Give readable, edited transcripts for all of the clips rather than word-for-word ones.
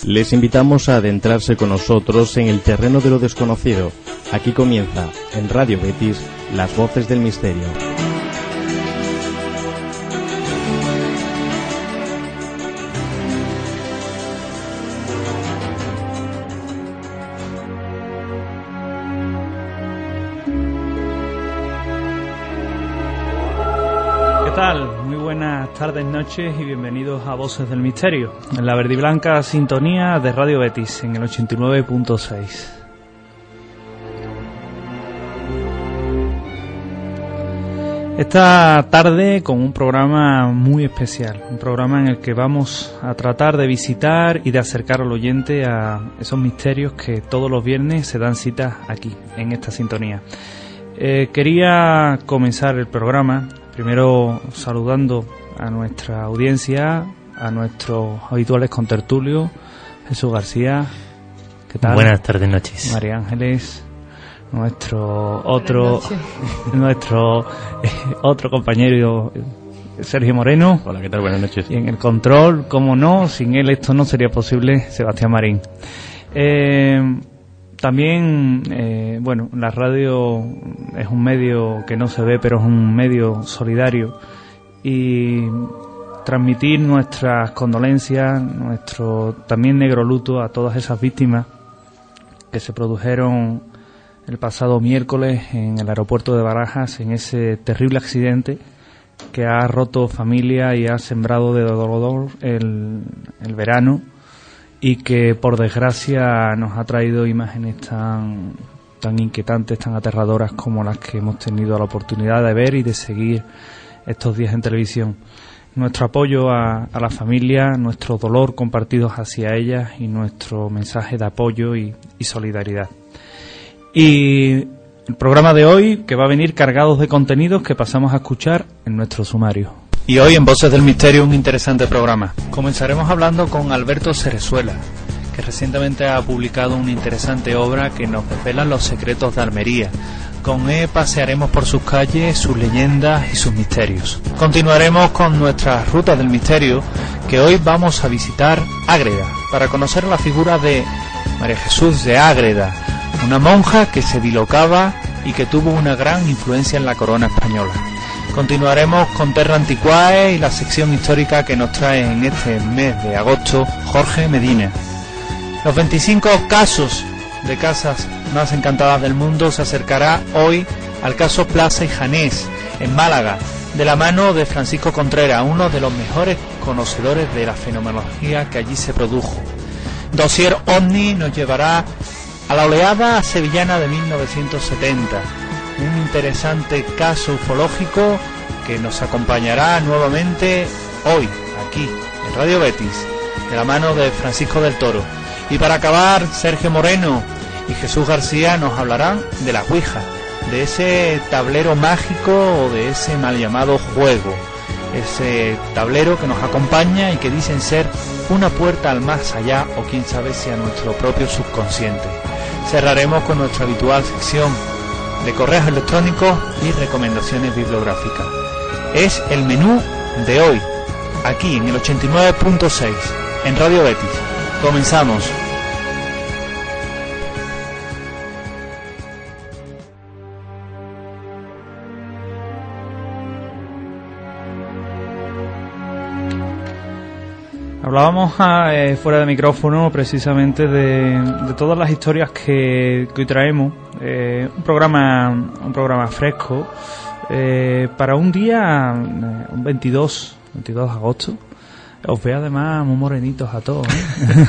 Les invitamos a adentrarse con nosotros en el terreno de lo desconocido. Aquí comienza, en Radio Betis, Las Voces del Misterio. ¿Qué tal? Muy buenas tardes, noches y bienvenidos a Voces del Misterio, en la verdiblanca sintonía de Radio Betis, en el 89.6. Esta tarde con un programa muy especial, un programa en el que vamos a tratar de visitar y de acercar al oyente a esos misterios que todos los viernes se dan cita aquí, en esta sintonía. Quería comenzar el programa primero saludando a nuestra audiencia, a nuestros habituales contertulios, Jesús García, ¿qué tal? Buenas tardes, noches. María Ángeles, nuestro otro compañero Sergio Moreno. Hola, ¿qué tal? Buenas noches. Y en el control, cómo no, sin él esto no sería posible, Sebastián Marín. También, la radio es un medio que no se ve, pero es un medio solidario, y transmitir nuestras condolencias, nuestro también negro luto a todas esas víctimas que se produjeron el pasado miércoles en el aeropuerto de Barajas, en ese terrible accidente que ha roto familia y ha sembrado de dolor el verano, y que por desgracia nos ha traído imágenes tan inquietantes, tan aterradoras como las que hemos tenido la oportunidad de ver y de seguir estos días en televisión. Nuestro apoyo a la familia, nuestro dolor compartidos hacia ellas y nuestro mensaje de apoyo y solidaridad. Y el programa de hoy, que va a venir cargados de contenidos que pasamos a escuchar en nuestro sumario. Y hoy en Voces del Misterio un interesante programa. Comenzaremos hablando con Alberto Cerezuela, que recientemente ha publicado una interesante obra que nos desvela los secretos de Almería. Con él pasearemos por sus calles, sus leyendas y sus misterios. Continuaremos con nuestras rutas del misterio, que hoy vamos a visitar Ágreda, para conocer la figura de María Jesús de Ágreda, una monja que se dilocaba y que tuvo una gran influencia en la corona española. Continuaremos con Terra Antiquae y la sección histórica que nos trae en este mes de agosto Jorge Medina. Los 25 casos de casas más encantadas del mundo se acercará hoy al caso Plaza y Janés, en Málaga, de la mano de Francisco Contreras, uno de los mejores conocedores de la fenomenología que allí se produjo. Dossier OVNI nos llevará a la oleada sevillana de 1970, un interesante caso ufológico que nos acompañará nuevamente hoy, aquí, en Radio Betis, de la mano de Francisco del Toro. Y para acabar, Sergio Moreno y Jesús García nos hablarán de la Ouija, de ese tablero mágico o de ese mal llamado juego, ese tablero que nos acompaña y que dicen ser una puerta al más allá, o quién sabe si a nuestro propio subconsciente. Cerraremos con nuestra habitual sección de correos electrónicos y recomendaciones bibliográficas. Es el menú de hoy, aquí en el 89.6, en Radio Betis. Comenzamos. Hablábamos fuera de micrófono precisamente de todas las historias que hoy traemos. Un programa fresco para un día, un 22 de agosto. Os veo además muy morenitos a todos, ¿eh?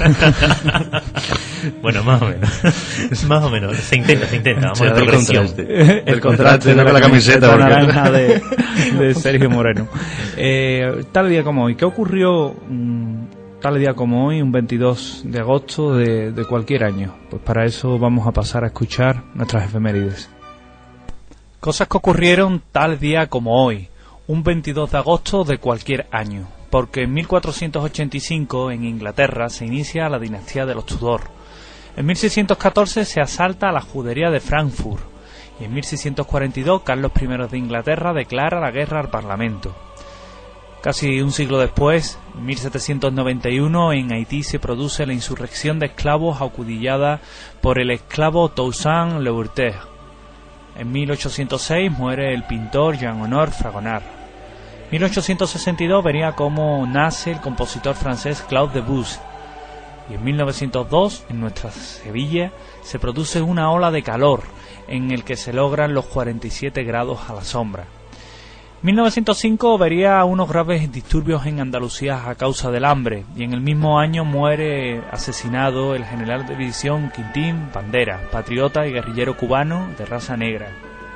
Bueno, más o menos. Más o menos. Se intenta. Vamos a ver el contraste de la camiseta naranja de Sergio Moreno. Tal día como hoy, ¿qué ocurrió tal día como hoy, un 22 de agosto de cualquier año? Pues para eso vamos a pasar a escuchar nuestras efemérides. Cosas que ocurrieron tal día como hoy, un 22 de agosto de cualquier año. Porque en 1485 en Inglaterra se inicia la dinastía de los Tudor. En 1614 se asalta a la judería de Frankfurt. Y en 1642 Carlos I de Inglaterra declara la guerra al Parlamento. Casi un siglo después, en 1791, en Haití se produce la insurrección de esclavos acudillada por el esclavo Toussaint Louverture. En 1806 muere el pintor Jean-Honoré Fragonard. 1862 vería cómo nace el compositor francés Claude Debussy. Y en 1902, en nuestra Sevilla, se produce una ola de calor en el que se logran los 47 grados a la sombra. 1905 vería unos graves disturbios en Andalucía a causa del hambre, y en el mismo año muere asesinado el general de división Quintín Bandera, patriota y guerrillero cubano de raza negra.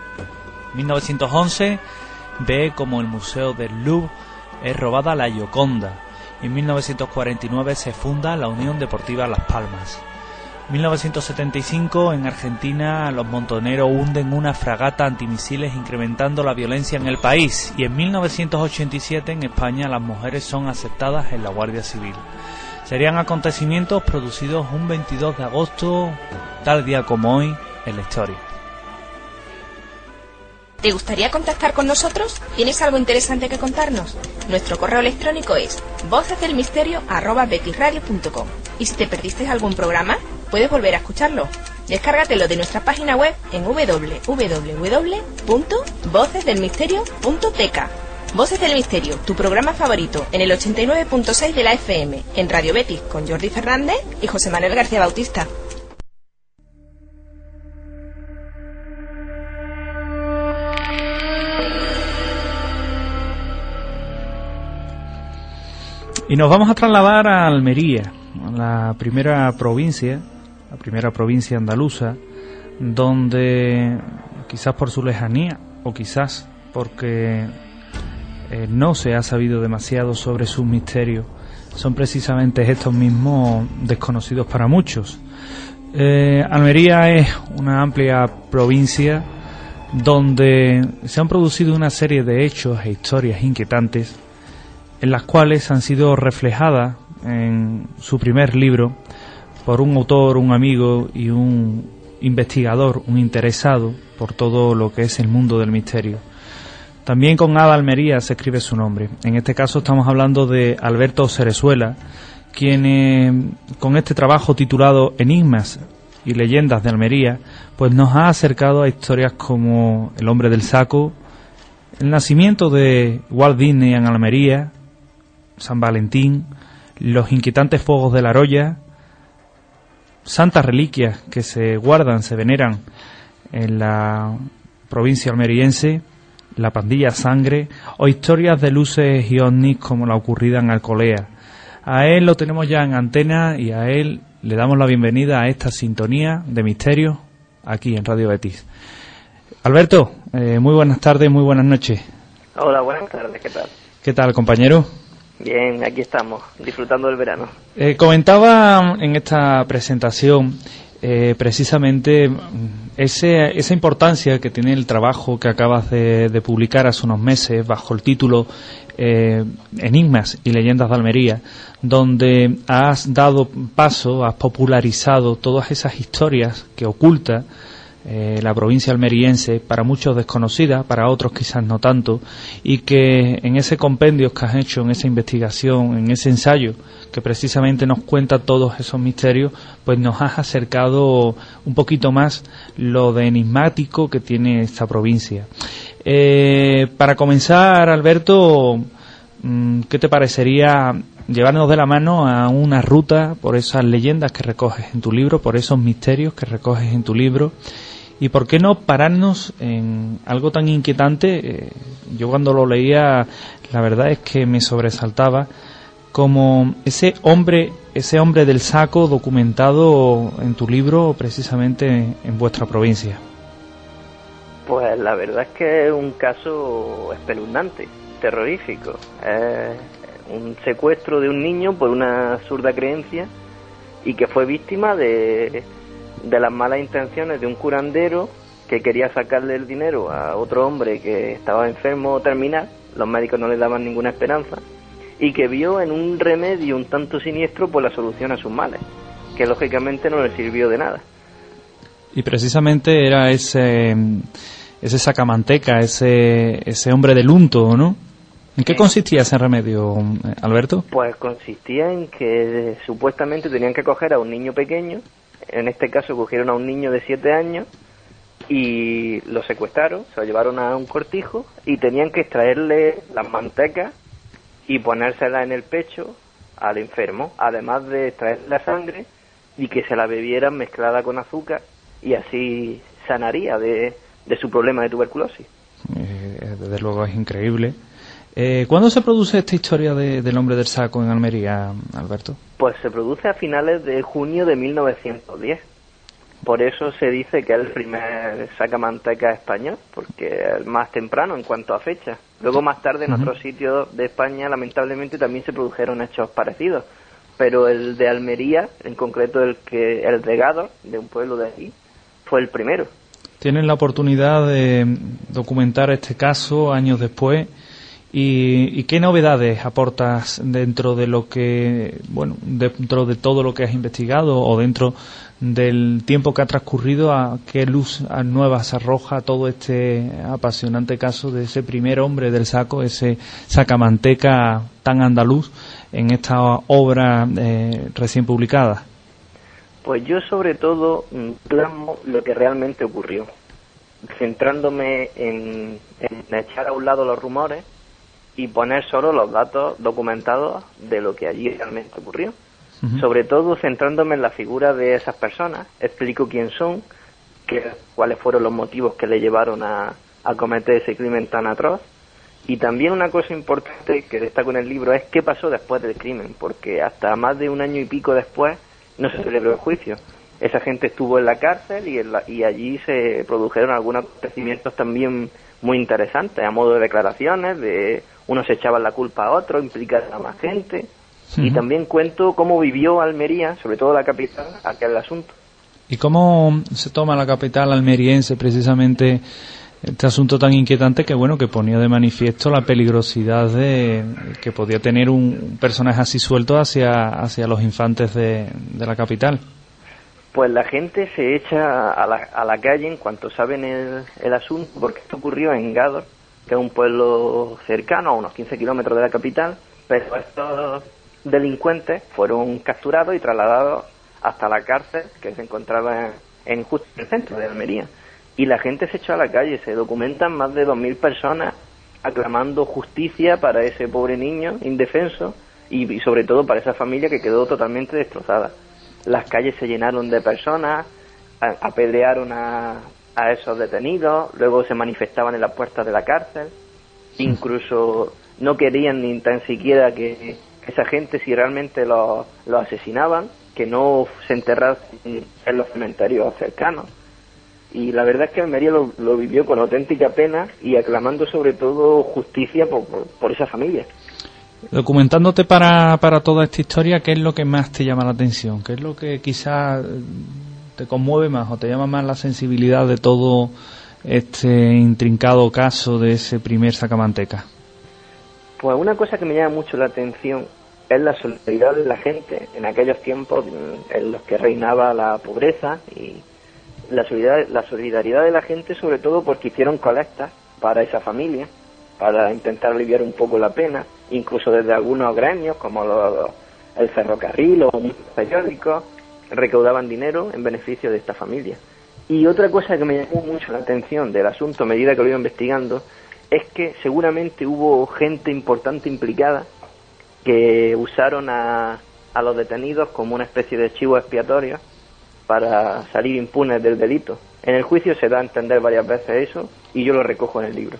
1911 ve como el Museo del Louvre es robada la Gioconda, y en 1949 se funda la Unión Deportiva Las Palmas. 1975 en Argentina los montoneros hunden una fragata antimisiles incrementando la violencia en el país, y en 1987 en España las mujeres son aceptadas en la Guardia Civil. Serían acontecimientos producidos un 22 de agosto, tal día como hoy, en la historia. ¿Te gustaría contactar con nosotros? ¿Tienes algo interesante que contarnos? Nuestro correo electrónico es vocesdelmisterio@betisradio.com. Y si te perdiste algún programa, puedes volver a escucharlo. Descárgatelo de nuestra página web en www.vocesdelmisterio.tk. Voces del Misterio, tu programa favorito, en el 89.6 de la FM, en Radio Betis, con Jordi Fernández y José Manuel García Bautista. Y nos vamos a trasladar a Almería, la primera provincia andaluza, donde quizás por su lejanía o quizás porque no se ha sabido demasiado sobre sus misterios, son precisamente estos mismos desconocidos para muchos. Almería es una amplia provincia donde se han producido una serie de hechos e historias inquietantes, en las cuales han sido reflejadas en su primer libro por un autor, un amigo y un investigador, un interesado por todo lo que es el mundo del misterio. También con A de Almería se escribe su nombre. En este caso estamos hablando de Alberto Cerezuela, quien con este trabajo titulado Enigmas y leyendas de Almería, pues nos ha acercado a historias como el hombre del saco, el nacimiento de Walt Disney en Almería, San Valentín, los inquietantes fuegos de la Roya, santas reliquias que se guardan, se veneran en la provincia almeriense, la pandilla Sangre, o historias de luces y ovnis como la ocurrida en Alcolea. A él lo tenemos ya en antena y a él le damos la bienvenida a esta sintonía de misterio aquí en Radio Betis. Alberto, muy buenas tardes, muy buenas noches. Hola, buenas tardes, ¿qué tal? ¿Qué tal, compañero? Bien, aquí estamos, disfrutando del verano. Comentaba en esta presentación precisamente esa importancia que tiene el trabajo que acabas de publicar hace unos meses bajo el título Enigmas y leyendas de Almería, donde has dado paso, has popularizado todas esas historias que oculta la provincia almeriense, para muchos desconocida, para otros quizás no tanto, y que en ese compendio que has hecho, en esa investigación, en ese ensayo que precisamente nos cuenta todos esos misterios, pues nos has acercado un poquito más lo de enigmático que tiene esta provincia. Para comenzar, Alberto, ¿qué te parecería llevarnos de la mano a una ruta por esas leyendas que recoges en tu libro, por esos misterios que recoges en tu libro? Y por qué no pararnos en algo tan inquietante. Yo cuando lo leía, la verdad es que me sobresaltaba, como ese hombre del saco documentado en tu libro, precisamente en vuestra provincia. Pues la verdad es que es un caso espeluznante, terrorífico. Es un secuestro de un niño por una absurda creencia y que fue víctima de las malas intenciones de un curandero que quería sacarle el dinero a otro hombre que estaba enfermo terminal. Los médicos no le daban ninguna esperanza, y que vio en un remedio un tanto siniestro pues la solución a sus males, que lógicamente no le sirvió de nada. Y precisamente era ese sacamanteca, ese hombre del unto, ¿no? ¿En qué consistía ese remedio, Alberto? Pues consistía en que supuestamente tenían que coger a un niño pequeño, en este caso cogieron a un niño de 7 años y lo secuestraron, se lo llevaron a un cortijo y tenían que extraerle las mantecas y ponérselas en el pecho al enfermo, además de extraerle la sangre y que se la bebieran mezclada con azúcar y así sanaría de su problema de tuberculosis. Desde luego es increíble. ¿Cuándo se produce esta historia del hombre del saco en Almería, Alberto? Pues se produce a finales de junio de 1910. Por eso se dice que es el primer sacamanteca español, porque es el más temprano en cuanto a fecha. Luego más tarde en otros sitios de España lamentablemente también se produjeron hechos parecidos, pero el de Almería, en concreto el de Gádor, de un pueblo de aquí, fue el primero. Tienen la oportunidad de documentar este caso años después. ¿Y qué novedades aportas dentro de lo que, dentro de todo lo que has investigado o dentro del tiempo que ha transcurrido, a qué luz nuevas arroja todo este apasionante caso de ese primer hombre del saco, ese sacamanteca tan andaluz en esta obra recién publicada? Pues yo sobre todo plasmo lo que realmente ocurrió, centrándome en echar a un lado los rumores y poner solo los datos documentados de lo que allí realmente ocurrió. Sobre todo centrándome en la figura de esas personas, explico quién son, cuáles fueron los motivos que le llevaron a cometer ese crimen tan atroz, y también una cosa importante que destaco en el libro es qué pasó después del crimen, porque hasta más de un año y pico después no se celebró el juicio. Esa gente estuvo en la cárcel y allí se produjeron algunos acontecimientos también muy interesantes, a modo de declaraciones, de unos echaban la culpa a otros, implicaban a más gente. Y también cuento cómo vivió Almería, sobre todo la capital, aquel asunto. ¿Y cómo se toma la capital almeriense precisamente este asunto tan inquietante que ponía de manifiesto la peligrosidad que podía tener un personaje así suelto hacia los infantes de la capital? Pues la gente se echa a la calle en cuanto saben el asunto, porque esto ocurrió en Gádor, que es un pueblo cercano, a unos 15 kilómetros de la capital, pero estos delincuentes fueron capturados y trasladados hasta la cárcel que se encontraba justo en el centro de Almería. Y la gente se echó a la calle, se documentan más de 2.000 personas aclamando justicia para ese pobre niño indefenso y sobre todo para esa familia que quedó totalmente destrozada. Las calles se llenaron de personas, apedrearon a esos detenidos, luego se manifestaban en las puertas de la cárcel, incluso no querían ni tan siquiera que esa gente, si realmente lo asesinaban, que no se enterrasen en los cementerios cercanos. Y la verdad es que Almería lo vivió con auténtica pena y aclamando sobre todo justicia por esa familia. Documentándote para toda esta historia, ¿qué es lo que más te llama la atención? ¿Qué es lo que quizás te conmueve más o te llama más la sensibilidad de todo este intrincado caso de ese primer sacamanteca? Pues una cosa que me llama mucho la atención es la solidaridad de la gente en aquellos tiempos en los que reinaba la pobreza, y la solidaridad de la gente sobre todo porque hicieron colectas para esa familia, para intentar aliviar un poco la pena, incluso desde algunos gremios como el ferrocarril o muchos periódicos recaudaban dinero en beneficio de esta familia. Y otra cosa que me llamó mucho la atención del asunto a medida que lo iba investigando es que seguramente hubo gente importante implicada que usaron a los detenidos como una especie de chivo expiatorio para salir impunes del delito. En el juicio se da a entender varias veces eso y yo lo recojo en el libro.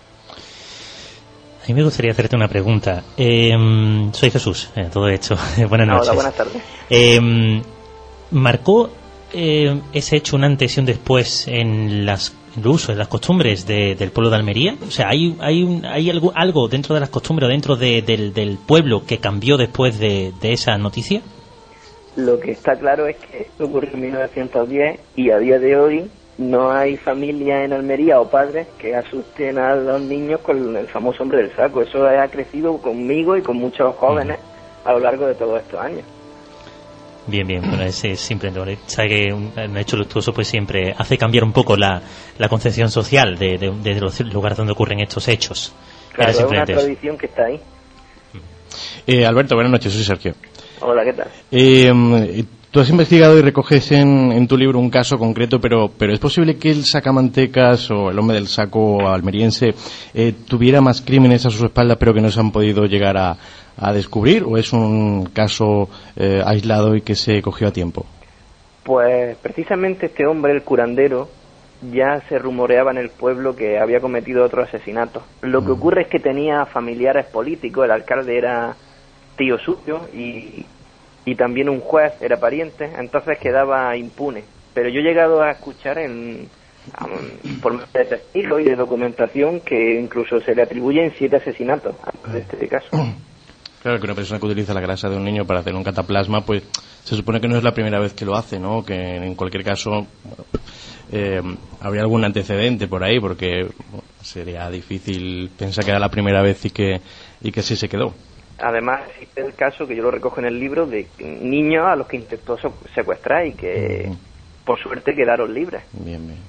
A mí me gustaría hacerte una pregunta. Soy Jesús, todo hecho. Buenas noches. Hola, buenas tardes. ¿Marcó ese hecho un antes y un después en el uso, en las costumbres del pueblo de Almería? O sea, ¿hay algo dentro de las costumbres o dentro del pueblo que cambió después de esa noticia? Lo que está claro es que esto ocurrió en 1910 y a día de hoy no hay familia en Almería o padres que asusten a los niños con el famoso hombre del saco. Eso ha crecido conmigo y con muchos jóvenes a lo largo de todos estos años. Bien, bueno, ese simplemente, sabe que un hecho luctuoso pues siempre hace cambiar un poco la concepción social de los lugares donde ocurren estos hechos. Claro, es una simplemente tradición que está ahí. Alberto, buenas noches, soy Sergio. Hola, ¿qué tal? Tú has investigado y recoges en tu libro un caso concreto, pero ¿es posible que el sacamantecas o el hombre del saco almeriense tuviera más crímenes a su espalda pero que no se han podido llegar a descubrir, o es un caso aislado y que se cogió a tiempo? Pues precisamente este hombre, el curandero, ya se rumoreaba en el pueblo que había cometido otro asesinato. Lo que ocurre es que tenía familiares políticos, el alcalde era tío suyo y también un juez era pariente, entonces quedaba impune. Pero yo he llegado a escuchar por medio de testigos y de documentación que incluso se le atribuyen 7 asesinatos de este caso. Claro, que una persona que utiliza la grasa de un niño para hacer un cataplasma, pues se supone que no es la primera vez que lo hace, ¿no? Que en cualquier caso habría algún antecedente por ahí, porque sería difícil pensar que era la primera vez y que sí se quedó. Además, existe el caso, que yo lo recojo en el libro, de niños a los que intentó secuestrar y que, por suerte, quedaron libres. Bien, bien.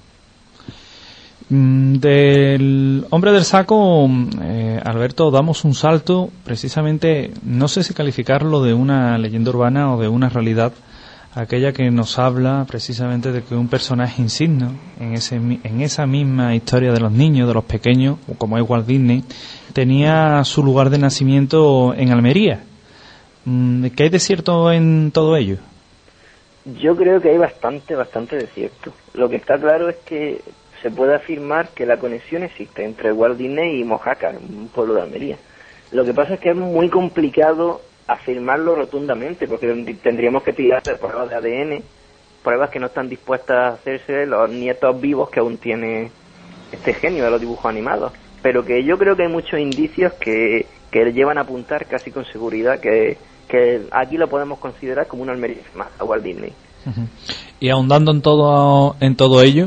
Del hombre del saco, Alberto, damos un salto, precisamente, no sé si calificarlo de una leyenda urbana o de una realidad, aquella que nos habla precisamente de que un personaje insigno en esa misma historia de los niños, de los pequeños, como es Walt Disney, tenía su lugar de nacimiento en Almería. ¿Qué hay de cierto en todo ello? Yo creo que hay bastante de cierto. Lo que está claro es que se puede afirmar que la conexión existe entre Walt Disney y Mojácar, un pueblo de Almería. Lo que pasa es que es muy complicado afirmarlo rotundamente, porque tendríamos que tirar de pruebas de ADN, pruebas que no están dispuestas a hacerse los nietos vivos que aún tiene este genio de los dibujos animados. Pero que yo creo que hay muchos indicios que llevan a apuntar casi con seguridad que aquí lo podemos considerar como un almeriense más, a Walt Disney. Uh-huh. Y ahondando en todo ello,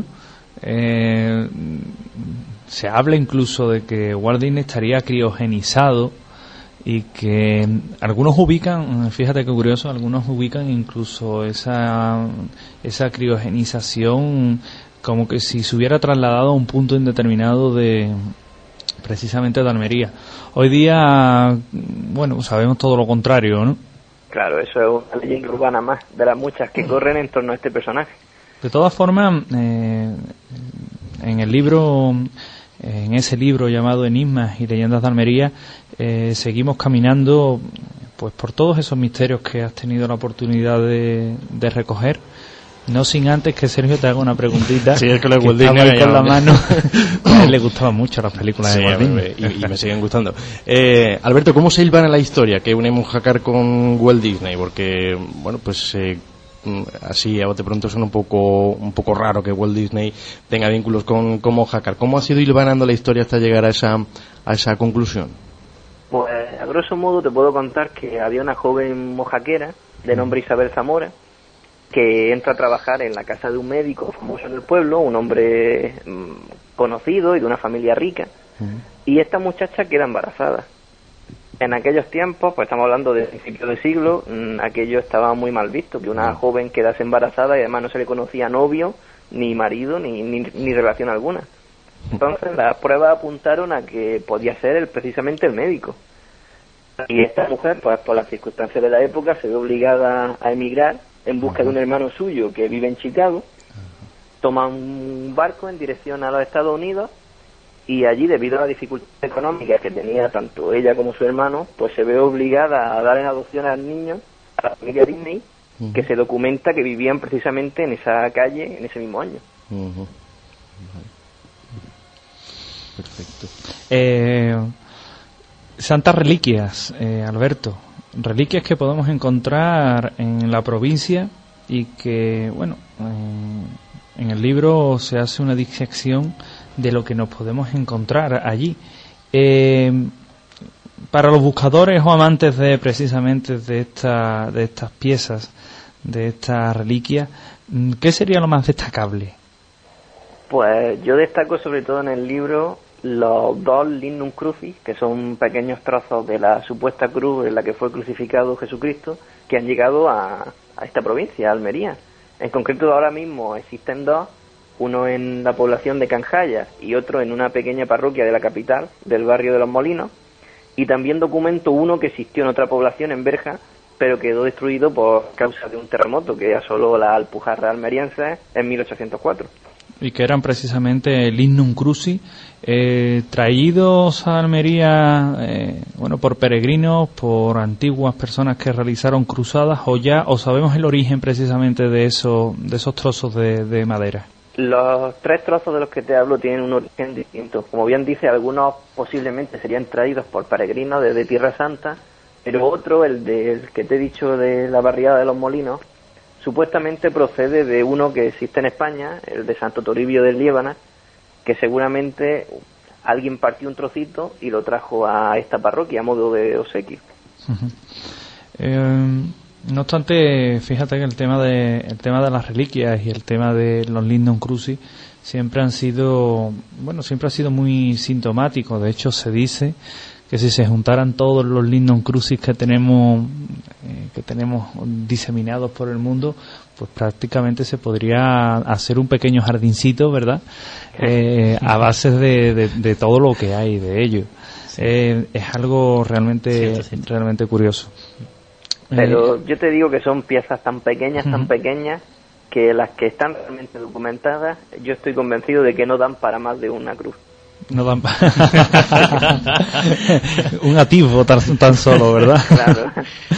se habla incluso de que Walt Disney estaría criogenizado y que algunos ubican, fíjate qué curioso, algunos ubican incluso esa criogenización como que si se hubiera trasladado a un punto indeterminado precisamente de Almería. Hoy día, bueno, sabemos todo lo contrario, ¿no? Claro, eso es una leyenda urbana más de las muchas que corren en torno a este personaje. De todas formas, en el libro, en ese libro llamado Enigmas y Leyendas de Almería, seguimos caminando pues por todos esos misterios que has tenido la oportunidad de recoger. No sin antes que Sergio te haga una preguntita. Sí, es que lo de Walt Disney con la mano. A él le gustaban mucho las películas de Walt Disney. Y me siguen gustando. Alberto, ¿cómo se hilvana la historia que une Mojácar con Walt Disney? Porque, bueno, pues así a bote pronto suena un poco raro que Walt Disney tenga vínculos con Mojácar. ¿Cómo ha sido hilvanando la historia hasta llegar a esa conclusión? Pues a grosso modo te puedo contar que había una joven mojaquera de nombre Isabel Zamora, que entra a trabajar en la casa de un médico famoso en el pueblo, un hombre conocido y de una familia rica, y esta muchacha queda embarazada. En aquellos tiempos, pues estamos hablando de principios de siglo, aquello estaba muy mal visto, que una joven quedase embarazada y además no se le conocía novio, ni marido, ni relación alguna. Entonces las pruebas apuntaron a que podía ser precisamente el médico. Y esta mujer, pues por las circunstancias de la época, se ve obligada a emigrar en busca de un hermano suyo que vive en Chicago, toma un barco en dirección a los Estados Unidos y allí, debido a la dificultad económica que tenía tanto ella como su hermano, pues se ve obligada a dar en adopción al niño, a la familia Disney, que se documenta que vivían precisamente en esa calle en ese mismo año. Perfecto. Santas reliquias, Alberto. Reliquias que podemos encontrar en la provincia y que, bueno, en el libro se hace una disección de lo que nos podemos encontrar allí. Para los buscadores o amantes precisamente de estas piezas, de estas reliquias, ¿qué sería lo más destacable? Pues yo destaco sobre todo en el libro los 2 lignum crucis, que son pequeños trozos de la supuesta cruz en la que fue crucificado Jesucristo, que han llegado a esta provincia, a Almería. En concreto ahora mismo existen 2 uno en la población de Canjaya y otro en una pequeña parroquia de la capital, del barrio de Los Molinos, y también documento uno que existió en otra población, en Berja, pero quedó destruido por causa de un terremoto que asoló las Alpujarras almerienses en 1804. Y que eran precisamente el Lignum Crucis, traídos a Almería por peregrinos, por antiguas personas que realizaron cruzadas, o sabemos el origen precisamente de esos trozos de madera. Los 3 trozos de los que te hablo tienen un origen distinto. Como bien dice, algunos posiblemente serían traídos por peregrinos desde Tierra Santa, pero otro, el que te he dicho de la barriada de Los Molinos, supuestamente procede de uno que existe en España, el de Santo Toribio del Liébana, que seguramente alguien partió un trocito y lo trajo a esta parroquia a modo de obsequio. No obstante, fíjate que el tema de las reliquias y el tema de los Lignum Crucis siempre ha sido muy sintomático. De hecho, se dice que si se juntaran todos los Lignum Crucis que tenemos diseminados por el mundo, pues prácticamente se podría hacer un pequeño jardincito, ¿verdad? A base de todo lo que hay de ello. Sí. Es algo realmente curioso. Pero yo te digo que son piezas tan pequeñas, que las que están realmente documentadas, yo estoy convencido de que no dan para más de una cruz. No dan un atisbo tan solo, ¿verdad? Claro.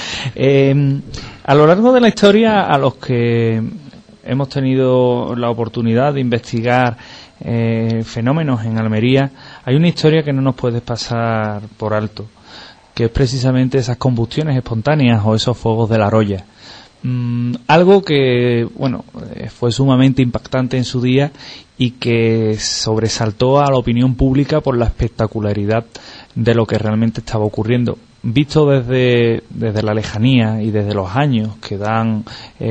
A lo largo de la historia, a los que hemos tenido la oportunidad de investigar fenómenos en Almería, hay una historia que no nos puedes pasar por alto, que es precisamente esas combustiones espontáneas o esos fuegos de la Roya. Algo que fue sumamente impactante en su día y que sobresaltó a la opinión pública por la espectacularidad de lo que realmente estaba ocurriendo. Visto desde la lejanía y desde los años que dan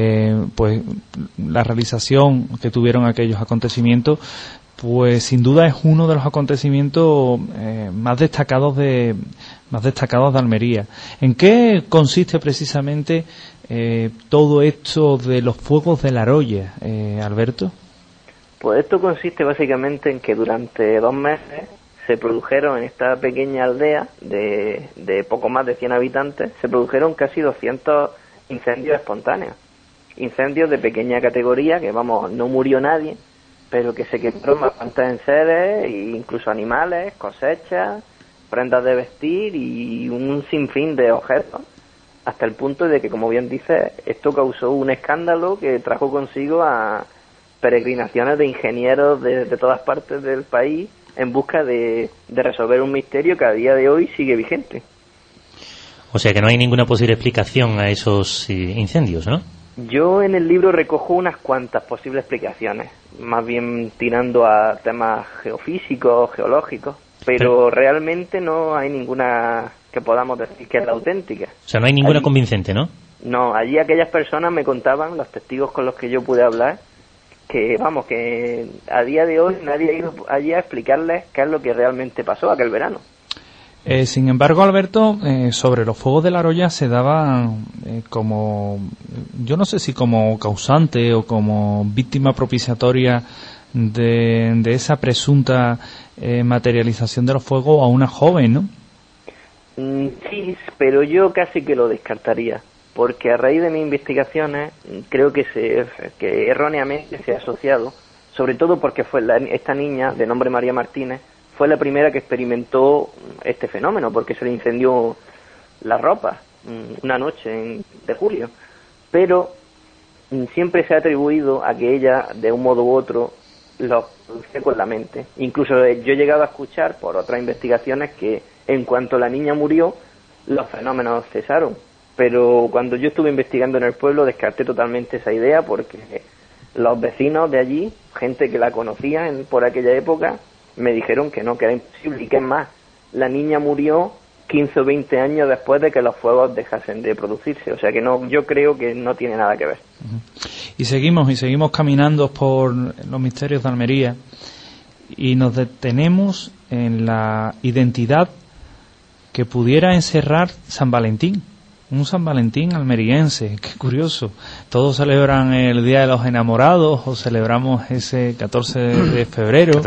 la realización que tuvieron aquellos acontecimientos, pues sin duda es uno de los acontecimientos más destacados de Almería. ¿En qué consiste precisamente todo esto de los fuegos de la Roya, Alberto? Pues esto consiste básicamente en que durante 2 meses se produjeron en esta pequeña aldea de poco más de 100 habitantes, se produjeron casi 200 incendios espontáneos. Incendios de pequeña categoría, que no murió nadie, pero que se quemaron bastantes enseres, e incluso animales, cosechas, prendas de vestir y un sinfín de objetos, hasta el punto de que, como bien dices, esto causó un escándalo que trajo consigo a peregrinaciones de ingenieros de todas partes del país en busca de resolver un misterio que a día de hoy sigue vigente. O sea que no hay ninguna posible explicación a esos incendios, ¿no? Yo en el libro recojo unas cuantas posibles explicaciones, más bien tirando a temas geofísicos, geológicos, pero realmente no hay ninguna que podamos decir que es la auténtica. O sea, no hay ninguna convincente, ¿no? No, allí aquellas personas me contaban, los testigos con los que yo pude hablar, que a día de hoy nadie ha ido allí a explicarles qué es lo que realmente pasó aquel verano. Sin embargo, Alberto, sobre los fuegos de la Roya se daba yo no sé si como causante o como víctima propiciatoria de esa presunta materialización de los fuegos a una joven, ¿no? Sí, pero yo casi que lo descartaría, porque a raíz de mis investigaciones creo que erróneamente se ha asociado, sobre todo porque fue esta niña de nombre María Martínez, fue la primera que experimentó este fenómeno, porque se le incendió la ropa una noche de julio, pero siempre se ha atribuido a que ella, de un modo u otro, lo produce con la mente. Incluso yo he llegado a escuchar por otras investigaciones que en cuanto la niña murió, los fenómenos cesaron, pero cuando yo estuve investigando en el pueblo descarté totalmente esa idea, porque los vecinos de allí, gente que la conocía por aquella época, me dijeron que no, que era imposible, y que es más, la niña murió 15 o 20 años después de que los fuegos dejasen de producirse, o sea que no, yo creo que no tiene nada que ver. Y seguimos caminando por los misterios de Almería y nos detenemos en la identidad que pudiera encerrar San Valentín. Un San Valentín almeriense, qué curioso. Todos celebran el Día de los Enamorados o celebramos ese 14 de febrero.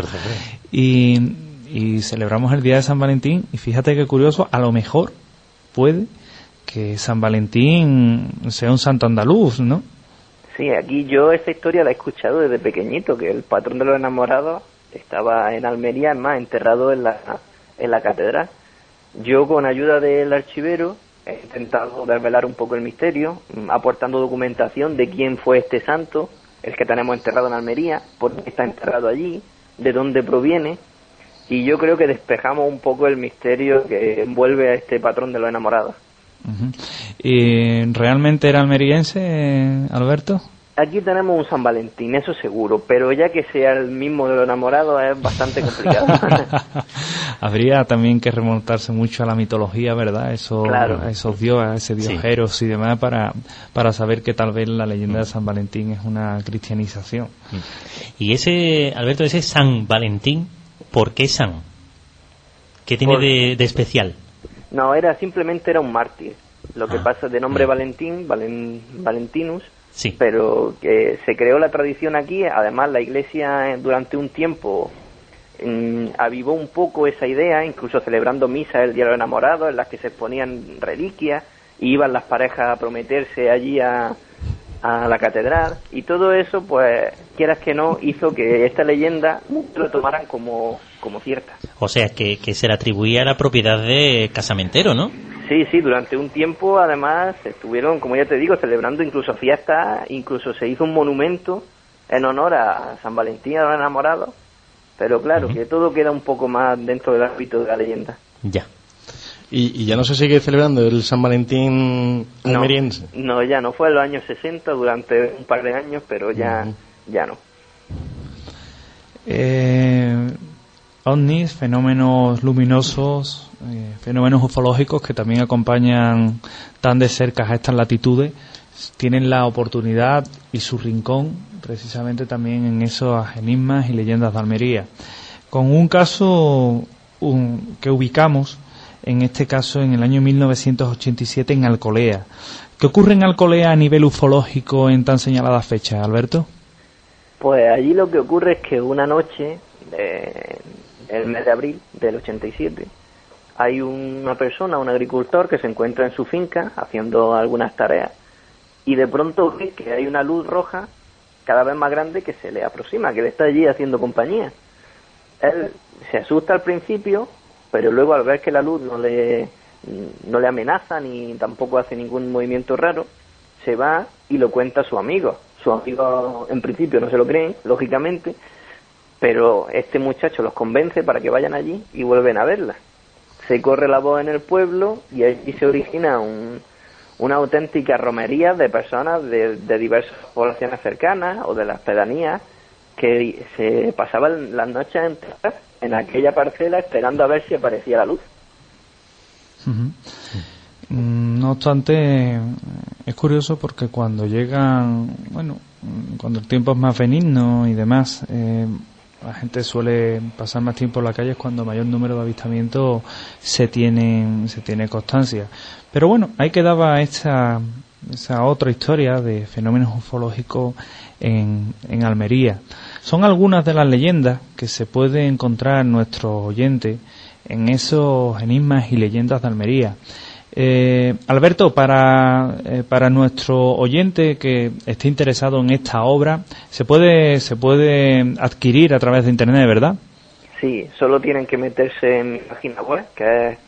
Y celebramos el Día de San Valentín. Y fíjate qué curioso, a lo mejor puede que San Valentín sea un santo andaluz, ¿no? Sí, aquí yo esta historia la he escuchado desde pequeñito, que el patrón de los enamorados estaba en Almería, más enterrado en la catedral. Yo, con ayuda del archivero, he intentado desvelar un poco el misterio, aportando documentación de quién fue este santo, el que tenemos enterrado en Almería, por qué está enterrado allí, de dónde proviene, y yo creo que despejamos un poco el misterio que envuelve a este patrón de los enamorados. Uh-huh. ¿Y realmente era almeriense, Alberto? Aquí tenemos un San Valentín, eso seguro, pero ya que sea el mismo de los enamorados es bastante complicado. Habría también que remontarse mucho a la mitología, ¿verdad? Claro. A esos dioses, ese diogeros y demás, para saber que tal vez la leyenda de San Valentín es una cristianización. Y ese, Alberto, ese San Valentín, ¿por qué San? ¿Qué tiene de especial? No, simplemente era un mártir. Lo que pasa de nombre Valentín, Valentinus. Sí. Pero que se creó la tradición aquí. Además, la Iglesia durante un tiempo avivó un poco esa idea, incluso celebrando misas el Día de los Enamorados, en las que se exponían reliquias y iban las parejas a prometerse allí a la catedral, y todo eso, pues quieras que no, hizo que esta leyenda lo tomaran como cierta. O sea, que se le atribuía la propiedad de casamentero, ¿no? Sí, durante un tiempo además estuvieron, como ya te digo, celebrando incluso fiestas, incluso se hizo un monumento en honor a San Valentín, a los enamorados, pero claro, que todo queda un poco más dentro del ámbito de la leyenda. Ya. ¿Y ya no se sigue celebrando el San Valentín almeriense? No, ya no, fue en los años 60, durante un par de años, pero ya no. OVNIs, fenómenos luminosos, fenómenos ufológicos que también acompañan tan de cerca a estas latitudes, tienen la oportunidad y su rincón precisamente también en esos enigmas y leyendas de Almería. Con un caso que ubicamos, en este caso en el año 1987 en Alcolea. ¿Qué ocurre en Alcolea a nivel ufológico en tan señalada fecha, Alberto? Pues allí lo que ocurre es que una noche, el mes de abril del 87, hay una persona, un agricultor, que se encuentra en su finca haciendo algunas tareas y de pronto ve que hay una luz roja cada vez más grande que se le aproxima, que le está allí haciendo compañía. Él se asusta al principio, pero luego al ver que la luz no le amenaza ni tampoco hace ningún movimiento raro, se va y lo cuenta a su amigo. Sus amigos en principio no se lo creen, lógicamente, pero este muchacho los convence para que vayan allí y vuelven a verla. Se corre la voz en el pueblo y allí se origina una auténtica romería de personas de diversas poblaciones cercanas o de las pedanías que se pasaban las noches enteras en aquella parcela esperando a ver si aparecía la luz. Uh-huh. No obstante, es curioso porque cuando cuando el tiempo es más benigno y demás, la gente suele pasar más tiempo en la calle, es cuando mayor número de avistamientos se tiene constancia. Pero bueno, ahí quedaba esa otra historia de fenómenos ufológicos en Almería. Son algunas de las leyendas que se puede encontrar nuestro oyente en esos enigmas y leyendas de Almería. Alberto, para nuestro oyente que esté interesado en esta obra, se puede adquirir a través de internet, ¿verdad? Sí, solo tienen que meterse en mi página web, que es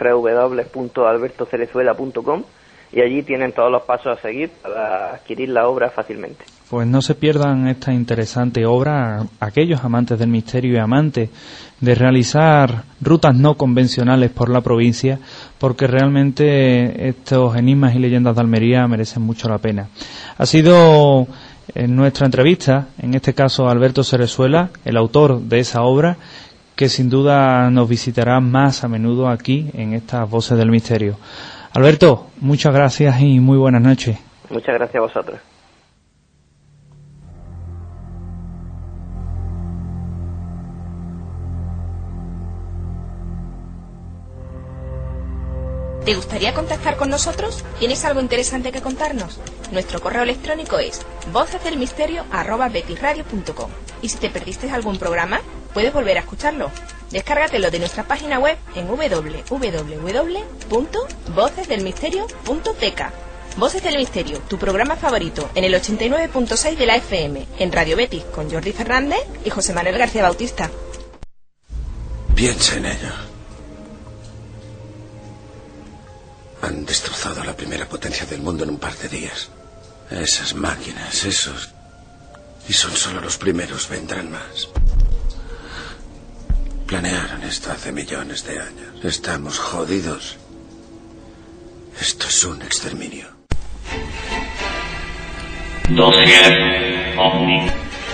www.albertocerezuela.com, y allí tienen todos los pasos a seguir para adquirir la obra fácilmente. Pues no se pierdan esta interesante obra, aquellos amantes del misterio y amantes de realizar rutas no convencionales por la provincia, porque realmente estos enigmas y leyendas de Almería merecen mucho la pena. Ha sido en nuestra entrevista, en este caso Alberto Cerezuela, el autor de esa obra, que sin duda nos visitará más a menudo aquí en estas Voces del Misterio. Alberto, muchas gracias y muy buenas noches. Muchas gracias a vosotros. ¿Te gustaría contactar con nosotros? ¿Tienes algo interesante que contarnos? Nuestro correo electrónico es vocesdelmisterio@betisradio.com. Y si te perdiste algún programa, puedes volver a escucharlo. Descárgatelo de nuestra página web en www.vocesdelmisterio.tk. Voces del Misterio, tu programa favorito, en el 89.6 de la FM, en Radio Betis, con Jordi Fernández y José Manuel García Bautista. Piensa en ello. Han destrozado la primera potencia del mundo en un par de días. Esas máquinas, esos... Y son solo los primeros, vendrán más. Planearon esto hace millones de años. Estamos jodidos. Esto es un exterminio. Dossier OVNI.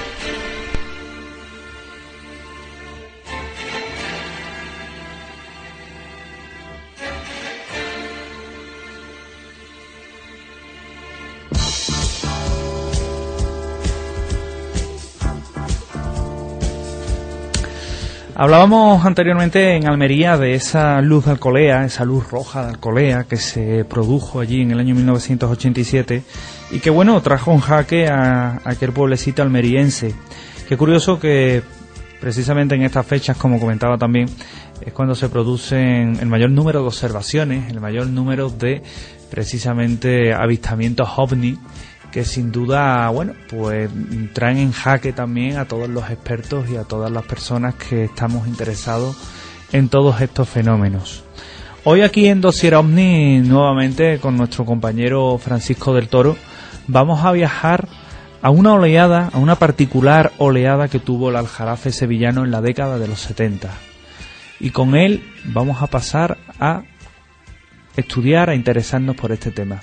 Hablábamos anteriormente en Almería de esa luz de Alcolea, esa luz roja de Alcolea que se produjo allí en el año 1987 y que, bueno, trajo en jaque a aquel pueblecito almeriense. Qué curioso que precisamente en estas fechas, como comentaba también, es cuando se producen el mayor número de observaciones, el mayor número de precisamente avistamientos OVNI, que sin duda, bueno, pues traen en jaque también a todos los expertos y a todas las personas que estamos interesados en todos estos fenómenos. Hoy aquí en Dossier OVNI, nuevamente con nuestro compañero Francisco del Toro, vamos a viajar a una oleada, a una particular oleada que tuvo el Aljarafe sevillano en la década de los 70. Y con él vamos a pasar a estudiar, a interesarnos por este tema.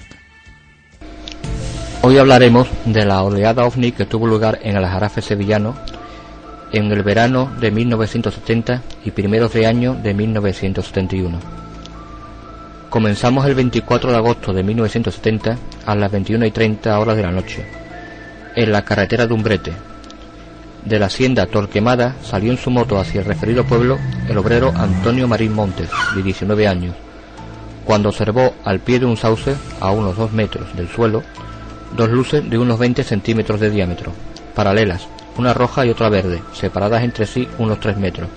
Hoy hablaremos de la oleada OVNI que tuvo lugar en el Aljarafe sevillano en el verano de 1970 y primeros de año de 1971. Comenzamos el 24 de agosto de 1970 a las 21:30 horas de la noche, en la carretera de Umbrete. De la hacienda Torquemada salió en su moto hacia el referido pueblo el obrero Antonio Marín Montes, de 19 años, cuando observó al pie de un sauce, a unos 2 metros del suelo, dos luces de unos 20 centímetros de diámetro, paralelas, una roja y otra verde, separadas entre sí unos 3 metros.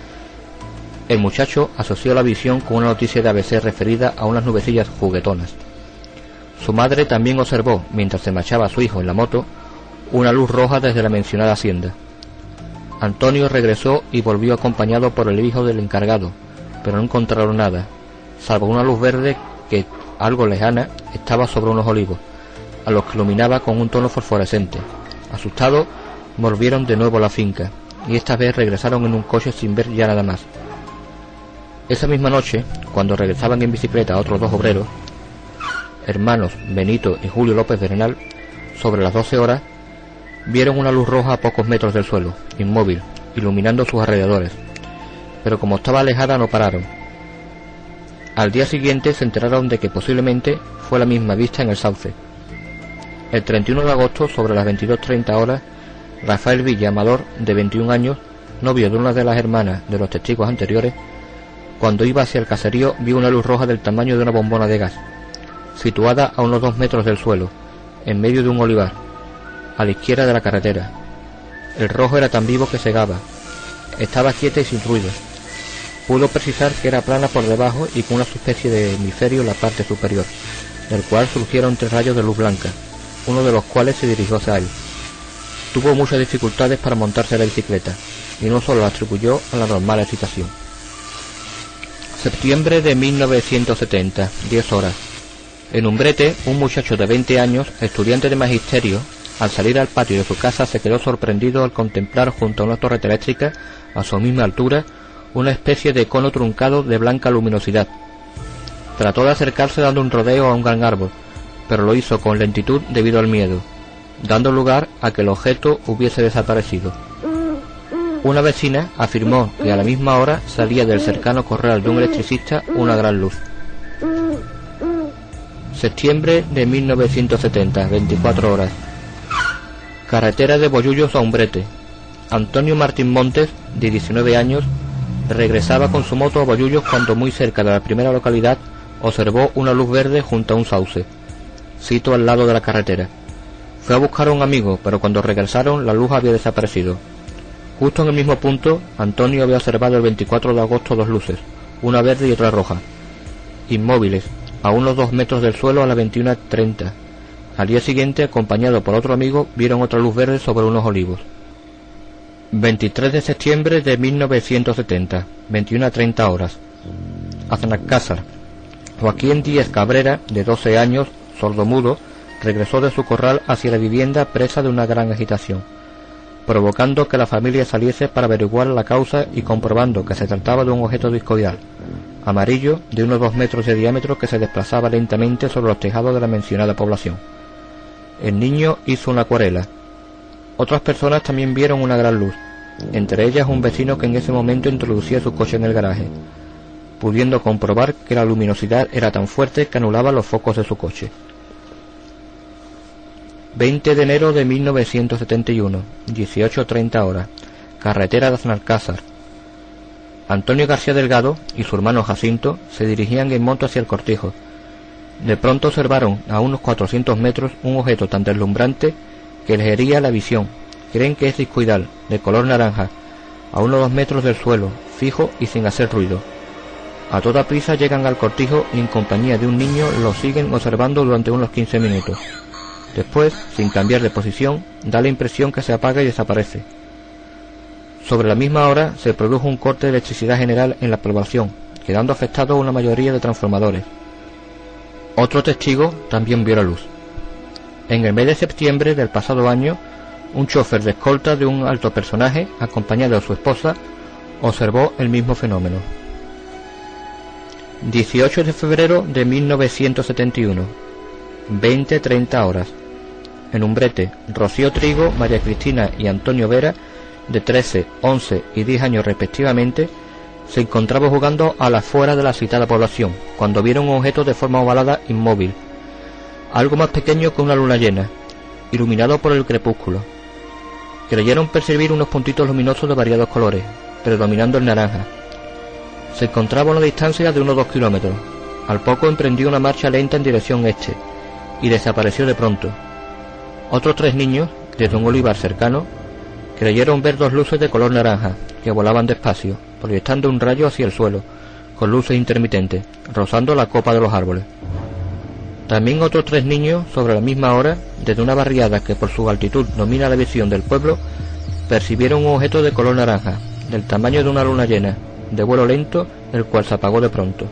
El muchacho asoció la visión con una noticia de ABC referida a unas nubecillas juguetonas. Su madre también observó, mientras se marchaba a su hijo en la moto, una luz roja desde la mencionada hacienda. Antonio regresó y volvió acompañado por el hijo del encargado, pero no encontraron nada, salvo una luz verde que, algo lejana, estaba sobre unos olivos, a los que iluminaba con un tono fosforescente. Asustados, volvieron de nuevo a la finca, y esta vez regresaron en un coche sin ver ya nada más. Esa misma noche, cuando regresaban en bicicleta otros 2 obreros, hermanos Benito y Julio López Bernal, sobre las 12 horas, vieron una luz roja a pocos metros del suelo, inmóvil, iluminando sus alrededores, pero como estaba alejada no pararon. Al día siguiente se enteraron de que posiblemente fue la misma vista en el sauce. El 31 de agosto, sobre las 22:30 horas, Rafael Villa Amador, de 21 años, novio de una de las hermanas de los testigos anteriores, cuando iba hacia el caserío vio una luz roja del tamaño de una bombona de gas, situada a unos 2 metros del suelo, en medio de un olivar, a la izquierda de la carretera. El rojo era tan vivo que cegaba. Estaba quieta y sin ruido. Pudo precisar que era plana por debajo y con una especie de hemisferio en la parte superior, del cual surgieron 3 rayos de luz blanca, uno de los cuales se dirigió hacia él. Tuvo muchas dificultades para montarse a la bicicleta, y no solo la atribuyó a la normal excitación. Septiembre de 1970, 10 horas. En Umbrete, un muchacho de 20 años, estudiante de magisterio, al salir al patio de su casa se quedó sorprendido al contemplar junto a una torreta eléctrica, a su misma altura, una especie de cono truncado de blanca luminosidad. Trató de acercarse dando un rodeo a un gran árbol, pero lo hizo con lentitud debido al miedo, dando lugar a que el objeto hubiese desaparecido. Una vecina afirmó que a la misma hora salía del cercano corral de un electricista una gran luz. Septiembre de 1970, 24 horas. Carretera de Bollullos a Umbrete. Antonio Martín Montes, de 19 años, regresaba con su moto a Bollullos cuando muy cerca de la primera localidad observó una luz verde junto a un sauce, sito al lado de la carretera. Fue a buscar a un amigo, pero cuando regresaron la luz había desaparecido. Justo en el mismo punto, Antonio había observado el 24 de agosto dos luces, una verde y otra roja, inmóviles, a unos 2 metros del suelo a las 21:30. Al día siguiente, acompañado por otro amigo, vieron otra luz verde sobre unos olivos. 23 de septiembre de 1970, 21:30 horas. Aznalcázar. Joaquín Díez Cabrera, de 12 años, sordomudo, regresó de su corral hacia la vivienda presa de una gran agitación, provocando que la familia saliese para averiguar la causa y comprobando que se trataba de un objeto discoidal, amarillo, de unos 2 metros de diámetro que se desplazaba lentamente sobre los tejados de la mencionada población. El niño hizo una acuarela. Otras personas también vieron una gran luz, entre ellas un vecino que en ese momento introducía su coche en el garaje, pudiendo comprobar que la luminosidad era tan fuerte que anulaba los focos de su coche. 20 de enero de 1971, 18:30 horas, carretera de Aznalcázar. Antonio García Delgado y su hermano Jacinto se dirigían en moto hacia el cortijo. De pronto observaron a unos 400 metros un objeto tan deslumbrante que les hería la visión. Creen que es discoidal, de color naranja, a unos 2 metros del suelo, fijo y sin hacer ruido. A toda prisa llegan al cortijo y en compañía de un niño lo siguen observando durante unos 15 minutos. Después, sin cambiar de posición, da la impresión que se apaga y desaparece. Sobre la misma hora se produjo un corte de electricidad general en la población, quedando afectados una mayoría de transformadores. Otro testigo también vio la luz. En el mes de septiembre del pasado año, un chofer de escolta de un alto personaje, acompañado de su esposa, observó el mismo fenómeno. 18 de febrero de 1971, 20:30 horas. En Umbrete, Rocío Trigo, María Cristina y Antonio Vera, de 13, 11 y 10 años respectivamente, se encontraban jugando a la afuera de la citada población, cuando vieron un objeto de forma ovalada inmóvil, algo más pequeño que una luna llena, iluminado por el crepúsculo. Creyeron percibir unos puntitos luminosos de variados colores, predominando el naranja. Se encontraba a una distancia de unos 2 kilómetros. Al poco emprendió una marcha lenta en dirección este, y desapareció de pronto. Otros 3 niños, desde un olivar cercano, creyeron ver 2 luces de color naranja, que volaban despacio, proyectando un rayo hacia el suelo, con luces intermitentes, rozando la copa de los árboles. También otros 3 niños, sobre la misma hora, desde una barriada que por su altitud domina la visión del pueblo, percibieron un objeto de color naranja, del tamaño de una luna llena, de vuelo lento, el cual se apagó de pronto.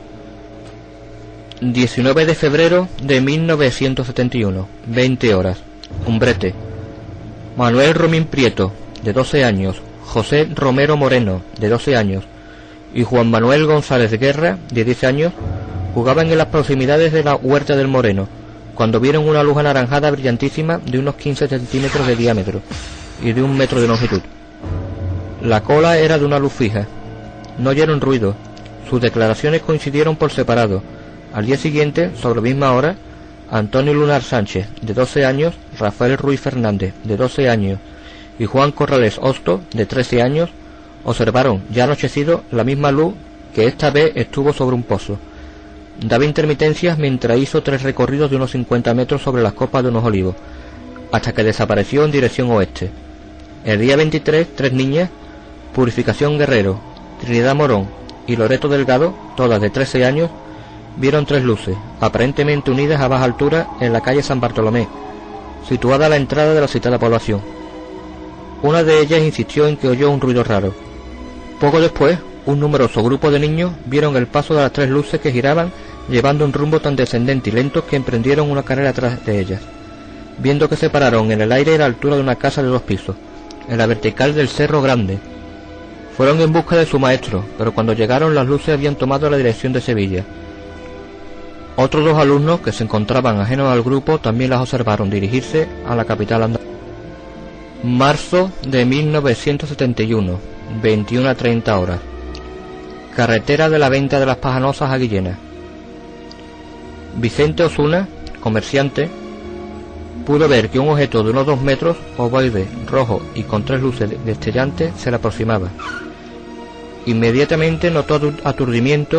19 de febrero de 1971, 20 horas, Umbrete. Manuel Romín Prieto, de 12 años, José Romero Moreno, de 12 años, y Juan Manuel González Guerra, de 10 años, jugaban en las proximidades de la Huerta del Moreno, cuando vieron una luz anaranjada brillantísima de unos 15 centímetros de diámetro y de 1 metro de longitud. La cola era de una luz fija. No oyeron ruido. Sus declaraciones coincidieron por separado. Al día siguiente, sobre la misma hora, Antonio Lunar Sánchez, de 12 años, Rafael Ruiz Fernández, de 12 años, y Juan Corrales Hosto, de 13 años, observaron, ya anochecido, la misma luz que esta vez estuvo sobre un pozo. Daba intermitencias mientras hizo 3 recorridos de unos 50 metros sobre las copas de unos olivos, hasta que desapareció en dirección oeste. El día 23, 3 niñas, Purificación Guerrero, Trinidad Morón y Loreto Delgado, todas de 13 años, vieron 3 luces, aparentemente unidas a baja altura en la calle San Bartolomé, situada a la entrada de la citada población. Una de ellas insistió en que oyó un ruido raro. Poco después, un numeroso grupo de niños vieron el paso de las 3 luces que giraban, llevando un rumbo tan descendente y lento que emprendieron una carrera tras de ellas, viendo que se pararon en el aire a la altura de una casa de 2 pisos, en la vertical del Cerro Grande. Fueron en busca de su maestro, pero cuando llegaron las luces habían tomado la dirección de Sevilla. Otros 2 alumnos que se encontraban ajenos al grupo también las observaron dirigirse a la capital andaluza. Marzo de 1971, 21:30 horas. Carretera de la Venta de las Pajanosas a Guillena. Vicente Osuna, comerciante, pudo ver que un objeto de unos 2 metros, ovoide, rojo y con 3 luces destellantes, se le aproximaba. Inmediatamente notó aturdimiento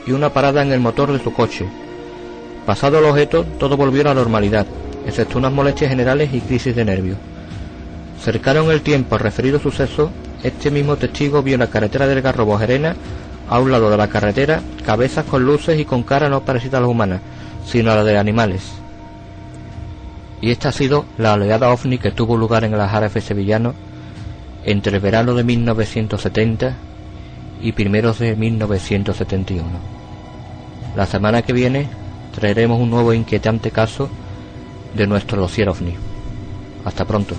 y una parada en el motor de su coche. Pasado el objeto, todo volvió a la normalidad, excepto unas molestias generales y crisis de nervios. Cercano en el tiempo al referido suceso, este mismo testigo vio en la carretera del Garrobo Gerena, a un lado de la carretera, cabezas con luces y con cara no parecida a las humanas, sino a la de animales. Y esta ha sido la oleada ovni que tuvo lugar en el Aljarafe sevillano entre el verano de 1970 y primeros de 1971. La semana que viene traeremos un nuevo inquietante caso de nuestro dossier ovni. Hasta pronto.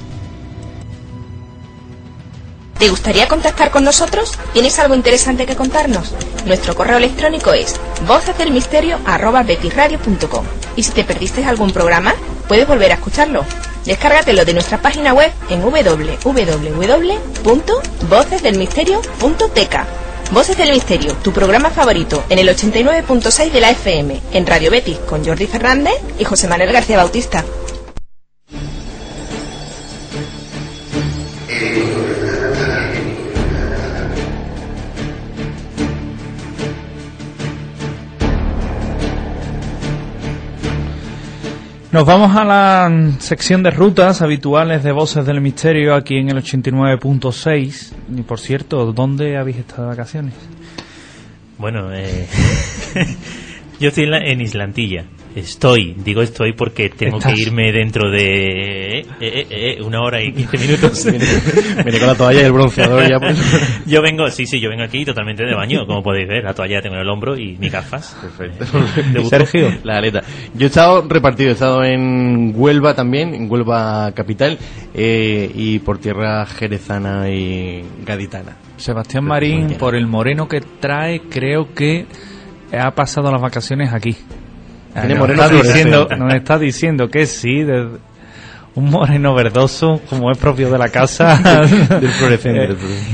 ¿Te gustaría contactar con nosotros? ¿Tienes algo interesante que contarnos? Nuestro correo electrónico es vocesdelmisterio@betisradio.com. Y si te perdiste algún programa, puedes volver a escucharlo. Descárgatelo de nuestra página web en www.vocesdelmisterio.tk. Voces del Misterio, tu programa favorito, en el 89.6 de la FM, en Radio Betis, con Jordi Fernández y José Manuel García Bautista. Nos vamos a la sección de rutas habituales de Voces del Misterio aquí en el 89.6. Y por cierto, ¿dónde habéis estado de vacaciones? Bueno, yo estoy en Islantilla. Digo estoy porque tengo que irme dentro de 1 hora y 15 minutos. Viene con la toalla y el bronceador ya. Pues. Yo vengo aquí totalmente de baño, como podéis ver. La toalla la tengo en el hombro y mis gafas. Perfecto. Sergio. La aleta. Yo he estado repartido, he estado en Huelva también, en Huelva capital, y por tierra jerezana y gaditana. Sebastián Marín, por el moreno que trae, creo que ha pasado las vacaciones aquí. Nos está diciendo que sí, un moreno verdoso, como es propio de la casa. del fluorescente.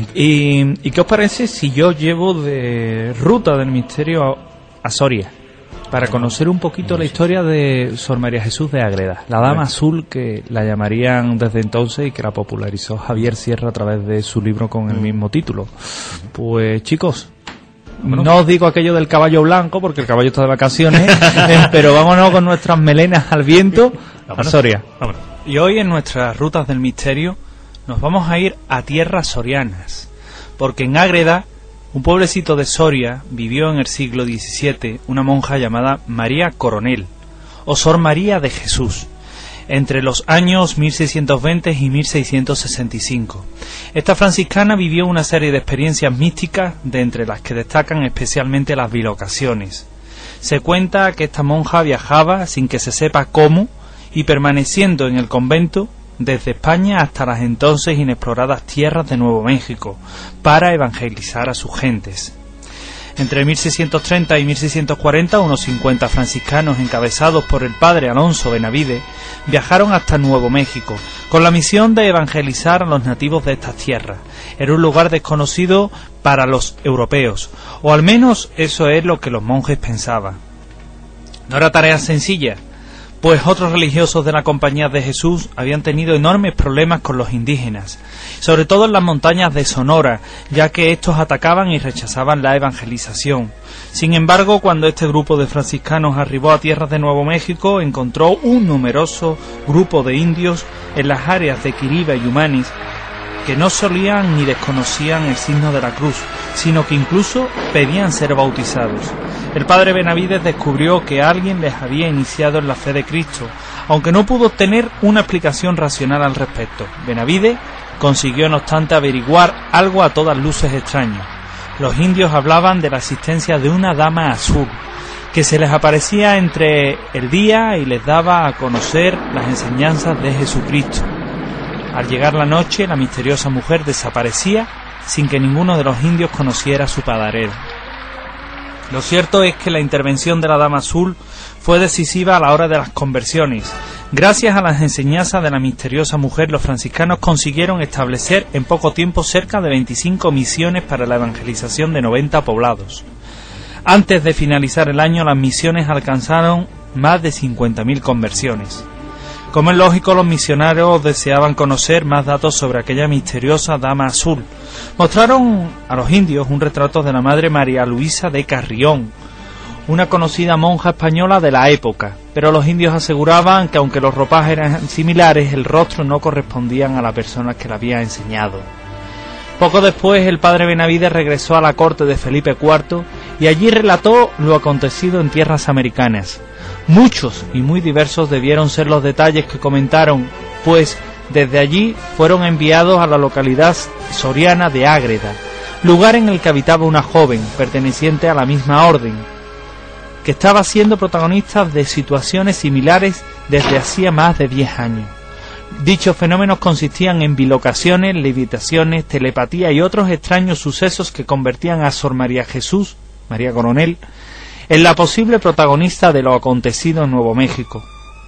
¿Y qué os parece si yo llevo de ruta del misterio a Soria? Para conocer un poquito la historia de Sor María Jesús de Ágreda, la Dama Azul, que la llamarían desde entonces y que la popularizó Javier Sierra a través de su libro con el mismo título. Pues chicos, no os digo aquello del caballo blanco porque el caballo está de vacaciones, pero vámonos con nuestras melenas al viento a Soria. Vámonos. Y hoy en nuestras rutas del misterio nos vamos a ir a tierras sorianas, porque en Ágreda, un pueblecito de Soria, vivió en el siglo XVII una monja llamada María Coronel, o Sor María de Jesús, entre los años 1620 y 1665. Esta franciscana vivió una serie de experiencias místicas, de entre las que destacan especialmente las bilocaciones. Se cuenta que esta monja viajaba sin que se sepa cómo y permaneciendo en el convento desde España hasta las entonces inexploradas tierras de Nuevo México para evangelizar a sus gentes. Entre 1630 y 1640, unos 50 franciscanos encabezados por el padre Alonso Benavides viajaron hasta Nuevo México con la misión de evangelizar a los nativos de estas tierras. Era un lugar desconocido para los europeos, o al menos eso es lo que los monjes pensaban. No era tarea sencilla, pues otros religiosos de la Compañía de Jesús habían tenido enormes problemas con los indígenas, sobre todo en las montañas de Sonora, ya que estos atacaban y rechazaban la evangelización. Sin embargo, cuando este grupo de franciscanos arribó a tierras de Nuevo México, encontró un numeroso grupo de indios en las áreas de Quiriba y Umanis, que no solían ni desconocían el signo de la cruz, sino que incluso pedían ser bautizados. El padre Benavides descubrió que alguien les había iniciado en la fe de Cristo, aunque no pudo obtener una explicación racional al respecto. Benavides consiguió no obstante averiguar algo a todas luces extraño. Los indios hablaban de la existencia de una dama azul, que se les aparecía entre el día y les daba a conocer las enseñanzas de Jesucristo. Al llegar la noche, la misteriosa mujer desaparecía sin que ninguno de los indios conociera su paradero. Lo cierto es que la intervención de la Dama Azul fue decisiva a la hora de las conversiones. Gracias a las enseñanzas de la misteriosa mujer, los franciscanos consiguieron establecer en poco tiempo cerca de 25 misiones para la evangelización de 90 poblados. Antes de finalizar el año, las misiones alcanzaron más de 50.000 conversiones. Como es lógico, los misioneros deseaban conocer más datos sobre aquella misteriosa Dama Azul. Mostraron a los indios un retrato de la Madre María Luisa de Carrión, una conocida monja española de la época, pero los indios aseguraban que aunque los ropajes eran similares, el rostro no correspondían a la persona que la había enseñado. Poco después, el padre Benavides regresó a la corte de Felipe IV y allí relató lo acontecido en tierras americanas. Muchos y muy diversos debieron ser los detalles que comentaron, pues desde allí fueron enviados a la localidad soriana de Ágreda, lugar en el que habitaba una joven perteneciente a la misma orden, que estaba siendo protagonista de situaciones similares desde hacía más de 10 años. Dichos fenómenos consistían en bilocaciones, levitaciones, telepatía y otros extraños sucesos que convertían a Sor María Jesús, María Coronel, en la posible protagonista de lo acontecido en Nuevo México.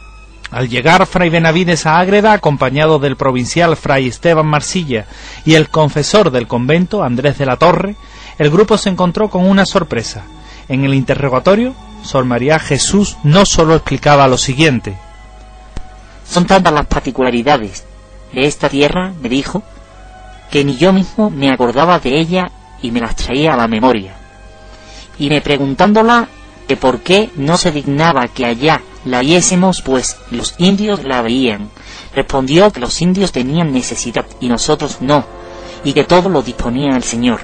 Al llegar Fray Benavides a Ágreda, acompañado del provincial Fray Esteban Marsilla y el confesor del convento, Andrés de la Torre, el grupo se encontró con una sorpresa. En el interrogatorio, Sor María Jesús no solo explicaba lo siguiente. Son tantas las particularidades de esta tierra, me dijo, que ni yo mismo me acordaba de ella y me las traía a la memoria. Y me preguntándola que por qué no se dignaba que allá la viésemos, pues los indios la veían, respondió que los indios tenían necesidad y nosotros no, y que todo lo disponía el Señor.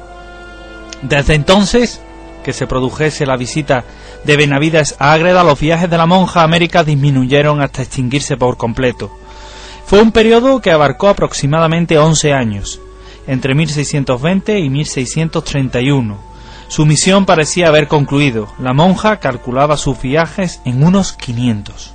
Desde entonces que se produjese la visita de Benavides a Ágreda, los viajes de la monja a América disminuyeron hasta extinguirse por completo. Fue un periodo que abarcó aproximadamente 11 años, entre 1620 y 1631. Su misión parecía haber concluido. La monja calculaba sus viajes en unos 500.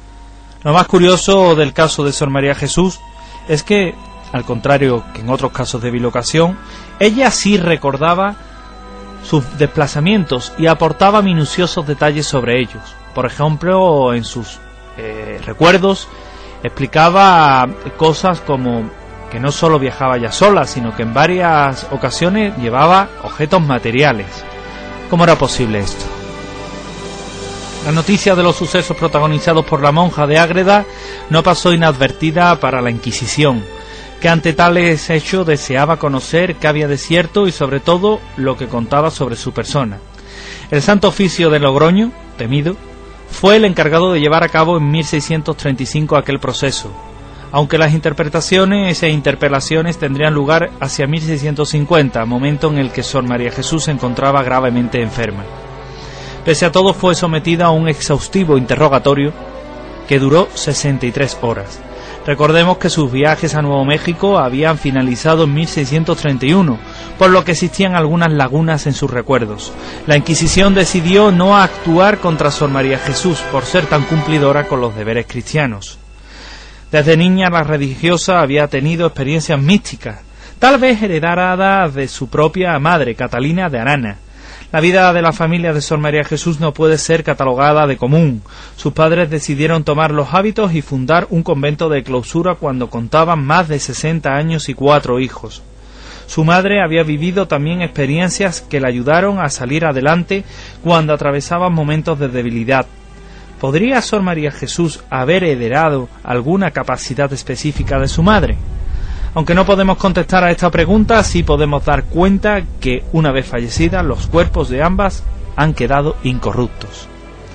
Lo más curioso del caso de Sor María Jesús es que, al contrario que en otros casos de bilocación, ella sí recordaba sus desplazamientos y aportaba minuciosos detalles sobre ellos. Por ejemplo, en sus recuerdos explicaba cosas como que no solo viajaba ella sola, sino que en varias ocasiones llevaba objetos materiales. ¿Cómo era posible esto? La noticia de los sucesos protagonizados por la monja de Ágreda no pasó inadvertida para la Inquisición, que ante tales hechos deseaba conocer qué había de cierto y sobre todo lo que contaba sobre su persona. El Santo Oficio de Logroño, temido, fue el encargado de llevar a cabo en 1635 aquel proceso, aunque las interpretaciones e interpelaciones tendrían lugar hacia 1650, momento en el que Sor María Jesús se encontraba gravemente enferma. Pese a todo, fue sometida a un exhaustivo interrogatorio que duró 63 horas. Recordemos que sus viajes a Nuevo México habían finalizado en 1631, por lo que existían algunas lagunas en sus recuerdos. La Inquisición decidió no actuar contra Sor María Jesús por ser tan cumplidora con los deberes cristianos. Desde niña la religiosa había tenido experiencias místicas, tal vez heredadas de su propia madre, Catalina de Arana. La vida de la familia de Sor María Jesús no puede ser catalogada de común. Sus padres decidieron tomar los hábitos y fundar un convento de clausura cuando contaban más de 60 años y 4 hijos. Su madre había vivido también experiencias que la ayudaron a salir adelante cuando atravesaban momentos de debilidad. ¿Podría Sor María Jesús haber heredado alguna capacidad específica de su madre? Aunque no podemos contestar a esta pregunta, sí podemos dar cuenta que, una vez fallecidas, los cuerpos de ambas han quedado incorruptos.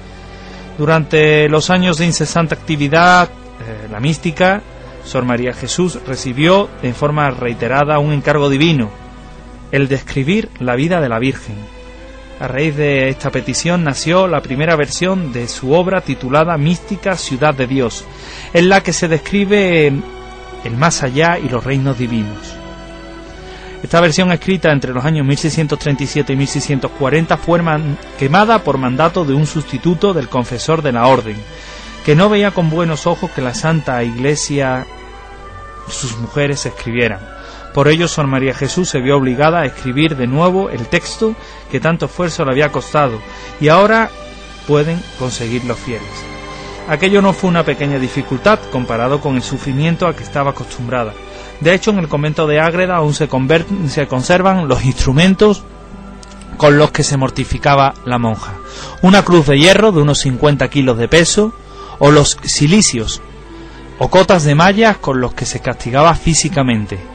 Durante los años de incesante actividad, la mística, Sor María Jesús recibió en forma reiterada un encargo divino, el de escribir la vida de la Virgen. A raíz de esta petición nació la primera versión de su obra titulada Mística Ciudad de Dios, en la que se describe el más allá y los reinos divinos. Esta versión, escrita entre los años 1637 y 1640, fue quemada por mandato de un sustituto del confesor de la orden, que no veía con buenos ojos que la Santa Iglesia y sus mujeres escribieran. Por ello, Sor María Jesús se vio obligada a escribir de nuevo el texto que tanto esfuerzo le había costado, y ahora pueden conseguir los fieles. Aquello no fue una pequeña dificultad comparado con el sufrimiento a que estaba acostumbrada. De hecho, en el convento de Ágreda aún se conservan los instrumentos con los que se mortificaba la monja. Una cruz de hierro de unos 50 kilos de peso, o los cilicios, o cotas de mallas con los que se castigaba físicamente.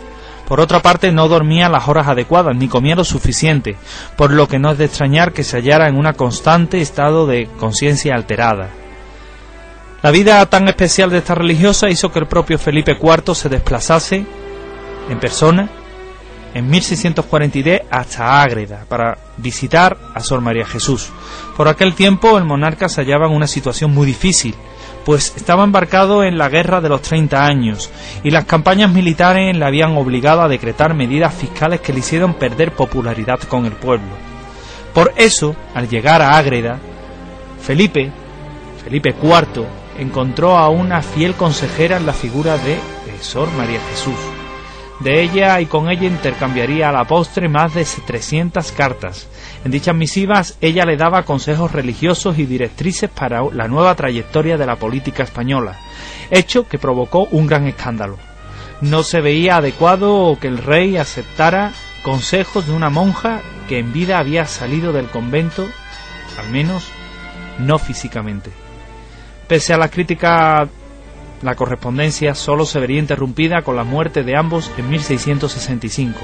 Por otra parte, no dormía las horas adecuadas ni comía lo suficiente, por lo que no es de extrañar que se hallara en un constante estado de conciencia alterada. La vida tan especial de esta religiosa hizo que el propio Felipe IV se desplazase en persona en 1643 hasta Ágreda para visitar a Sor María Jesús. Por aquel tiempo el monarca se hallaba en una situación muy difícil, pues estaba embarcado en la guerra de los 30 años y las campañas militares le habían obligado a decretar medidas fiscales que le hicieron perder popularidad con el pueblo. Por eso, al llegar a Ágreda, Felipe IV encontró a una fiel consejera en la figura de Sor María Jesús. De ella y con ella intercambiaría a la postre más de 300 cartas. En dichas misivas ella le daba consejos religiosos y directrices para la nueva trayectoria de la política española, hecho que provocó un gran escándalo. No se veía adecuado que el rey aceptara consejos de una monja que en vida había salido del convento, al menos no físicamente. Pese a las críticas, la correspondencia solo se vería interrumpida con la muerte de ambos en 1665.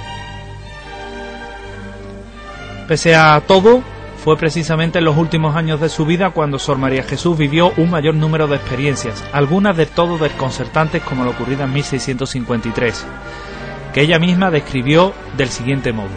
Pese a todo, fue precisamente en los últimos años de su vida cuando Sor María Jesús vivió un mayor número de experiencias, algunas de todo desconcertantes como lo ocurrido en 1653, que ella misma describió del siguiente modo.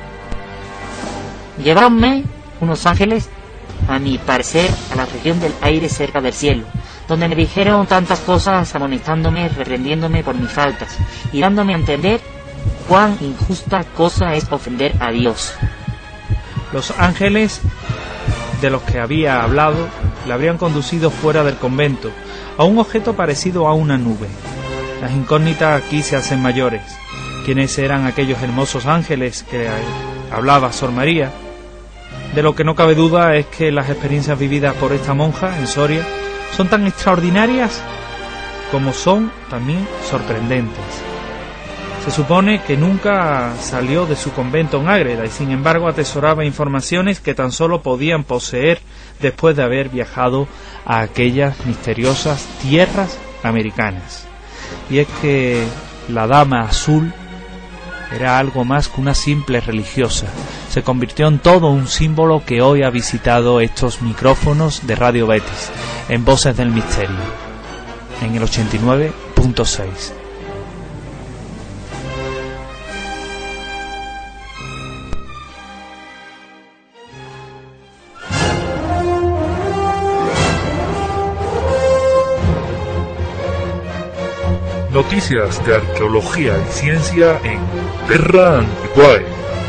Lleváronme unos ángeles, a mi parecer, a la región del aire cerca del cielo, donde me dijeron tantas cosas, amonestándome, reprendiéndome por mis faltas, y dándome a entender cuán injusta cosa es ofender a Dios. Los ángeles de los que había hablado le habrían conducido fuera del convento, a un objeto parecido a una nube. Las incógnitas aquí se hacen mayores. ¿Quiénes eran aquellos hermosos ángeles que hablaba Sor María? De lo que no cabe duda es que las experiencias vividas por esta monja en Soria son tan extraordinarias como son también sorprendentes. Se supone que nunca salió de su convento en Ágreda y sin embargo atesoraba informaciones que tan solo podían poseer después de haber viajado a aquellas misteriosas tierras americanas. Y es que la Dama Azul era algo más que una simple religiosa. Se convirtió en todo un símbolo que hoy ha visitado estos micrófonos de Radio Betis, en Voces del Misterio, en el 89.6. Noticias de arqueología y ciencia en Terra Antiquae.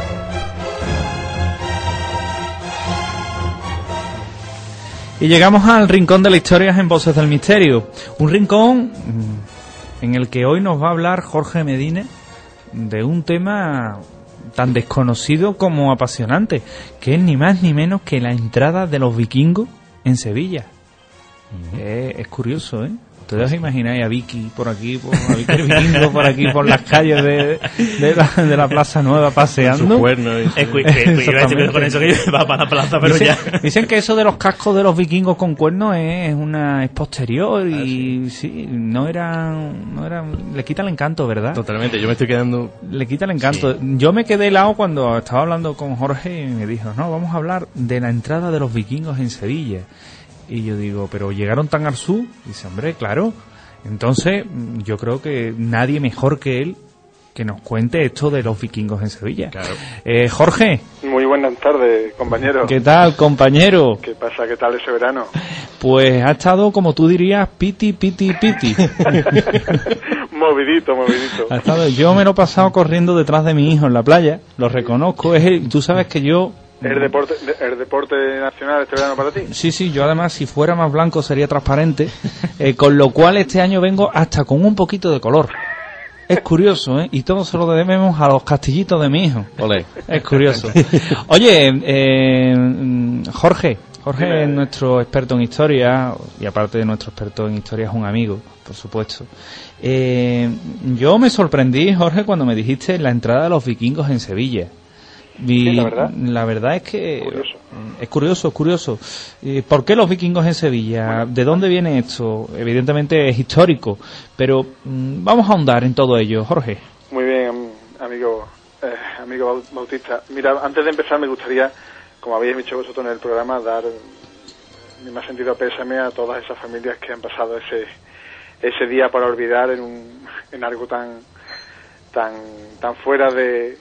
Y llegamos al rincón de la historia en Voces del Misterio. Un rincón en el que hoy nos va a hablar Jorge Medina de un tema tan desconocido como apasionante, que es ni más ni menos que la entrada de los vikingos en Sevilla. Es curioso, ¿eh? ¿Ustedes os imagináis a Vicky por aquí, a Vicky el vikingo por aquí, por las calles de la Plaza Nueva paseando? Su cuerno. Cuidado con eso que va para la plaza, pero dicen que eso de los cascos de los vikingos con cuernos es posterior y sí, no era, le quita el encanto, ¿verdad? Totalmente, yo me estoy quedando... Le quita el encanto. Sí. Yo me quedé helado cuando estaba hablando con Jorge y me dijo, no, vamos a hablar de la entrada de los vikingos en Sevilla. Y yo digo, ¿pero llegaron tan al sur? Y dice, hombre, claro. Entonces, yo creo que nadie mejor que él que nos cuente esto de los vikingos en Sevilla. Claro. Jorge. Muy buenas tardes, compañero. ¿Qué tal, compañero? ¿Qué pasa? ¿Qué tal ese verano? Pues ha estado, como tú dirías, piti. Movidito. Ha estado, yo me lo he pasado corriendo detrás de mi hijo en la playa, lo reconozco. Tú sabes que yo... ¿El deporte nacional este verano para ti? Sí, yo además si fuera más blanco sería transparente, con lo cual este año vengo hasta con un poquito de color. Es curioso, ¿eh? Y todo se lo debemos a los castillitos de mi hijo. Olé. Es curioso. Oye, Jorge es nuestro experto en historia, y aparte de nuestro experto en historia es un amigo, por supuesto. Yo me sorprendí, Jorge, cuando me dijiste la entrada de los vikingos en Sevilla. Sí, la verdad es que es curioso. ¿Por qué los vikingos en Sevilla? ¿De dónde viene esto? Evidentemente es histórico, pero vamos a ahondar en todo ello, Jorge. Muy bien. amigo Bautista. Mira, antes de empezar me gustaría, como habéis dicho vosotros en el programa, dar mi más sentido pésame a todas esas familias que han pasado ese día para olvidar en algo tan fuera de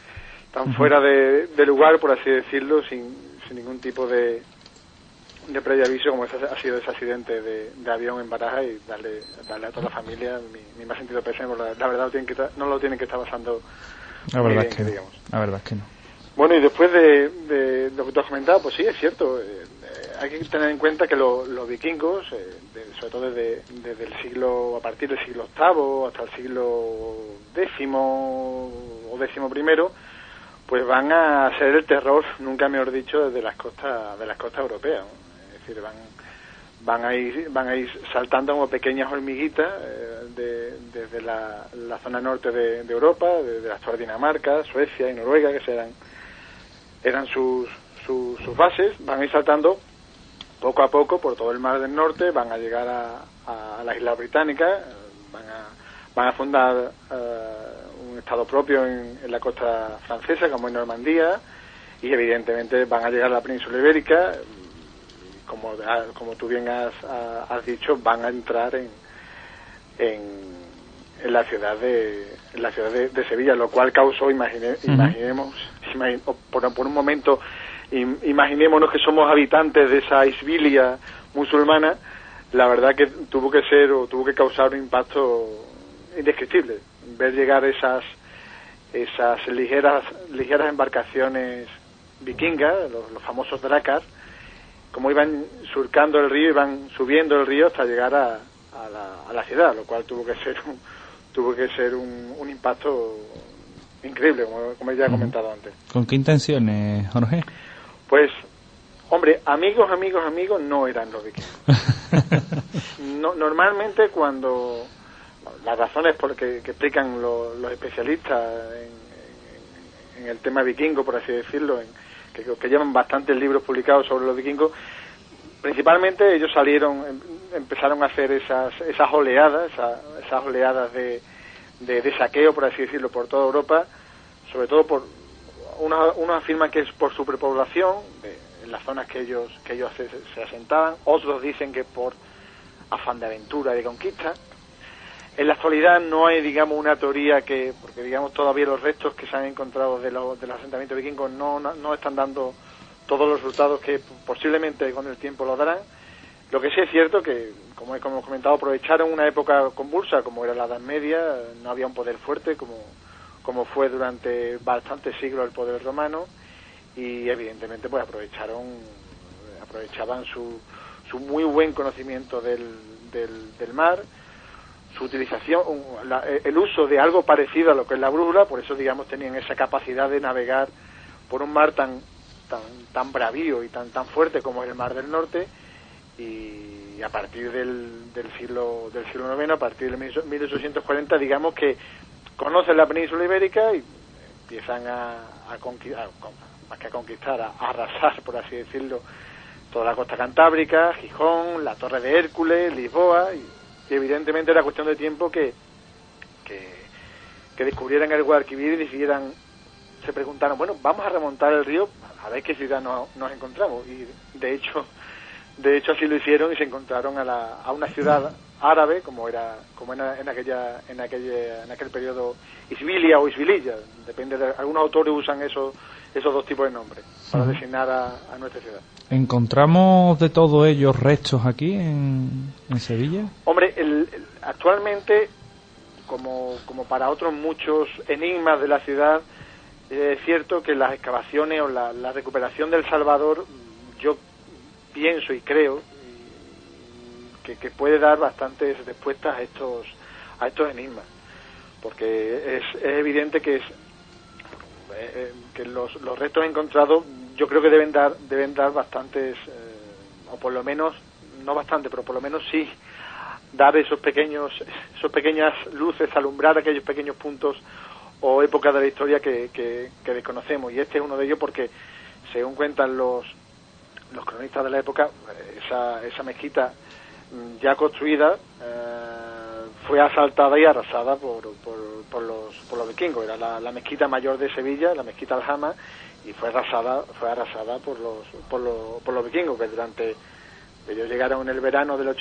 lugar, por así decirlo, sin ningún tipo de previo aviso, como ha sido ese accidente de avión en Barajas, y darle a toda la familia mi más sentido pésame. La verdad no lo tienen que estar pasando. La verdad bien, es que digamos. La verdad es que no. Bueno, y después de lo que tú has comentado, pues sí, es cierto. Hay que tener en cuenta que los vikingos, sobre todo desde el siglo, a partir del siglo VIII hasta el siglo X o XI, pues van a ser el terror, nunca mejor dicho, de las costas europeas, ¿no? Es decir, van a ir saltando como pequeñas hormiguitas desde la zona norte de Europa, desde la actual Dinamarca, Suecia y Noruega, que eran sus bases. Van a ir saltando poco a poco por todo el mar del norte, van a llegar a las Islas Británicas, van a fundar un estado propio en la costa francesa, como en Normandía, y evidentemente van a llegar a la península ibérica. Como tú bien has dicho, van a entrar en la ciudad de Sevilla, lo cual causó, imaginemos por un momento, imaginémonos que somos habitantes de esa Isbilia musulmana. La verdad que tuvo que causar un impacto indescriptible ver llegar esas ligeras embarcaciones vikingas, los famosos drakkar, como iban surcando el río, iban subiendo el río hasta llegar a la ciudad, lo cual tuvo que ser un impacto increíble, como ya he comentado antes. ¿Con qué intenciones, Jorge? Pues, hombre, amigos no eran los vikingos. Normalmente cuando las razones que explican los especialistas en el tema vikingo, por así decirlo, que llevan bastantes libros publicados sobre los vikingos, principalmente ellos empezaron a hacer esas oleadas de saqueo, por así decirlo, por toda Europa, sobre todo por unos afirman que es por superpoblación en las zonas que ellos se asentaban, otros dicen que por afán de aventura y de conquista. En la actualidad no hay, digamos, una teoría porque digamos todavía los restos que se han encontrado de los asentamientos vikingos no están dando todos los resultados que posiblemente con el tiempo lo darán. Lo que sí es cierto que, como hemos comentado, aprovecharon una época convulsa como era la Edad Media, no había un poder fuerte como fue durante bastantes siglos el poder romano, y evidentemente pues aprovechaban su muy buen conocimiento del mar, su utilización, el uso de algo parecido a lo que es la brújula. Por eso, digamos, tenían esa capacidad de navegar por un mar tan bravío y tan fuerte como es el Mar del Norte. Y a partir del siglo IX, a partir de 1840, digamos que conocen la península ibérica y empiezan a conquistar, más que a conquistar, a arrasar, por así decirlo, toda la costa cantábrica, Gijón, la Torre de Hércules, Lisboa, y evidentemente era cuestión de tiempo que descubrieran el Guadalquivir y se preguntaron, bueno, vamos a remontar el río a ver qué ciudad nos encontramos. Y de hecho así lo hicieron, y se encontraron a una ciudad árabe, como era en aquel periodo, Isbilia o Isbililla, depende de algunos autores usan esos dos tipos de nombres para designar a nuestra ciudad. ¿Encontramos de todos ellos restos aquí en Sevilla? Hombre, actualmente, como para otros muchos enigmas de la ciudad, es cierto que las excavaciones o la recuperación del Salvador, yo pienso y creo que puede dar bastantes respuestas a estos enigmas, porque es evidente que los restos encontrados, yo creo que deben dar bastantes, o por lo menos no bastante, pero por lo menos sí dar esas pequeñas luces, alumbrar aquellos pequeños puntos o épocas de la historia que desconocemos. Y este es uno de ellos, porque según cuentan los cronistas de la época, esa mezquita ya construida fue asaltada y arrasada por los vikingos. Era la mezquita mayor de Sevilla, la mezquita Aljama, y fue arrasada por los vikingos, que ellos llegaron en el verano del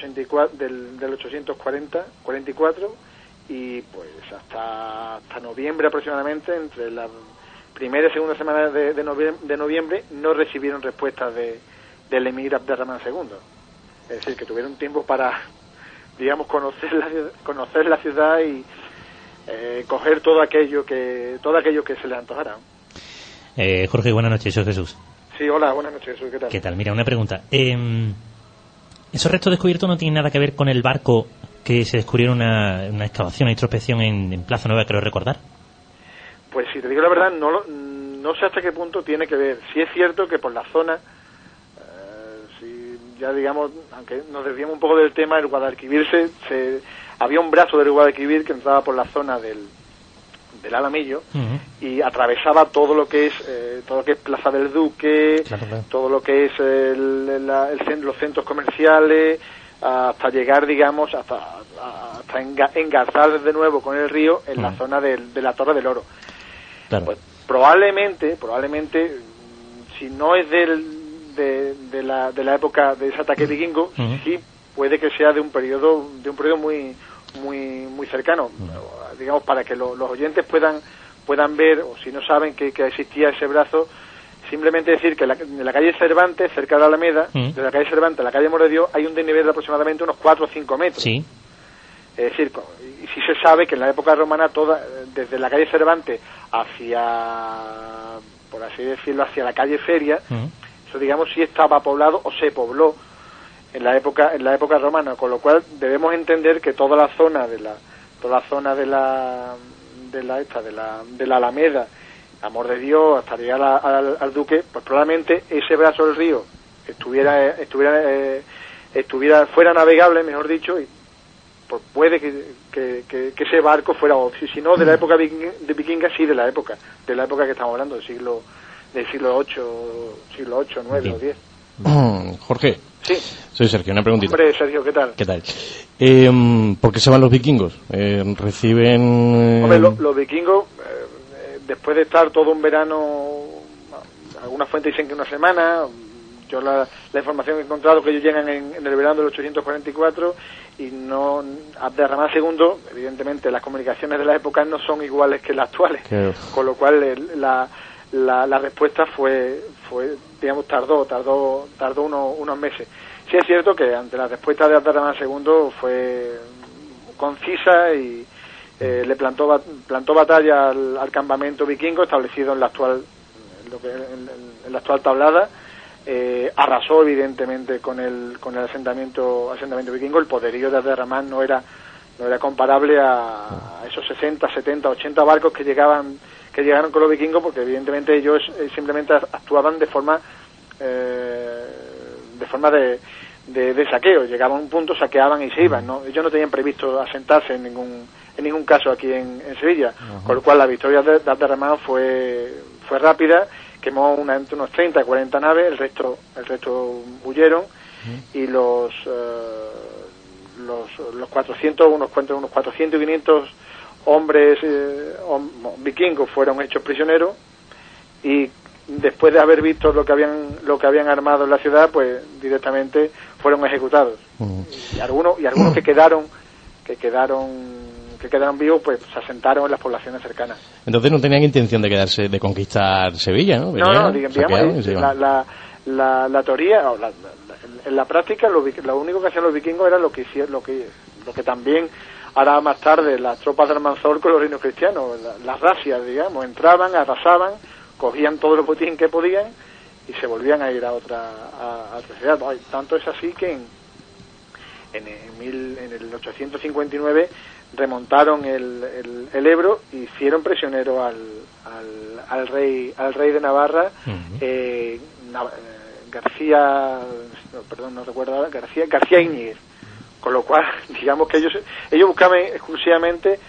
844, y pues hasta noviembre aproximadamente, entre la primera y segunda semana de noviembre, no recibieron respuestas del emir Abderramán II. Es decir, que tuvieron tiempo para, digamos, conocer la ciudad y coger todo aquello que se les antojara. Jorge, buenas noches, soy Jesús. Sí, hola, buenas noches, Jesús, ¿qué tal? ¿Qué tal? Mira, una pregunta. ¿Esos restos descubiertos no tienen nada que ver con el barco que se descubrieron una excavación, una introspección en Plaza Nueva, creo recordar? Pues si te digo la verdad, no sé hasta qué punto tiene que ver. Sí es cierto que por la zona, si ya digamos, aunque nos desviamos un poco del tema, el Guadalquivir había un brazo del Guadalquivir que entraba por la zona del Alamillo, y atravesaba todo lo que es Plaza del Duque, claro. Todo lo que es los centros comerciales, hasta llegar, digamos, hasta engarzar de nuevo con el río en la zona de la Torre del Oro. Claro. Pues probablemente, si no es de la época de ese ataque vikingo, sí puede que sea de un periodo muy cercano, digamos, para que los oyentes puedan ver, o si no saben que existía ese brazo, simplemente decir que en la calle Cervantes, cerca de la Alameda, de la calle Cervantes a la calle Moredió, hay un desnivel de aproximadamente unos 4 o 5 metros. Sí. Es decir, y si se sabe que en la época romana desde la calle Cervantes hacia, por así decirlo, hacia la calle Feria, eso, digamos, sí estaba poblado o se pobló en la época romana, con lo cual debemos entender que toda la zona de la Alameda, Amor de Dios, hasta llegar al Duque, pues probablemente ese brazo del río fuera navegable, mejor dicho, y pues puede que ese barco fuera, o si no de la época de vikinga, sí de la época que estamos hablando, del siglo VIII, siglo VIII, IX o X. Jorge. Sí. Soy Sergio, una preguntita. Hombre, Sergio, ¿qué tal? ¿Qué tal? ¿Por qué se van los vikingos? ¿Reciben...? Hombre, los vikingos, después de estar todo un verano, algunas fuentes dicen que una semana, yo la información que he encontrado que ellos llegan en el verano del 844, y no, Abderramán II, evidentemente las comunicaciones de la época no son iguales que las actuales, claro. Con lo cual la respuesta fue digamos, tardó unos meses. Sí es cierto que ante la respuesta de Abderramán II fue concisa y le plantó batalla al campamento vikingo establecido en la actual tablada. Arrasó evidentemente con el asentamiento vikingo. El poderío de Abderramán no era comparable a esos 60, 70, 80 barcos que llegaron con los vikingos, porque evidentemente ellos simplemente actuaban de forma de saqueo. Llegaban a un punto, saqueaban y se iban, ¿no? Ellos no tenían previsto asentarse en ningún caso aquí en Sevilla. Con lo cual la victoria de Abderramán fue rápida, quemó entre unos 30 y 40 naves, el resto huyeron, y los 400 y 500 hombres vikingos fueron hechos prisioneros, y después de haber visto lo que habían armado en la ciudad, pues directamente fueron ejecutados. Y algunos que quedaron vivos, pues se asentaron en las poblaciones cercanas. Entonces no tenían intención de de conquistar Sevilla, ¿no? No, digamos, la teoría, en la práctica, lo único que hacían los vikingos era lo que también hará más tarde las tropas de Almanzor con los reinos cristianos, las razias, digamos, entraban, arrasaban, cogían todo el botín que podían y se volvían a ir a otra ciudad. Tanto es así que en el 859 remontaron el Ebro y hicieron prisionero al rey de Navarra, García Íñiguez, con lo cual digamos que ellos buscaban exclusivamente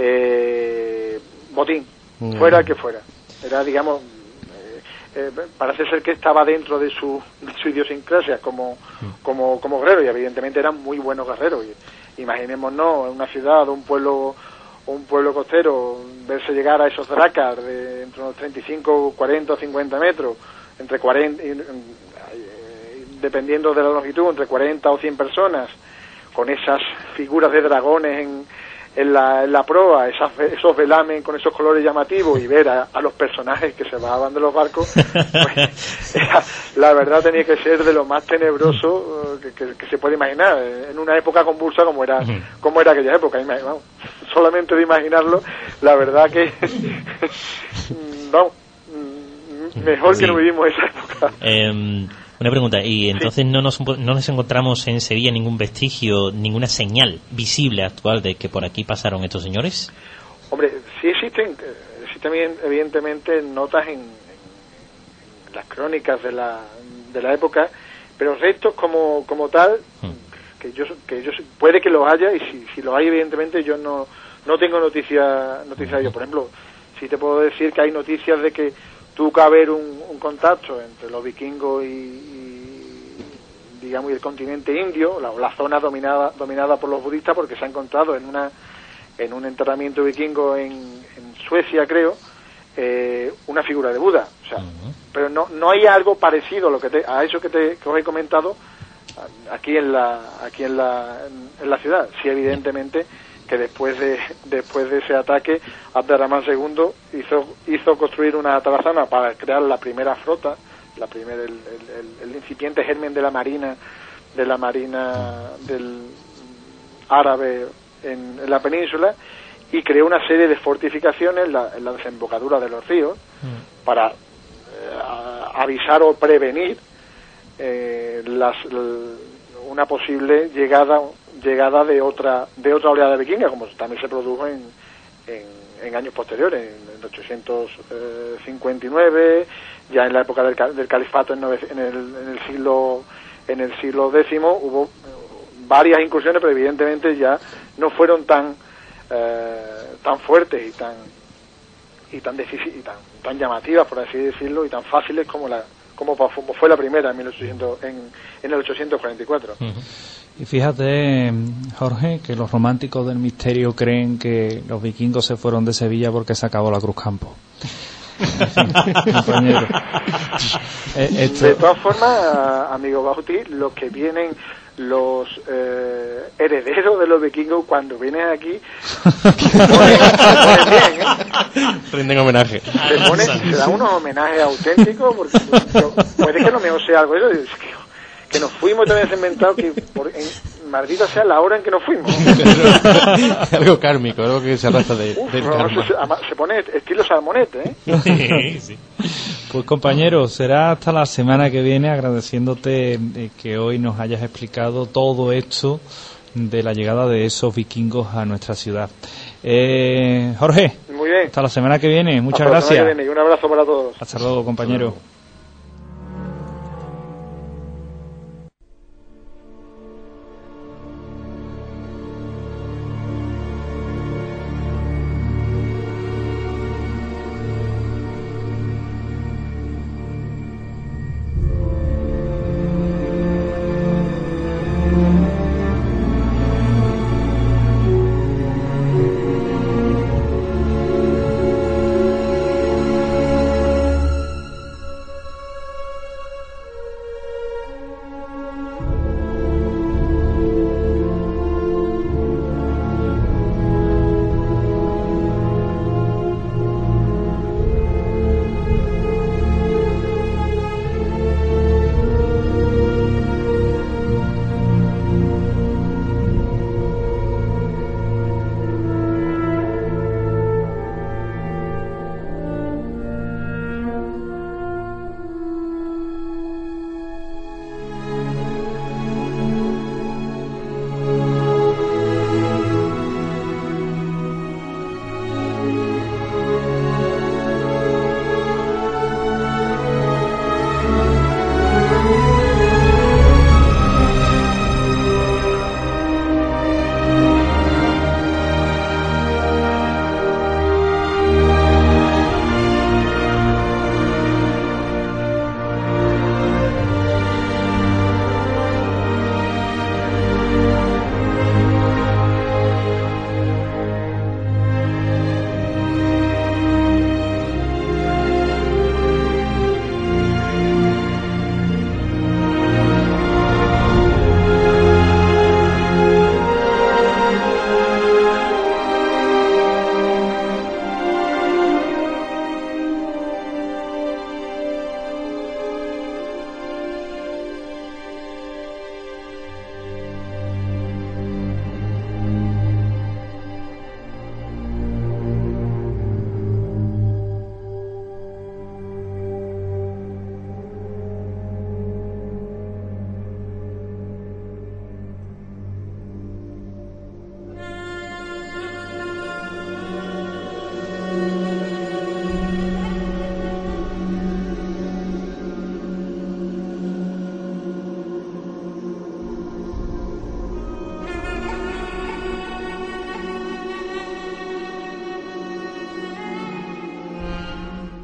botín, fuera que fuera. Era, digamos, parece ser que estaba dentro de su idiosincrasia como guerrero, y evidentemente eran muy buenos guerreros. Imaginémonos una ciudad o un pueblo un pueblo costero, verse llegar a esos dracars de entre unos 35, 40 o 50 metros, entre 40, dependiendo de la longitud, entre 40 o 100 personas, con esas figuras de dragones en la proa, esos velamen con esos colores llamativos, y ver a los personajes que se bajaban de los barcos, pues, la verdad tenía que ser de lo más tenebroso que se puede imaginar, en una época convulsa como era aquella época. Vamos, solamente de imaginarlo, la verdad que vamos, mejor sí, que no vivimos esa época. Una pregunta, y entonces sí, no nos encontramos en Sevilla ningún vestigio, ninguna señal visible actual de que por aquí pasaron estos señores. Hombre, sí existen evidentemente notas en las crónicas de la época, pero restos como tal, que yo puede que los haya, y si los hay, evidentemente yo no tengo noticia de ello. Por ejemplo, sí te puedo decir que hay noticias de que tuvo que haber un contacto entre los vikingos y digamos, y el continente indio, la zona dominada por los budistas, porque se ha encontrado en un enterramiento vikingo en Suecia, creo, una figura de Buda. O sea, pero no hay algo parecido a eso que os he comentado aquí en la ciudad. Sí, evidentemente que después de ese ataque, Abderramán II hizo construir una atarazana para crear la primera flota, el incipiente germen de la marina del árabe en la península, y creó una serie de fortificaciones en la desembocadura de los ríos para avisar o prevenir una posible llegada de otra oleada vikinga, como también se produjo en años posteriores, en 859, ya en la época del califato en el siglo X hubo varias incursiones, pero evidentemente ya no fueron tan fuertes y tan llamativas, por así decirlo, y tan fáciles como fue la primera en el 844. Y fíjate, Jorge, que los románticos del misterio creen que los vikingos se fueron de Sevilla porque se acabó la Cruz Campo. Compañero. De todas formas, amigo Bauti, los que vienen, los herederos de los vikingos, cuando vienen aquí, se ponen bien, rinden homenaje. Se dan unos homenajes auténticos, porque puede que lo mejor sea algo de eso, que nos fuimos, también se ha inventado que maldita sea la hora en que nos fuimos. Algo kármico, algo que se arrastra del karma. Se pone estilo salmonete, Sí. Pues compañero, será hasta la semana que viene, agradeciéndote que hoy nos hayas explicado todo esto de la llegada de esos vikingos a nuestra ciudad. Jorge, muy bien, hasta la semana que viene, muchas hasta gracias. La semana que viene, y un abrazo para todos. Hasta luego, compañero.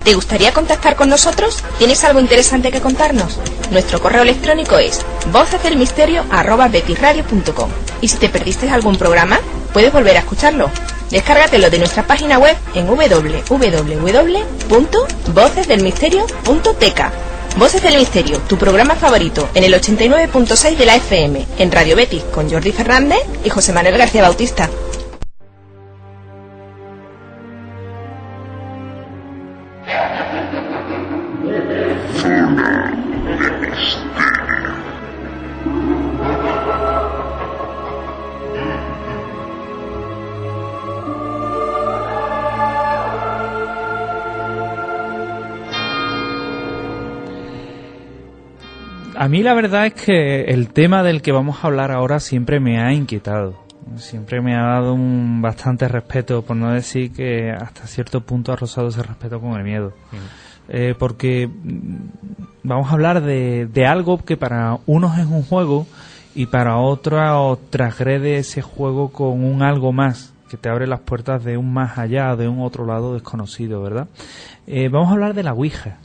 ¿Te gustaría contactar con nosotros? ¿Tienes algo interesante que contarnos? Nuestro correo electrónico es vocesdelmisterio@betisradio.com. Y si te perdiste algún programa, puedes volver a escucharlo. Descárgatelo de nuestra página web en www.vocesdelmisterio.tk. Voces del Misterio, tu programa favorito, en el 89.6 de la FM, en Radio Betis, con Jordi Fernández y José Manuel García Bautista. A mí la verdad es que el tema del que vamos a hablar ahora siempre me ha inquietado. Siempre me ha dado un bastante respeto, por no decir que hasta cierto punto ha rozado ese respeto con el miedo. Porque vamos a hablar de algo que para unos es un juego y para otros transgrede ese juego con un algo más, que te abre las puertas de un más allá, de un otro lado desconocido, ¿verdad? Vamos a hablar de la Ouija.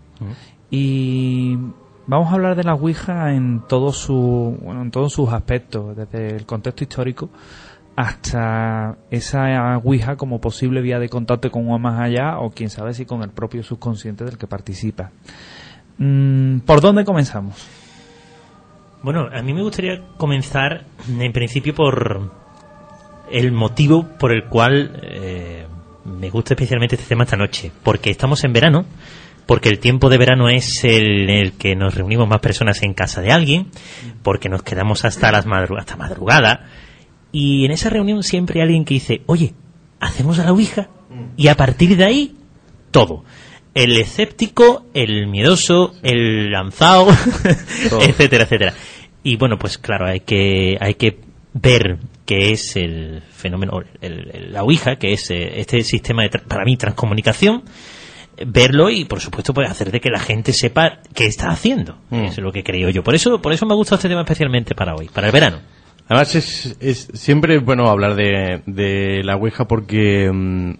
Y vamos a hablar de la Ouija en todos sus aspectos, desde el contexto histórico hasta esa Ouija como posible vía de contacto con un más allá, o quién sabe si con el propio subconsciente del que participa. ¿Por dónde comenzamos? Bueno, a mí me gustaría comenzar en principio por el motivo por el cual me gusta especialmente este tema esta noche, porque estamos en verano, porque el tiempo de verano es el que nos reunimos más personas en casa de alguien, porque nos quedamos hasta madrugada, y en esa reunión siempre hay alguien que dice, oye, hacemos a la Ouija, y a partir de ahí, todo. El escéptico, el miedoso, el lanzado, etcétera, etcétera. Y bueno, pues claro, hay que ver qué es el fenómeno, la Ouija, que es este sistema de, para mí, transcomunicación, verlo y por supuesto pues hacer de que la gente sepa qué está haciendo. Eso es lo que creo yo. Por eso me gusta este tema especialmente para hoy, para el verano. Además es siempre bueno hablar de la Ouija porque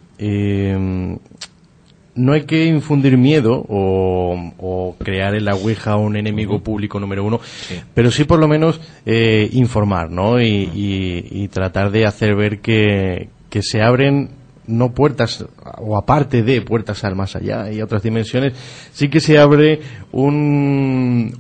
no hay que infundir miedo o crear en la Ouija un enemigo público número uno, pero sí por lo menos informar, ¿no? Y tratar de hacer ver que se abren no puertas, o aparte de puertas al más allá y a otras dimensiones, sí que se abre un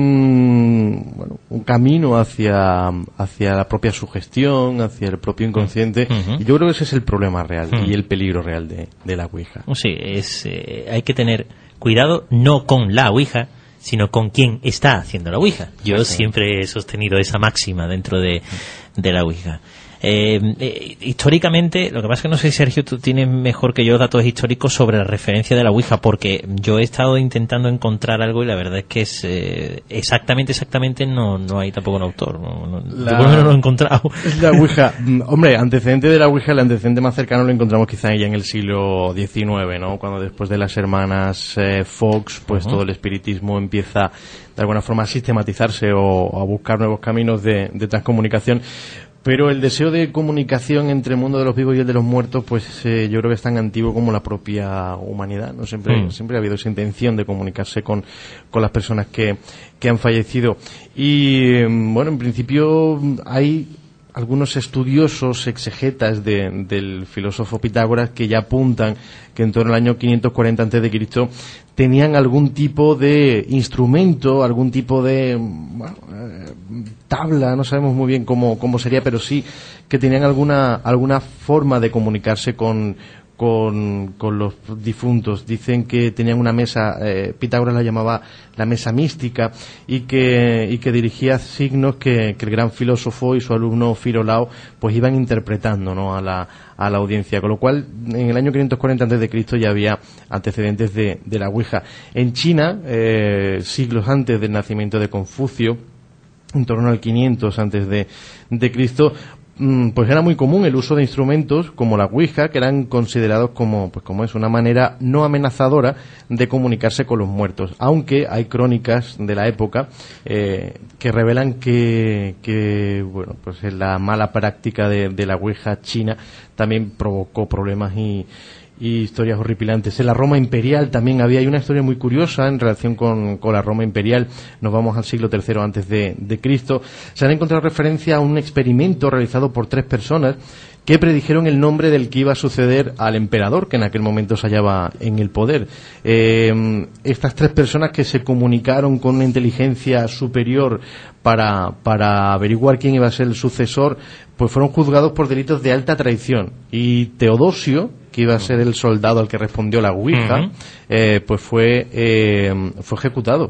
camino hacia la propia sugestión, hacia el propio inconsciente, y yo creo que ese es el problema real y el peligro real de la Ouija. Sí, hay que tener cuidado no con la Ouija, sino con quien está haciendo la Ouija. Yo siempre he sostenido esa máxima dentro de la Ouija. Históricamente, lo que pasa es que no sé, Sergio, tú tienes mejor que yo datos históricos sobre la referencia de la Ouija, porque yo he estado intentando encontrar algo y la verdad es que es exactamente no hay tampoco un autor. Yo por lo menos no lo he encontrado. La Ouija, hombre, antecedente de la Ouija, el antecedente más cercano lo encontramos quizá ya en el siglo XIX, ¿no? Cuando después de las hermanas Fox, pues todo el espiritismo empieza de alguna forma a sistematizarse o a buscar nuevos caminos de transcomunicación. Pero el deseo de comunicación entre el mundo de los vivos y el de los muertos, pues yo creo que es tan antiguo como la propia humanidad, ¿no? Siempre ha habido esa intención de comunicarse con las personas que han fallecido. Y bueno, en principio hay algunos estudiosos exegetas del filósofo Pitágoras que ya apuntan que en torno al año 540 a.C. tenían algún tipo de instrumento, algún tipo de tabla, no sabemos muy bien cómo sería, pero sí que tenían alguna forma de comunicarse con los difuntos. Dicen que tenían una mesa, Pitágoras la llamaba la mesa mística, y que dirigía signos que el gran filósofo y su alumno Filolao pues iban interpretando, ¿no? a la audiencia, con lo cual en el año 540 a.C. ya había antecedentes de la Ouija. En China, siglos antes del nacimiento de Confucio, en torno al 500 antes de Cristo, pues era muy común el uso de instrumentos como la Ouija, que eran considerados como es una manera no amenazadora de comunicarse con los muertos, aunque hay crónicas de la época que revelan que bueno, pues la mala práctica de la Ouija china también provocó problemas y historias horripilantes. En la Roma imperial también hay una historia muy curiosa en relación con la Roma imperial. Nos vamos al siglo III antes de Cristo. Se han encontrado referencia a un experimento realizado por 3 personas que predijeron el nombre del que iba a suceder al emperador, que en aquel momento se hallaba en el poder. Estas 3 personas que se comunicaron con una inteligencia superior para averiguar quién iba a ser el sucesor, pues fueron juzgados por delitos de alta traición. Y Teodosio, que iba a ser el soldado al que respondió la Ouija, pues fue ejecutado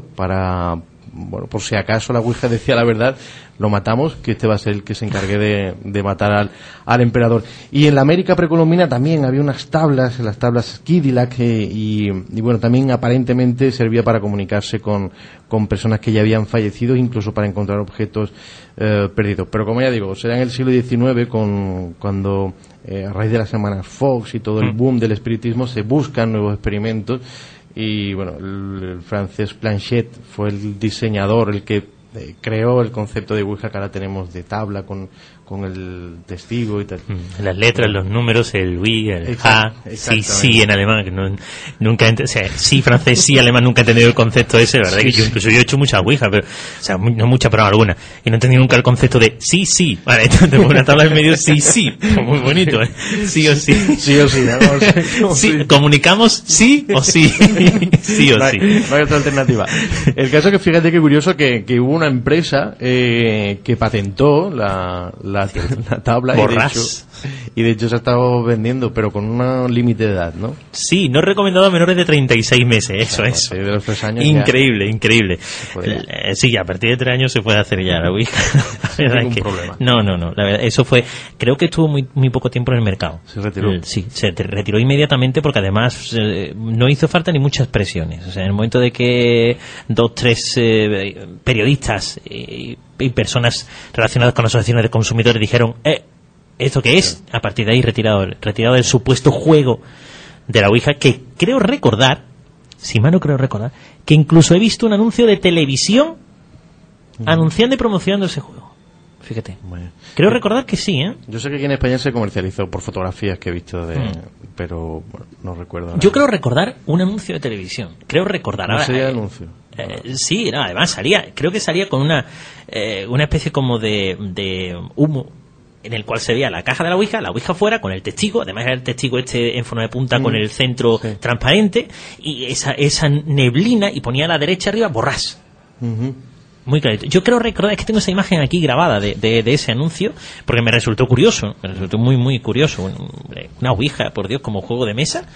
por si acaso la Ouija decía la verdad, lo matamos, que este va a ser el que se encargue de matar al emperador. Y en la América precolombina también había unas tablas, las tablas Kidilac, y bueno, también aparentemente servía para comunicarse con personas que ya habían fallecido, incluso para encontrar objetos perdidos. Pero como ya digo, será en el siglo XIX cuando a raíz de las semanas Fox y todo el boom del espiritismo se buscan nuevos experimentos. Y bueno, el francés Planchet fue el diseñador, el que creó el concepto de Ouija que ahora tenemos de tabla con el testigo y tal. Las letras, los números, el oui, el a, sí en alemán, que nunca sí francés, sí alemán, nunca he entendido el concepto ese, la verdad que yo he hecho mucha Ouija, pero, o sea, no mucha, pero alguna, y no he entendido nunca el concepto de sí, vale, entonces tengo una tabla en medio, sí, muy bonito, sí o sí. Sí o sí, ¿no? Sí, comunicamos sí o sí, sí o sí. No hay otra alternativa. El caso es que fíjate qué curioso que hubo una empresa que patentó la tabla y de hecho se ha estado vendiendo, pero con un límite de edad, ¿no? Sí, no recomendado a menores de 36 meses, eso claro, es. De los 3 años increíble. Sí, a partir de 3 años se puede hacer ya la Ouija. Sin ningún problema. No, la verdad, eso fue, creo que estuvo muy poco tiempo en el mercado. Se retiró. Sí, se retiró inmediatamente porque además no hizo falta ni muchas presiones. O sea, en el momento de que 2-3 periodistas y personas relacionadas con asociaciones de consumidores dijeron ¿esto qué es? A partir de ahí retirado del supuesto juego de la Ouija, que creo recordar, si mal no creo recordar, que incluso he visto un anuncio de televisión anunciando y promocionando ese juego. Fíjate. Bueno. Creo recordar que sí, ¿eh? Yo sé que aquí en España se comercializó por fotografías que he visto pero bueno, no recuerdo nada. Yo creo recordar un anuncio de televisión. Creo recordar. ¿No sería el anuncio? Sí, no, además creo que salía con una especie como de humo en el cual se veía la caja de la Ouija fuera con el testigo, además era el testigo en forma de punta con el centro transparente, y esa neblina, y ponía a la derecha arriba borrás. Muy clarito. Yo creo recordar, es que tengo esa imagen aquí grabada de ese anuncio, porque me resultó curioso, muy curioso. Una Ouija, por Dios, como juego de mesa.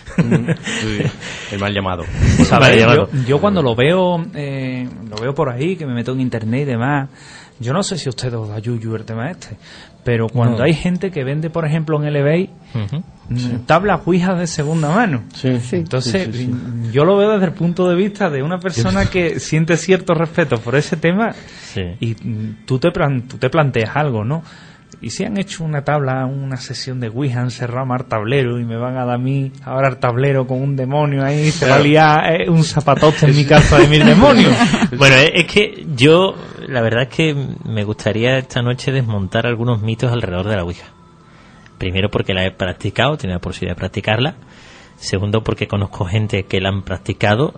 El mal llamado. Yo cuando lo veo por ahí, que me meto en internet y demás, yo no sé si a usted os da yuyu el tema pero cuando hay gente que vende, por ejemplo, en el eBay, tablas Ouija de segunda mano. Entonces, yo lo veo desde el punto de vista de una persona que siente cierto respeto por ese tema, y tú te planteas algo, ¿no? Y si han hecho una tabla, una sesión de Ouija, han cerrado más tablero y me van a dar a mí ahora el tablero con un demonio ahí, se va a liar un zapatote en mi casa de mis demonios. Bueno, es que yo, la verdad es que me gustaría esta noche desmontar algunos mitos alrededor de la Ouija. Primero porque la he practicado, tenía la posibilidad de practicarla. Segundo porque conozco gente que la han practicado,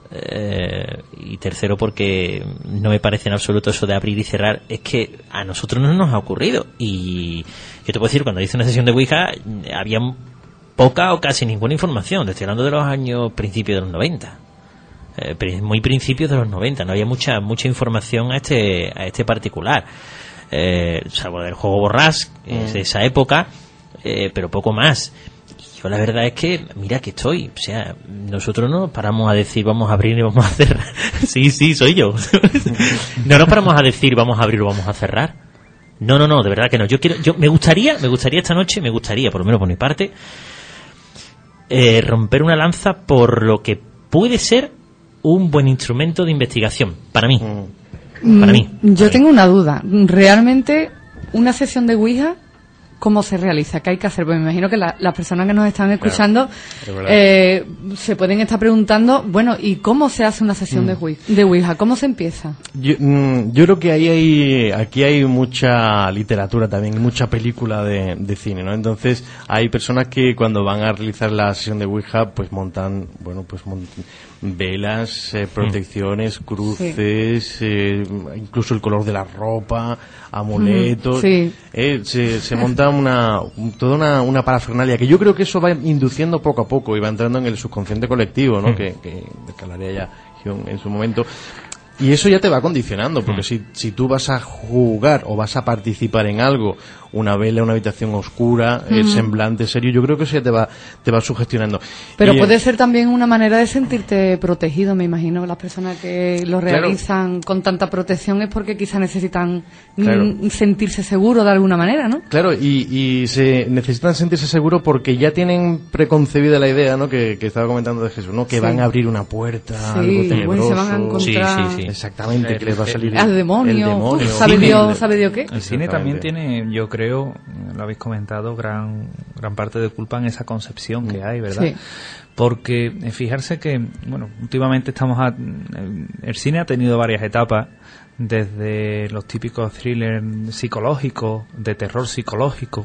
y tercero porque no me parece en absoluto eso de abrir y cerrar. Es que a nosotros no nos ha ocurrido, y yo te puedo decir, cuando hice una sesión de Ouija había poca o casi ninguna información. Te estoy hablando de los años principios de los 90, muy principios de los 90, no había mucha información a este particular, salvo del juego Borrás, de esa época, pero poco más. Yo la verdad es que, mira que estoy, o sea, nosotros no nos paramos a decir vamos a abrir y vamos a cerrar. Sí, soy yo. No nos paramos a decir vamos a abrir o vamos a cerrar. No, de verdad que no. Me gustaría esta noche, por lo menos por mi parte, romper una lanza por lo que puede ser un buen instrumento de investigación, para mí. Yo tengo una duda. ¿Realmente una sesión de Ouija ¿cómo se realiza? ¿Qué hay que hacer? Pues me imagino que las personas que nos están escuchando se pueden estar preguntando, bueno, ¿y cómo se hace una sesión de Ouija? ¿Cómo se empieza? Yo creo que aquí hay mucha literatura también, mucha película de cine, ¿no? Entonces hay personas que cuando van a realizar la sesión de Ouija pues montan velas, protecciones, cruces, incluso el color de la ropa, amuletos. Se monta toda una parafernalia que yo creo que eso va induciendo poco a poco y va entrando en el subconsciente colectivo, ¿no? Que hablaría ya Hyun en su momento. Y eso ya te va condicionando, porque si tú vas a jugar o vas a participar en algo, una vela, una habitación oscura, el semblante serio, yo creo que eso ya te va sugestionando. Pero puede ser también una manera de sentirte protegido, me imagino. Las personas que lo realizan con tanta protección es porque quizá necesitan sentirse seguros de alguna manera, ¿no? Claro, y se necesitan sentirse seguros porque ya tienen preconcebida la idea, ¿no? Que estaba comentando de Jesús, ¿no? Que van a abrir una puerta, algo tenebroso. Se van a encontrar... Exactamente, que les va a salir al demonio. ¿Sabe Dios qué? El cine también tiene, yo creo, lo habéis comentado, gran parte de culpa en esa concepción que hay, ¿verdad? Sí. Porque fijarse que, bueno, últimamente el cine ha tenido varias etapas, desde los típicos thrillers psicológicos, de terror psicológico,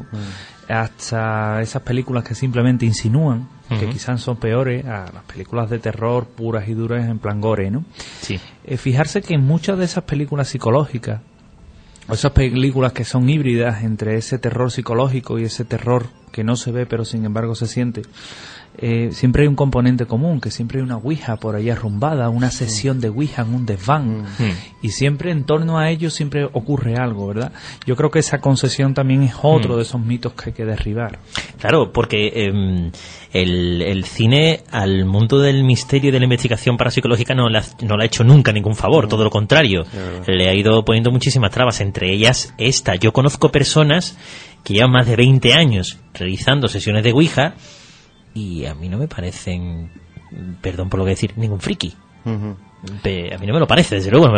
hasta esas películas que simplemente insinúan, que quizás son peores a las películas de terror puras y duras en plan gore, ¿no? Sí. Fijarse que en muchas de esas películas psicológicas, o esas películas que son híbridas entre ese terror psicológico y ese terror que no se ve pero sin embargo se siente, siempre hay un componente común, que siempre hay una Ouija por ahí arrumbada, una sesión de Ouija en un desván, y siempre en torno a ello siempre ocurre algo, ¿verdad? Yo creo que esa concesión también es otro de esos mitos que hay que derribar. Claro, porque el cine al mundo del misterio y de la investigación parapsicológica no le ha hecho nunca ningún favor, todo lo contrario, le ha ido poniendo muchísimas trabas, entre ellas esta. Yo conozco personas que llevan más de 20 años realizando sesiones de Ouija y a mí no me parecen, perdón por lo que decir, ningún friki. A mí no me lo parece, desde luego.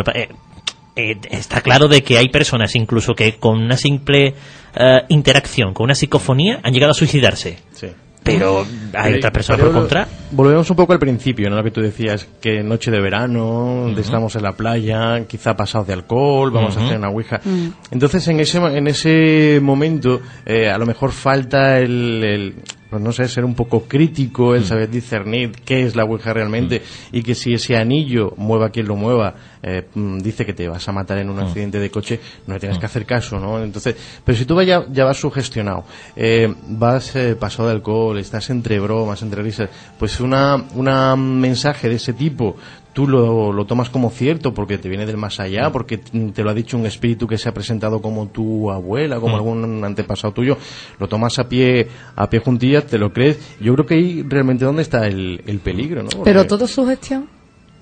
Está claro de que hay personas incluso que con una simple interacción, con una psicofonía, han llegado a suicidarse. Sí. Pero hay otras personas por contra. Volvemos un poco al principio, ¿no? Lo que tú decías, que noche de verano, estamos en la playa, quizá pasados de alcohol, vamos a hacer una Ouija. Entonces, en ese momento, a lo mejor falta pues no sé, ser un poco crítico, el saber discernir qué es la Ouija realmente, y que si ese anillo, mueva quien lo mueva, dice que te vas a matar en un accidente de coche, no le tienes que hacer caso, ¿no? Entonces, pero si tú ya vas sugestionado, vas pasado de alcohol, estás entre bromas, entre risas, pues una mensaje de ese tipo, tú lo tomas como cierto porque te viene del más allá, porque te lo ha dicho un espíritu que se ha presentado como tu abuela, como algún antepasado tuyo, lo tomas a pie juntillas, te lo crees. Yo creo que ahí realmente donde está el peligro, ¿no? Porque... Pero todo sugestión.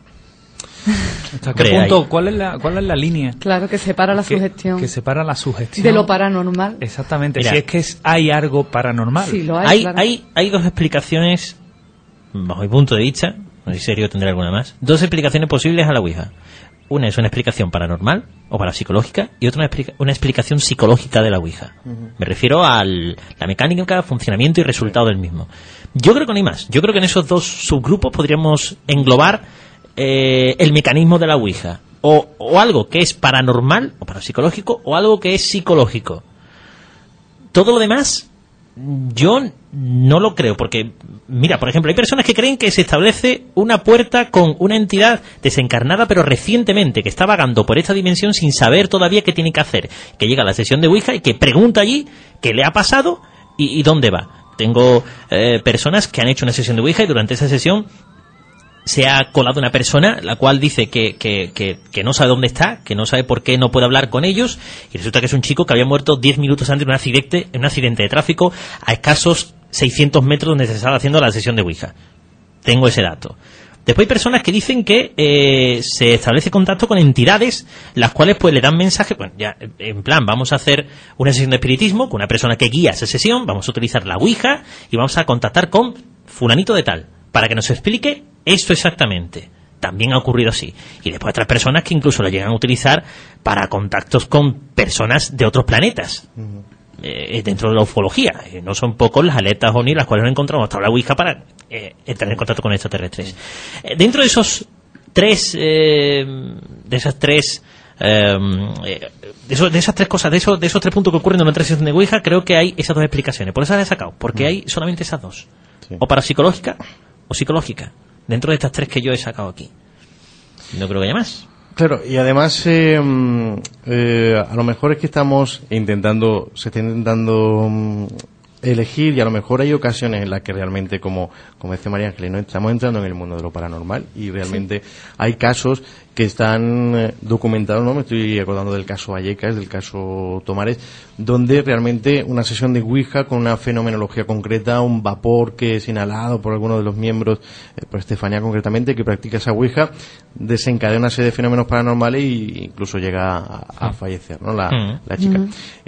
¿Hasta qué punto? ¿Cuál es la línea? Claro, que separa la sugestión. Que separa la sugestión de lo paranormal. Exactamente. Mira, si es que hay algo paranormal. Sí, lo hay. Hay dos explicaciones, bajo mi punto de vista, no sé si serio tendré alguna más, dos explicaciones posibles a la Ouija. Una es una explicación paranormal o parapsicológica y otra una explicación psicológica de la Ouija. Me refiero a la mecánica, funcionamiento y resultado del mismo. Yo creo que no hay más. Yo creo que en esos dos subgrupos podríamos englobar el mecanismo de la Ouija. O algo que es paranormal o parapsicológico o algo que es psicológico. Todo lo demás yo no lo creo, porque mira, por ejemplo, hay personas que creen que se establece una puerta con una entidad desencarnada pero recientemente, que está vagando por esta dimensión sin saber todavía qué tiene que hacer, que llega a la sesión de Ouija y que pregunta allí qué le ha pasado y dónde va. Tengo personas que han hecho una sesión de Ouija y durante esa sesión se ha colado una persona la cual dice que no sabe dónde está, que no sabe por qué no puede hablar con ellos, y resulta que es un chico que había muerto 10 minutos antes en un accidente de tráfico a escasos 600 metros donde se estaba haciendo la sesión de Ouija. Tengo ese dato. Después hay personas que dicen que se establece contacto con entidades, las cuales pues le dan mensajes, bueno, ya en plan, vamos a hacer una sesión de espiritismo con una persona que guía esa sesión, vamos a utilizar la Ouija y vamos a contactar con fulanito de tal, para que nos explique esto exactamente. También ha ocurrido así. Y después otras personas que incluso lo llegan a utilizar para contactos con personas de otros planetas. dentro de la ufología. No son pocos las aletas OVNI las cuales nos encontramos hasta la Ouija para entrar en contacto con extraterrestres. Dentro de esos tres, de esos tres cosas, de esos tres puntos que ocurren en una sesión de Ouija, creo que hay esas dos explicaciones. Por eso las he sacado, porque hay solamente esas dos. Sí. O parapsicológica o psicológica. Dentro de estas tres que yo he sacado aquí. No creo que haya más. Claro, y además a lo mejor es que se está intentando elegir, y a lo mejor hay ocasiones en las que realmente, como decía María Ángeles, ¿no? Estamos entrando en el mundo de lo paranormal y realmente hay casos que están documentados, ¿no? Me estoy acordando del caso Vallecas, del caso Tomares, donde realmente una sesión de Ouija con una fenomenología concreta, un vapor que es inhalado por alguno de los miembros, por Estefanía concretamente, que practica esa Ouija, desencadena una serie de fenómenos paranormales e incluso llega a fallecer, ¿no? La chica.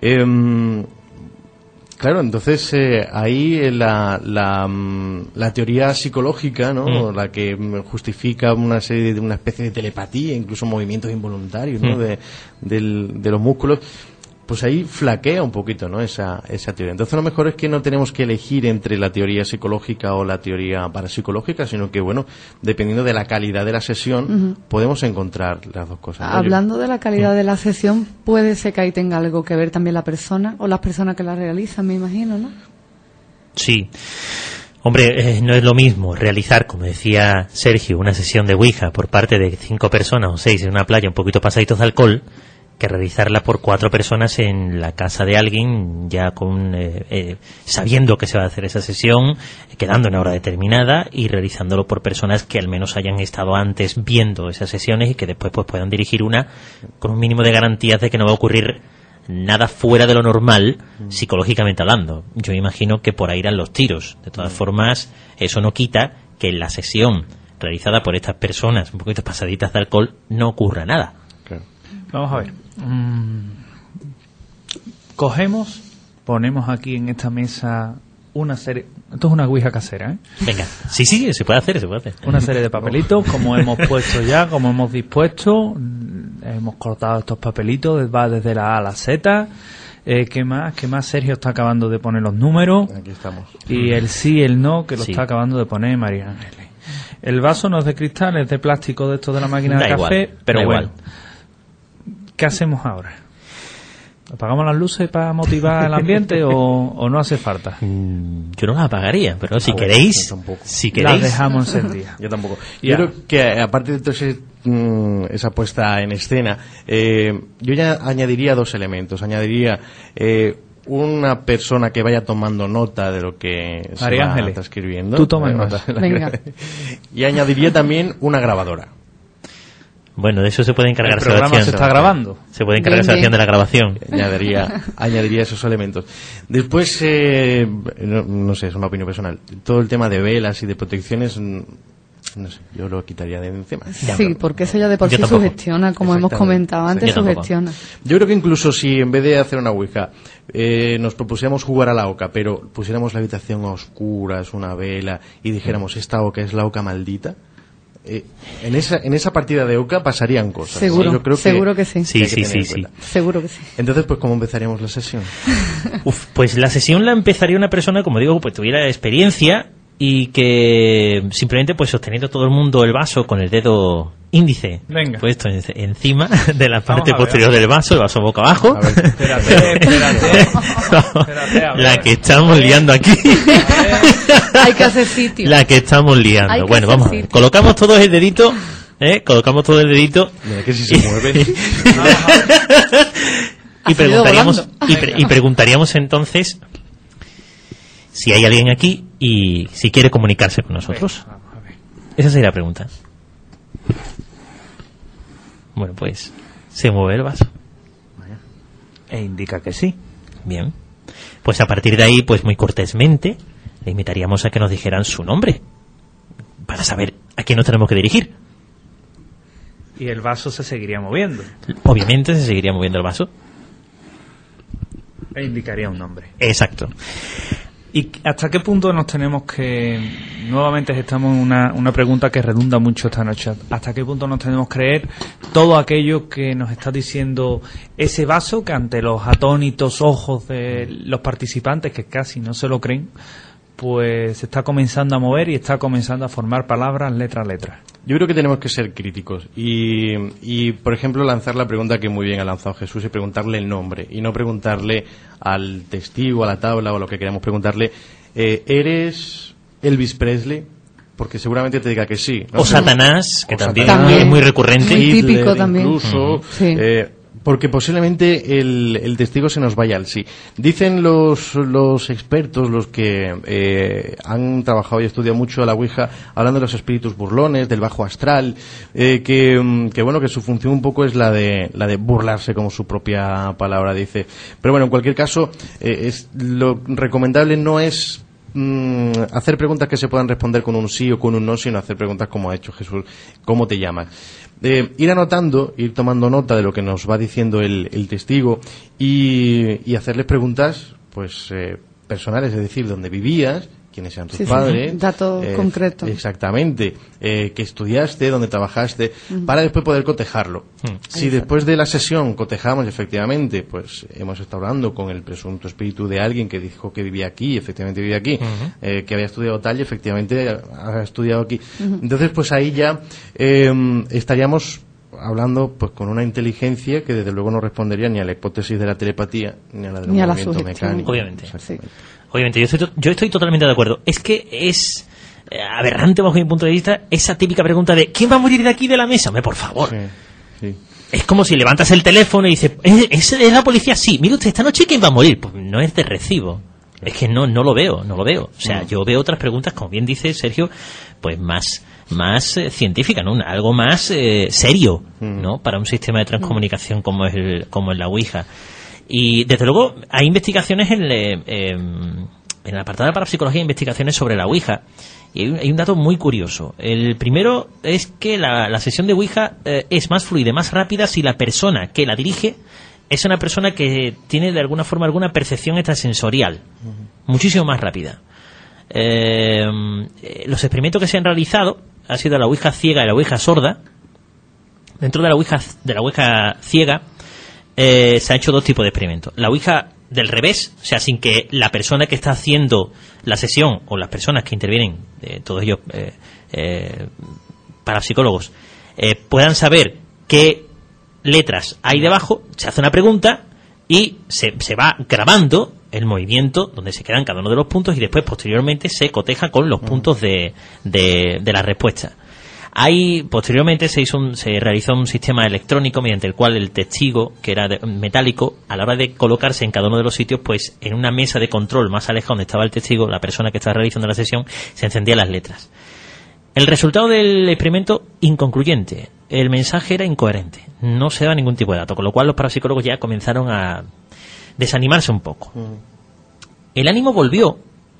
Claro, entonces ahí la teoría psicológica, ¿no? La que justifica una especie de telepatía, incluso movimientos involuntarios, ¿no? De los músculos, pues ahí flaquea un poquito, ¿no? Esa teoría. Entonces lo mejor es que no tenemos que elegir entre la teoría psicológica o la teoría parapsicológica, sino que, bueno, dependiendo de la calidad de la sesión, podemos encontrar las dos cosas, ¿no? Hablando de la calidad de la sesión, puede ser que ahí tenga algo que ver también la persona o las personas que la realizan, me imagino, ¿no? Sí. Hombre, no es lo mismo realizar, como decía Sergio, una sesión de Ouija por parte de 5 personas o 6 en una playa un poquito pasaditos de alcohol, que realizarla por 4 personas en la casa de alguien, ya con sabiendo que se va a hacer esa sesión, quedando en una hora determinada y realizándolo por personas que al menos hayan estado antes viendo esas sesiones y que después pues puedan dirigir una con un mínimo de garantías de que no va a ocurrir nada fuera de lo normal, psicológicamente hablando. Yo imagino que por ahí irán los tiros. De todas formas, eso no quita que en la sesión realizada por estas personas un poquito pasaditas de alcohol no ocurra nada. Claro. Vamos a ver. Cogemos, ponemos aquí en esta mesa una serie. Esto es una ouija casera, ¿eh? Venga, sí, se puede hacer, Una serie de papelitos, como hemos puesto ya, como hemos dispuesto. Hemos cortado estos papelitos, va desde la A a la Z. ¿Qué más? Sergio está acabando de poner los números. Aquí estamos. Y el sí, el no, que lo está acabando de poner María Ángeles. El vaso no es de cristal, es de plástico de esto de la máquina de café, pero bueno. ¿Qué hacemos ahora? ¿Apagamos las luces para motivar el ambiente o no hace falta? Yo no las apagaría, pero si queréis, las dejamos encendidas. Yo tampoco. Yo creo que aparte de todo esa puesta en escena, yo ya añadiría 2 elementos. Añadiría una persona que vaya tomando nota de lo que se va transcribiendo. Tú tomas nota. Venga. Y añadiría también una grabadora. Bueno, de eso se puede encargar Sebastián. ¿Se está grabando? Se puede encargar Sebastián de la grabación. Añadiría esos elementos. Después, no sé, es una opinión personal. Todo el tema de velas y de protecciones, no sé, yo lo quitaría de encima. Sí, porque eso ya de por sí sugestiona, como hemos comentado antes, sugestiona. Yo creo que incluso si en vez de hacer una ouija nos propusiéramos jugar a la oca, pero pusiéramos la habitación a oscuras, una vela, y dijéramos, esta oca es la oca maldita, en esa partida de oca pasarían cosas. Seguro, yo creo seguro que sí. Sí. Seguro que sí. Entonces, pues, ¿cómo empezaríamos la sesión? Pues la sesión la empezaría una persona, como digo, pues tuviera experiencia y que simplemente, pues, sosteniendo todo el mundo el vaso con el dedo índice puesto encima de la parte posterior del vaso, el vaso boca abajo. A ver, espérate, la que estamos liando aquí. Hay que hacer sitio. La que estamos liando. Bueno, vamos a ver. Colocamos todos el dedito. Mira que si se mueve. y preguntaríamos entonces si hay alguien aquí y si quiere comunicarse con nosotros. Esa sería la pregunta. Bueno, pues se mueve el vaso. E indica que sí. Bien. Pues a partir de ahí, pues muy cortésmente, le invitaríamos a que nos dijeran su nombre para saber a quién nos tenemos que dirigir. Y el vaso se seguiría moviendo. Obviamente se seguiría moviendo el vaso. E indicaría un nombre. Exacto. ¿Y hasta qué punto nos tenemos que... Nuevamente estamos en una pregunta que redunda mucho esta noche. ¿Hasta qué punto nos tenemos que creer todo aquello que nos está diciendo ese vaso que ante los atónitos ojos de los participantes, que casi no se lo creen, pues se está comenzando a mover y está comenzando a formar palabras letra a letra? Yo creo que tenemos que ser críticos y, por ejemplo, lanzar la pregunta que muy bien ha lanzado Jesús y preguntarle el nombre y no preguntarle al testigo, a la tabla o a lo que queramos preguntarle, ¿eres Elvis Presley? Porque seguramente te diga que sí, ¿no? O Satanás, que también Satanás, es muy recurrente. muy típico Hitler, también. Incluso, Sí. porque posiblemente el testigo se nos vaya al sí. Dicen los expertos, los que han trabajado y estudiado mucho a la Ouija, hablando de los espíritus burlones, del bajo astral, que bueno, que su función un poco es la de burlarse, como su propia palabra dice. Pero bueno, en cualquier caso, lo recomendable no es hacer preguntas que se puedan responder con un sí o con un no, sino hacer preguntas como ha hecho Jesús. ¿Cómo te llamas? Ir anotando, ir tomando nota de lo que nos va diciendo el testigo y hacerles preguntas pues personales, es decir, dónde vivías, quiénes eran tus padres, datos concretos. Exactamente, qué estudiaste, dónde trabajaste, para después poder cotejarlo. Si después de la sesión cotejamos, efectivamente, pues hemos estado hablando con el presunto espíritu de alguien que dijo que vivía aquí, efectivamente vivía aquí, que había estudiado tal y efectivamente ha estudiado aquí. Entonces, pues ahí ya estaríamos hablando pues con una inteligencia que desde luego no respondería ni a la hipótesis de la telepatía ni a la del movimiento mecánico. Obviamente. Obviamente, yo estoy totalmente de acuerdo. Es que es aberrante bajo mi punto de vista esa típica pregunta de ¿quién va a morir de aquí de la mesa? Por favor. Sí. Es como si levantas el teléfono y dices, ¿es la policía? Sí. Mire usted, esta noche ¿quién va a morir? Pues no es de recibo. Es que no lo veo. O sea, yo veo otras preguntas, como bien dice Sergio, pues más científica, ¿no? Algo más serio, ¿no? Para un sistema de transcomunicación como es la Ouija. Y desde luego hay investigaciones en el apartado de parapsicología, investigaciones sobre la Ouija, y hay un dato muy curioso. El primero es que la sesión de Ouija es más fluida, más rápida si la persona que la dirige es una persona que tiene de alguna forma alguna percepción extrasensorial, muchísimo más rápida. Los experimentos que se han realizado ha sido la Ouija ciega y la Ouija sorda. Dentro de la Ouija ciega se han hecho dos tipos de experimentos. La Ouija del revés, o sea, sin que la persona que está haciendo la sesión o las personas que intervienen, todos ellos parapsicólogos, puedan saber qué letras hay debajo. Se hace una pregunta y se va grabando el movimiento donde se quedan cada uno de los puntos y después posteriormente se coteja con los puntos de la respuesta. Posteriormente se realizó un sistema electrónico mediante el cual el testigo, que era metálico, a la hora de colocarse en cada uno de los sitios, pues en una mesa de control más alejada donde estaba el testigo, la persona que estaba realizando la sesión, se encendían las letras. El resultado del experimento, inconcluyente. El mensaje era incoherente. No se daba ningún tipo de dato, con lo cual los parapsicólogos ya comenzaron a desanimarse un poco. El ánimo volvió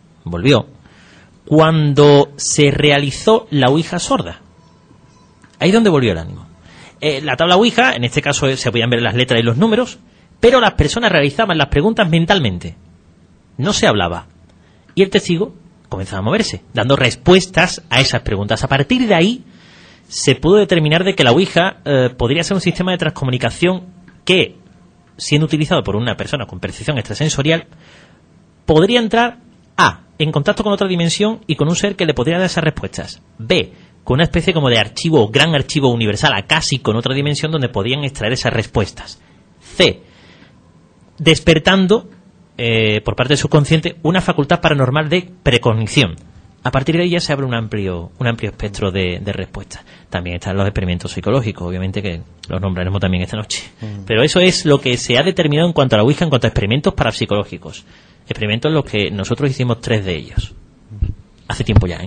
cuando se realizó la Ouija sorda. Ahí es donde volvió el ánimo. La tabla Ouija, en este caso se podían ver las letras y los números, pero las personas realizaban las preguntas mentalmente. No se hablaba. Y el testigo comenzaba a moverse, dando respuestas a esas preguntas. A partir de ahí se pudo determinar de que la Ouija podría ser un sistema de transcomunicación que, siendo utilizado por una persona con percepción extrasensorial, podría entrar A, en contacto con otra dimensión y con un ser que le podría dar esas respuestas. B, con una especie como de archivo, gran archivo universal, casi con otra dimensión donde podían extraer esas respuestas. C, despertando por parte del subconsciente una facultad paranormal de precognición. A partir de ahí ya se abre un amplio espectro de respuestas. También están los experimentos psicológicos, obviamente, que los nombraremos también esta noche. Pero eso es lo que se ha determinado en cuanto a la Ouija, en cuanto a experimentos parapsicológicos. Experimentos en los que nosotros hicimos 3 de ellos. Hace tiempo ya.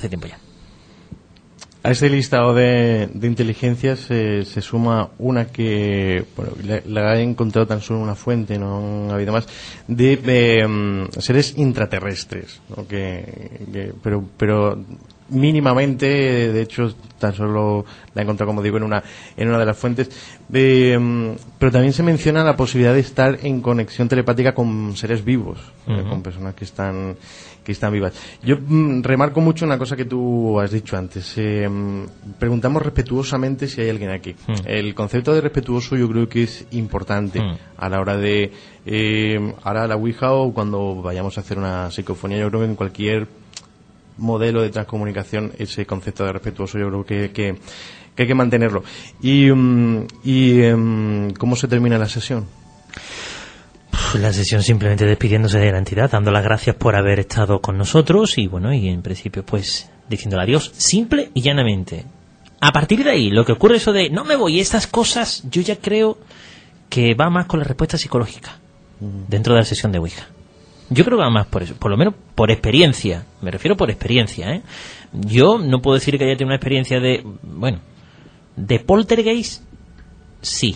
A este listado de inteligencias se suma una que, bueno, la he encontrado tan solo en una fuente, no ha habido más, de seres intraterrestres, ¿no? Pero mínimamente, de hecho tan solo la he encontrado, como digo, en una de las fuentes, pero también se menciona la posibilidad de estar en conexión telepática con seres vivos, con personas que están vivas. Yo remarco mucho una cosa que tú has dicho antes. Preguntamos respetuosamente si hay alguien aquí. El concepto de respetuoso yo creo que es importante a la hora de ahora la Ouija, o cuando vayamos a hacer una psicofonía. Yo creo que en cualquier modelo de transcomunicación ese concepto de respetuoso yo creo que hay que mantenerlo. Y ¿cómo se termina la sesión? La sesión simplemente despidiéndose de la entidad, dando las gracias por haber estado con nosotros y bueno, y en principio pues diciéndole adiós, simple y llanamente. A partir de ahí, lo que ocurre eso de no me voy, estas cosas, yo ya creo que va más con la respuesta psicológica dentro de la sesión de Ouija. Yo creo que va más por eso, por lo menos por experiencia, me refiero por experiencia, ¿eh? Yo no puedo decir que haya tenido una experiencia de, bueno, de poltergeist, sí,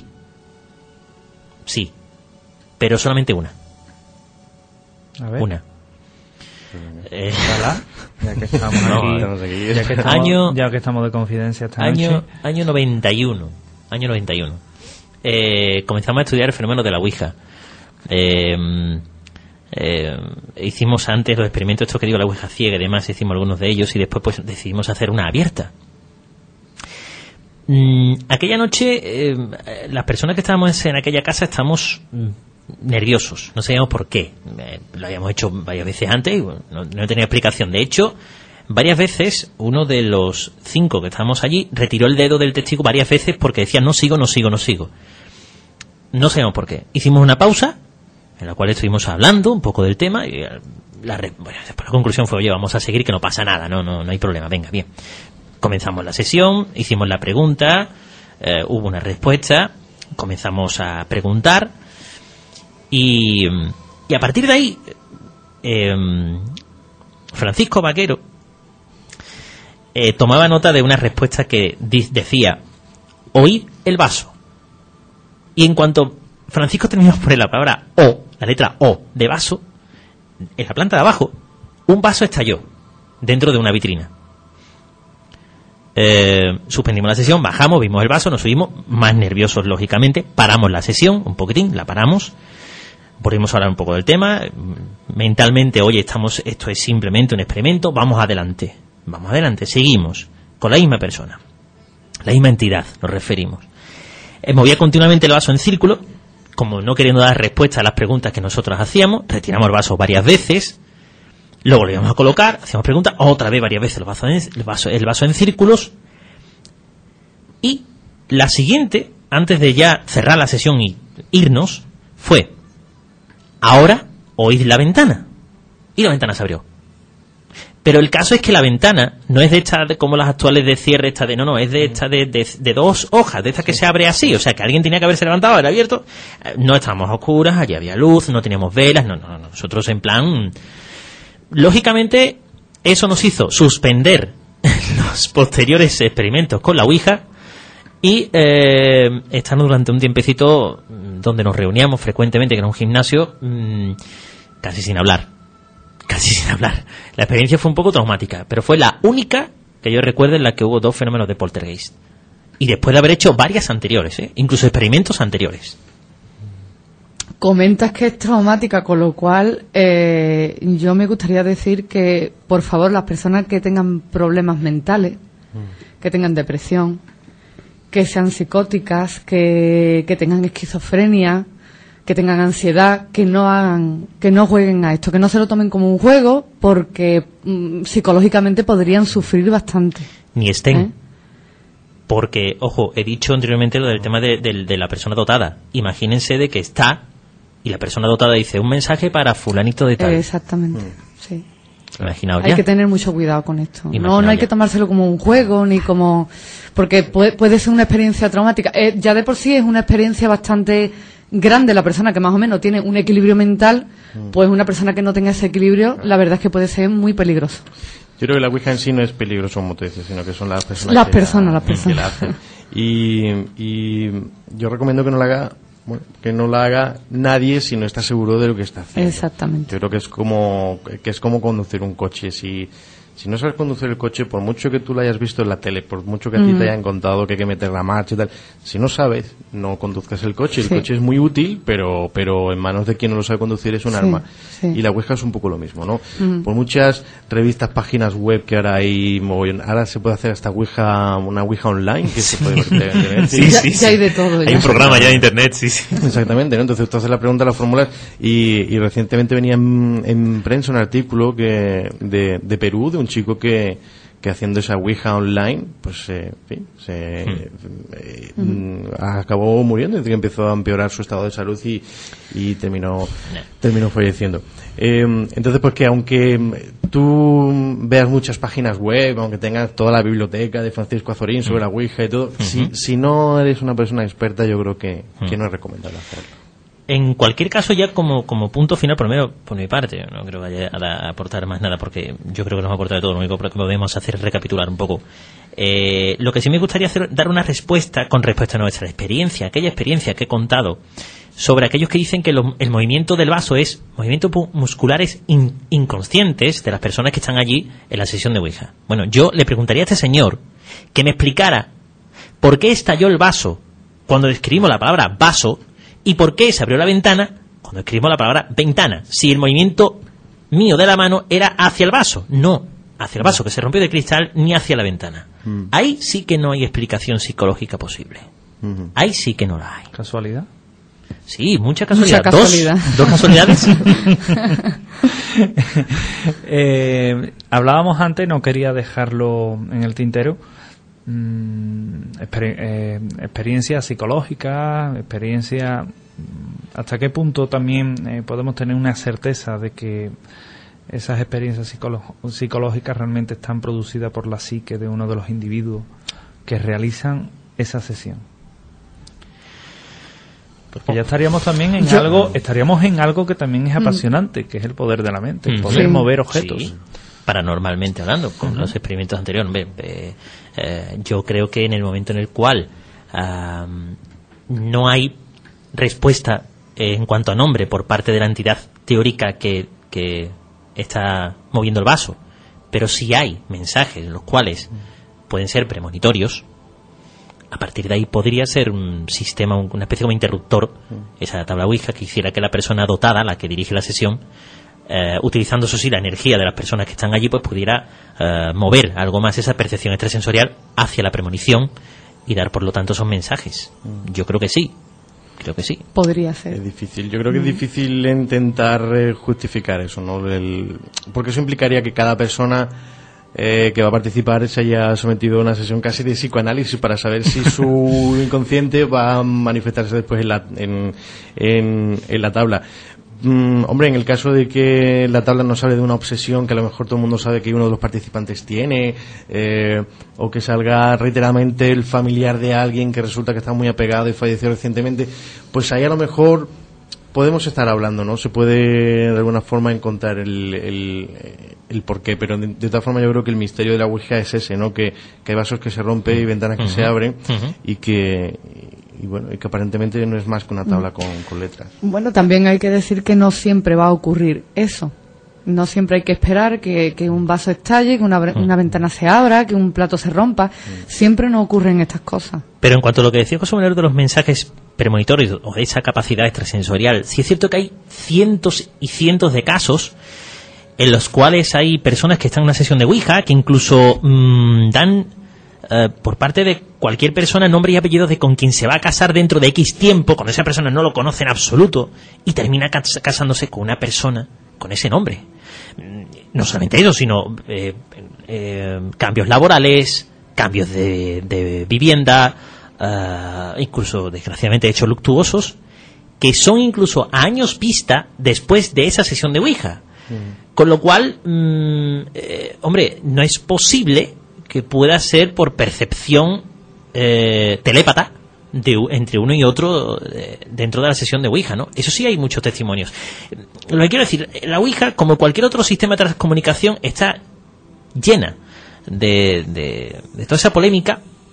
pero solamente una. A ver. Una. Ya que estamos aquí, ya que estamos de confidencia esta noche. Año 91. Comenzamos a estudiar el fenómeno de la Ouija. Hicimos antes los experimentos, esto que digo, la Ouija ciega y demás, hicimos algunos de ellos y después pues decidimos hacer una abierta. Aquella noche, las personas que estábamos en aquella casa estábamos nerviosos, no sabíamos por qué. Lo habíamos hecho varias veces antes y bueno, no tenía explicación. De hecho, varias veces uno de los 5 que estábamos allí retiró el dedo del testigo varias veces porque decía no sigo. No sabíamos por qué. Hicimos una pausa en la cual estuvimos hablando un poco del tema y después la conclusión fue, oye, vamos a seguir, que no pasa nada, no hay problema, venga, bien. Comenzamos la sesión, hicimos la pregunta, hubo una respuesta, comenzamos a preguntar y a partir de ahí Francisco Vaquero tomaba nota de una respuesta que decía oír el vaso, y en cuanto Francisco terminó por poner la palabra O, la letra O de vaso, en la planta de abajo un vaso estalló dentro de una vitrina. Suspendimos la sesión, bajamos, vimos el vaso, nos subimos, más nerviosos lógicamente, paramos la sesión un poquitín, la paramos, volvimos a hablar un poco del tema, mentalmente, oye, esto es simplemente un experimento, vamos adelante, seguimos con la misma persona, la misma entidad, nos referimos. Movía continuamente el vaso en círculo, como no queriendo dar respuesta a las preguntas que nosotros hacíamos, retiramos el vaso varias veces, lo volvíamos a colocar, hacíamos preguntas, otra vez varias veces el vaso en círculos, y la siguiente, antes de ya cerrar la sesión y irnos, fue, ahora oíd la ventana, y la ventana se abrió. Pero el caso es que la ventana no es de esta como las actuales de cierre, es de esta de 2 hojas, de esta que se abre así, o sea que alguien tenía que haberse levantado, haber abierto, no estábamos a oscuras, allí había luz, no teníamos velas, no, nosotros en plan, lógicamente eso nos hizo suspender los posteriores experimentos con la Ouija y estar durante un tiempecito donde nos reuníamos frecuentemente, que era un gimnasio, casi sin hablar. La experiencia fue un poco traumática, pero fue la única que yo recuerdo en la que hubo 2 fenómenos de poltergeist. Y después de haber hecho varias anteriores, incluso experimentos anteriores. Comentas que es traumática, con lo cual yo me gustaría decir que, por favor, las personas que tengan problemas mentales, que tengan depresión, que sean psicóticas, que tengan esquizofrenia, que tengan ansiedad, que no jueguen a esto, que no se lo tomen como un juego, porque psicológicamente podrían sufrir bastante. Ni estén. Porque, ojo, he dicho anteriormente lo del tema de la persona dotada. Imagínense de que está, y la persona dotada dice un mensaje para fulanito de tal. Exactamente, sí. Imaginaos hay ya. que tener mucho cuidado con esto. No hay que tomárselo como un juego, ni como... Porque puede ser una experiencia traumática. Ya de por sí es una experiencia bastante grande la persona que más o menos tiene un equilibrio mental, pues una persona que no tenga ese equilibrio, la verdad es que puede ser muy peligroso. Yo creo que la Ouija en sí no es peligroso, como te dices, sino que son las personas que la hacen. Y yo recomiendo que no la haga nadie si no está seguro de lo que está haciendo. Exactamente. Yo creo que es como conducir un coche. Si Si no sabes conducir el coche, por mucho que tú lo hayas visto en la tele, por mucho que a ti te hayan contado que hay que meter la marcha y tal, si no sabes, no conduzcas el coche. El coche es muy útil, pero en manos de quien no lo sabe conducir es un arma. Y la Ouija es un poco lo mismo, ¿no? Por muchas revistas, páginas web que ahora hay, ahora se puede hacer hasta una Ouija online, que se puede ver. Ya hay de todo. Hay un programa ya de internet, Exactamente, ¿no? Entonces tú haces la pregunta, la formulas, y recientemente venía en prensa un artículo de Perú, de un chico que haciendo esa Ouija online, pues acabó muriendo, que empezó a empeorar su estado de salud y terminó falleciendo. Entonces, pues que aunque tú veas muchas páginas web, aunque tengas toda la biblioteca de Francisco Azorín sobre la Ouija y todo, si no eres una persona experta, yo creo que no es recomendable hacerlo. En cualquier caso, ya como punto final, por lo menos por mi parte, no creo que vaya a aportar más nada, porque yo creo que nos va a aportar todo. Lo único que podemos hacer es recapitular un poco. Lo que sí me gustaría hacer, dar una respuesta con respecto a nuestra experiencia, aquella experiencia que he contado, sobre aquellos que dicen que el movimiento del vaso es movimientos musculares inconscientes de las personas que están allí en la sesión de Ouija. Bueno, yo le preguntaría a este señor que me explicara por qué estalló el vaso cuando escribimos la palabra vaso, ¿y por qué se abrió la ventana cuando escribimos la palabra ventana? Si el movimiento mío de la mano era hacia el vaso, no hacia el vaso que se rompió de cristal, ni hacia la ventana. Ahí sí que no hay explicación psicológica posible. Ahí sí que no la hay. ¿Casualidad? Sí, mucha casualidad. Mucha casualidad. ¿Dos casualidades? Hablábamos antes, no quería dejarlo en el tintero, experiencia psicológica, hasta qué punto también podemos tener una certeza de que esas experiencias psicológicas realmente están producidas por la psique de uno de los individuos que realizan esa sesión. Porque ya estaríamos también en algo que también es apasionante, que es el poder de la mente, el poder mover objetos. Sí. Paranormalmente hablando, con los experimentos anteriores, yo creo que en el momento en el cual no hay respuesta en cuanto a nombre por parte de la entidad teórica que está moviendo el vaso, pero sí hay mensajes en los cuales pueden ser premonitorios, a partir de ahí podría ser un sistema, una especie como interruptor, esa tabla Ouija, que hiciera que la persona dotada, la que dirige la sesión, utilizando eso sí la energía de las personas que están allí, pues pudiera mover algo más esa percepción extrasensorial hacia la premonición y dar por lo tanto esos mensajes. Yo creo que sí. Podría ser. Es difícil. Yo creo que es difícil intentar justificar eso, ¿no? Porque eso implicaría que cada persona que va a participar se haya sometido a una sesión casi de psicoanálisis para saber si su inconsciente va a manifestarse después en la tabla. Hombre, en el caso de que la tabla nos hable de una obsesión que a lo mejor todo el mundo sabe que uno de los participantes tiene, o que salga reiteradamente el familiar de alguien que resulta que está muy apegado y falleció recientemente, pues ahí a lo mejor podemos estar hablando, ¿no? Se puede de alguna forma encontrar el porqué, pero de todas formas yo creo que el misterio de la Ouija es ese, ¿no? Que hay vasos que se rompen y ventanas que se abren y que aparentemente no es más que una tabla con letras. Bueno, también hay que decir que no siempre va a ocurrir eso. No siempre hay que esperar que un vaso estalle, que una ventana se abra, que un plato se rompa. Siempre no ocurren estas cosas. Pero en cuanto a lo que decía José Manuel de los mensajes premonitorios o de esa capacidad extrasensorial, sí es cierto que hay cientos y cientos de casos en los cuales hay personas que están en una sesión de Ouija que incluso dan por parte de cualquier persona nombre y apellidos de con quien se va a casar dentro de X tiempo, cuando esa persona no lo conoce en absoluto, y termina casándose con una persona con ese nombre. No solamente eso, sino cambios laborales, cambios de vivienda, incluso desgraciadamente hechos luctuosos, que son incluso a años vista después de esa sesión de Ouija. Con lo cual, hombre, no es posible que pueda ser por percepción telépata entre uno y otro dentro de la sesión de Ouija, ¿no? Eso sí hay muchos testimonios. Lo que quiero decir, la Ouija, como cualquier otro sistema de transcomunicación, está llena de toda esa polémica,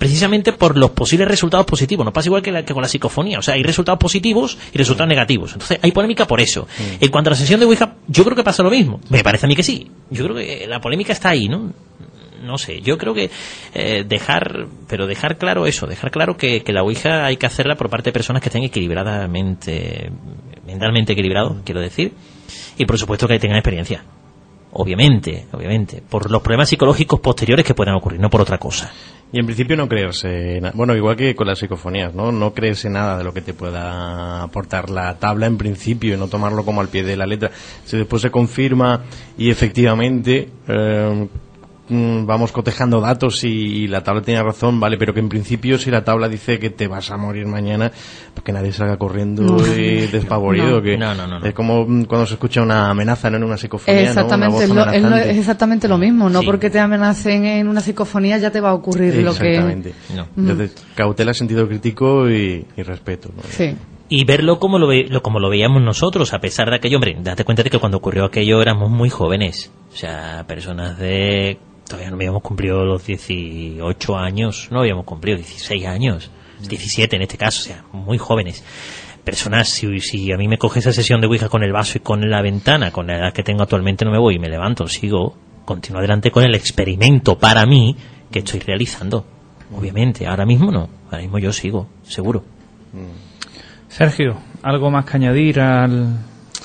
precisamente por los posibles resultados positivos. Nos pasa igual que con la psicofonía, o sea, hay resultados positivos y resultados negativos. Entonces hay polémica por eso. En cuanto a la sesión de Ouija, yo creo que pasa lo mismo. Me parece a mí que sí. Yo creo que la polémica está ahí, ¿no? No sé, yo creo que dejar claro eso, dejar claro que la Ouija hay que hacerla por parte de personas que estén mentalmente equilibrados, quiero decir, y por supuesto que tengan experiencia. Obviamente, por los problemas psicológicos posteriores que puedan ocurrir, no por otra cosa. Y en principio no creerse, bueno, igual que con las psicofonías, no creerse nada de lo que te pueda aportar la tabla en principio, y no tomarlo como al pie de la letra. Si después se confirma y efectivamente vamos cotejando datos y la tabla tiene razón, vale, pero que en principio si la tabla dice que te vas a morir mañana, pues que nadie salga corriendo y despavorido. No. Es como cuando se escucha una amenaza, no en una psicofonía. Exactamente, ¿no? es exactamente lo mismo, no porque te amenacen en una psicofonía ya te va a ocurrir lo que... Exactamente. Entonces, cautela, sentido crítico y respeto, ¿no? Sí. Y verlo como lo veíamos nosotros, a pesar de aquello. Hombre, date cuenta de que cuando ocurrió aquello éramos muy jóvenes, o sea, personas de... Todavía no habíamos cumplido los 18 años, no habíamos cumplido 16 años, 17 en este caso, o sea, muy jóvenes. Personas, si a mí me coge esa sesión de Ouija con el vaso y con la ventana, con la edad que tengo actualmente, no me voy, me levanto, sigo, continúo adelante con el experimento para mí que estoy realizando. Obviamente, ahora mismo no, ahora mismo yo sigo, seguro. Sergio, ¿algo más que añadir al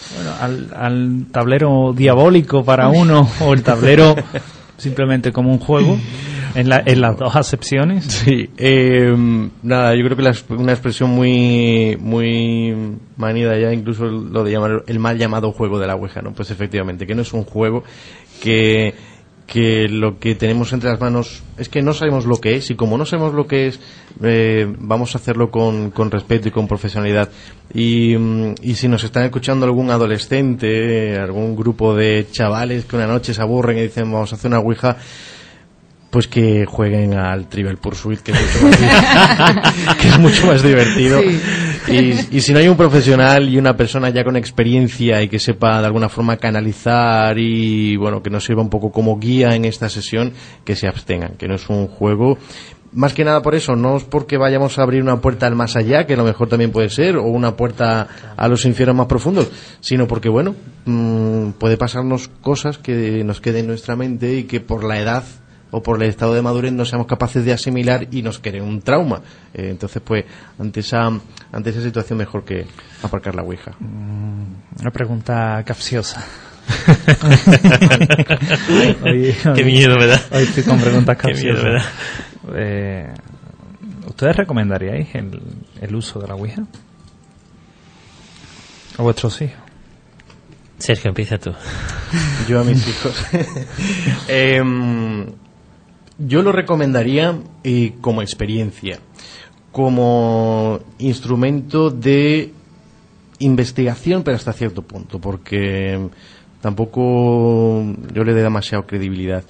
tablero diabólico para uno o el tablero simplemente como un juego en las dos acepciones? Sí, nada, yo creo que una expresión muy manida ya, incluso lo de llamar el mal llamado juego de la Ouija, ¿no? Pues efectivamente, que no es un juego, que lo que tenemos entre las manos es que no sabemos lo que es, y como no sabemos lo que es, vamos a hacerlo con respeto y con profesionalidad. Y si nos están escuchando algún adolescente, algún grupo de chavales que una noche se aburren y dicen vamos a hacer una Ouija, pues que jueguen al Trivial Pursuit, que es mucho más divertido. Sí. Y si no hay un profesional y una persona ya con experiencia y que sepa de alguna forma canalizar y bueno, que nos sirva un poco como guía en esta sesión, que se abstengan, que no es un juego. Más que nada por eso, no es porque vayamos a abrir una puerta al más allá, que a lo mejor también puede ser, o una puerta a los infiernos más profundos, sino porque, bueno, puede pasarnos cosas que nos queden en nuestra mente y que por la edad o por el estado de madurez no seamos capaces de asimilar y nos cree un trauma. Entonces, pues, ante esa situación mejor que aparcar la Ouija. Una pregunta capciosa. Qué miedo me da. Hoy estoy con preguntas capciosas. Qué miedo me da. ¿Ustedes recomendaríais el uso de la Ouija a vuestros hijos? Sergio, empieza tú. Yo a mis hijos. Yo lo recomendaría como experiencia, como instrumento de investigación, pero hasta cierto punto, porque tampoco yo le doy demasiada credibilidad.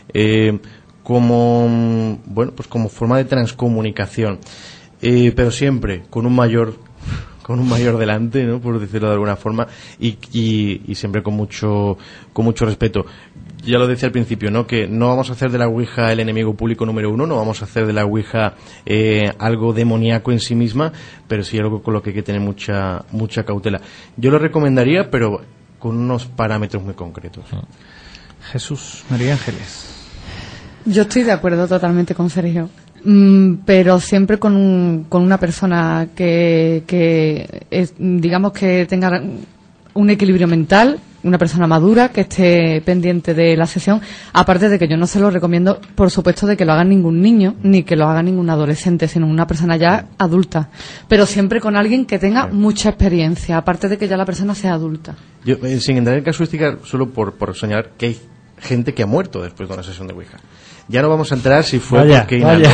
Como forma de transcomunicación, pero siempre con un mayor delante, ¿no?, por decirlo de alguna forma, y siempre con mucho respeto. Ya lo decía al principio, ¿no?, que no vamos a hacer de la Ouija el enemigo público número uno, no vamos a hacer de la Ouija algo demoníaco en sí misma, pero sí algo con lo que hay que tener mucha cautela. Yo lo recomendaría, pero con unos parámetros muy concretos. Jesús, María Ángeles. Yo estoy de acuerdo totalmente con Sergio, pero siempre con una persona que digamos que tenga un equilibrio mental, una persona madura que esté pendiente de la sesión, aparte de que yo no se lo recomiendo, por supuesto, de que lo haga ningún niño ni que lo haga ningún adolescente, sino una persona ya adulta, pero siempre con alguien que tenga mucha experiencia, aparte de que ya la persona sea adulta. Yo, sin entrar en casuística, solo por señalar que hay gente que ha muerto después de una sesión de Ouija. Ya no vamos a entrar si fue porque inhaló.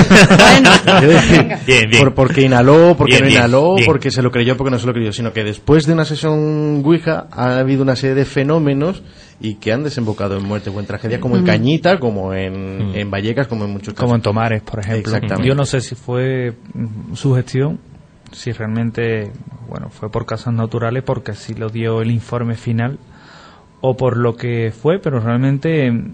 Bueno, porque inhaló, porque no inhaló, porque se lo creyó, porque no se lo creyó, sino que después de una sesión Ouija ha habido una serie de fenómenos y que han desembocado en muerte o en tragedia, como en Cañita, como en Vallecas, como en muchos casos. Como en Tomares, por ejemplo. Exactamente. Yo no sé si fue sugestión, si realmente, fue por causas naturales, porque así lo dio el informe final, o por lo que fue, pero realmente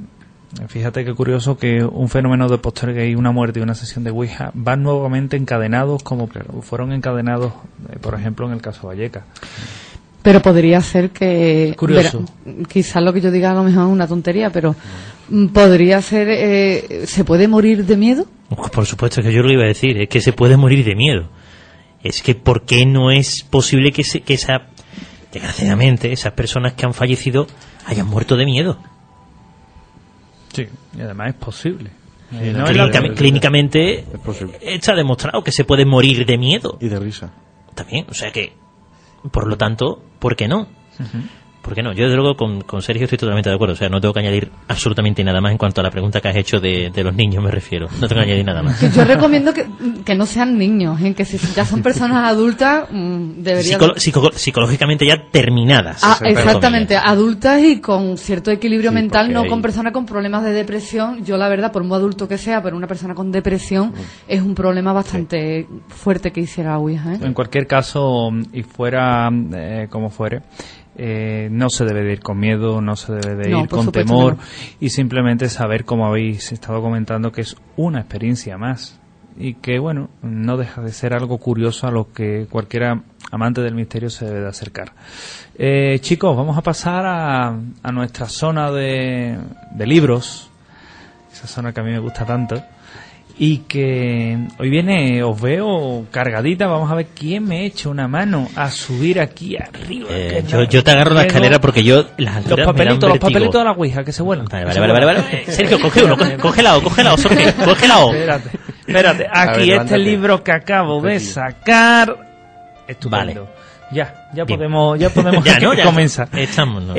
Fíjate qué curioso que un fenómeno de poltergeist, una muerte y una sesión de Ouija van nuevamente encadenados como fueron encadenados, por ejemplo, en el caso Vallecas. Pero podría ser que... Curioso. Quizás lo que yo diga a lo mejor es una tontería, pero podría ser... ¿se puede morir de miedo? Por supuesto que yo lo iba a decir, es que se puede morir de miedo. Es que ¿por qué no es posible que desgraciadamente, esas personas que han fallecido hayan muerto de miedo? Sí, y además es posible. Clínicamente está demostrado que se puede morir de miedo. Y de risa. También, o sea que, por lo tanto, ¿por qué no? ¿Por qué no? Yo, desde luego, con Sergio estoy totalmente de acuerdo. O sea, no tengo que añadir absolutamente nada más en cuanto a la pregunta que has hecho de los niños, me refiero. No tengo que añadir nada más. Yo recomiendo que no sean niños, que si ya son personas adultas, deberían... Psicológicamente ya terminadas. Exactamente, adultas y con cierto equilibrio mental, no con personas con problemas de depresión. Yo, la verdad, por muy adulto que sea, pero una persona con depresión es un problema bastante fuerte que hiciera Ouija. En cualquier caso, y fuera como fuere, no se debe de ir con miedo, no se debe de ir con temor, y simplemente saber, como habéis estado comentando, que es una experiencia más y que, bueno, no deja de ser algo curioso a lo que cualquier amante del misterio se debe de acercar. Chicos, vamos a pasar a nuestra zona de libros, esa zona que a mí me gusta tanto y que hoy os veo cargadita. Vamos a ver quién me echa una mano a subir aquí arriba. Yo te agarro la escalera porque yo las los papelitos de la Ouija que se vuelan. Vale. Sergio, coge uno, cógelao, Jorge, cógelao. Espérate, aquí este libro que acabo de sacar. Estupendo. Vale. Ya podemos comenzar. Echámonos.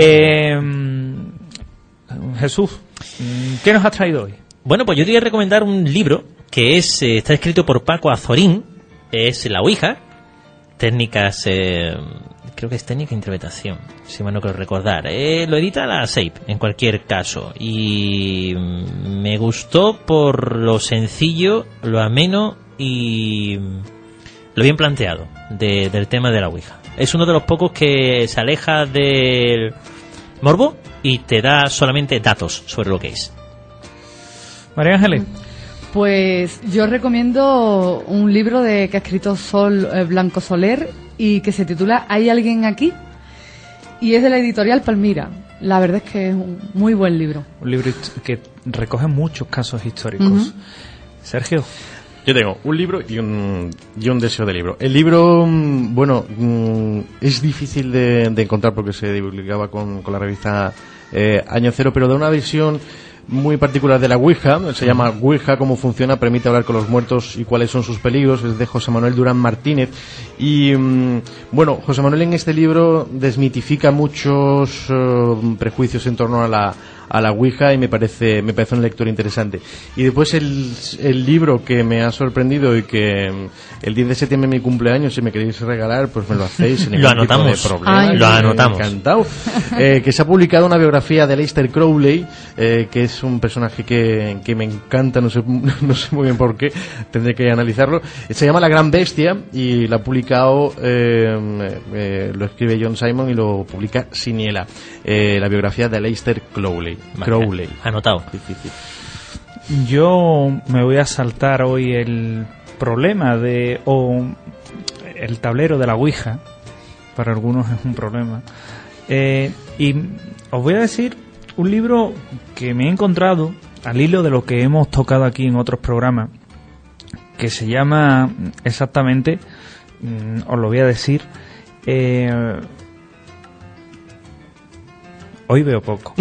Jesús, ¿qué nos has traído hoy? Bueno, pues yo te voy a recomendar un libro que está escrito por Paco Azorín, es La Ouija, técnicas, creo que es técnica de interpretación, si mal no quiero recordar. Lo edita la SEIP, en cualquier caso, y me gustó por lo sencillo, lo ameno y lo bien planteado del tema de la Ouija. Es uno de los pocos que se aleja del morbo y te da solamente datos sobre lo que es. María Ángeles. Pues yo recomiendo un libro que ha escrito Sol Blanco Soler y que se titula ¿Hay alguien aquí? Y es de la editorial Palmira. La verdad es que es un muy buen libro. Un libro que recoge muchos casos históricos. Sergio. Yo tengo un libro y un deseo de libro. El libro, bueno, es difícil de encontrar porque se divulgaba con la revista Año Cero, pero da una visión muy particular de la Ouija. Se llama Ouija, cómo funciona, permite hablar con los muertos y cuáles son sus peligros. Es de José Manuel Durán Martínez y bueno, José Manuel en este libro desmitifica muchos prejuicios en torno a la Ouija y me parece una lectura interesante. Y después el libro que me ha sorprendido y que el 10 de septiembre es mi cumpleaños, si me queréis regalar, pues me lo hacéis sin ningún tipo de problema. Lo anotamos. Encantado. Que se ha publicado una biografía de Aleister Crowley, que es un personaje que me encanta, no sé muy bien por qué, tendré que analizarlo. Se llama La Gran Bestia y la ha publicado, lo escribe John Simon y lo publica Siniela, la biografía de Aleister Crowley. Vale, anotado. Yo me voy a saltar hoy el problema el tablero de la Ouija. Para algunos es un problema. Y os voy a decir un libro que me he encontrado al hilo de lo que hemos tocado aquí en otros programas, que se llama exactamente, os lo voy a decir, Hoy veo poco.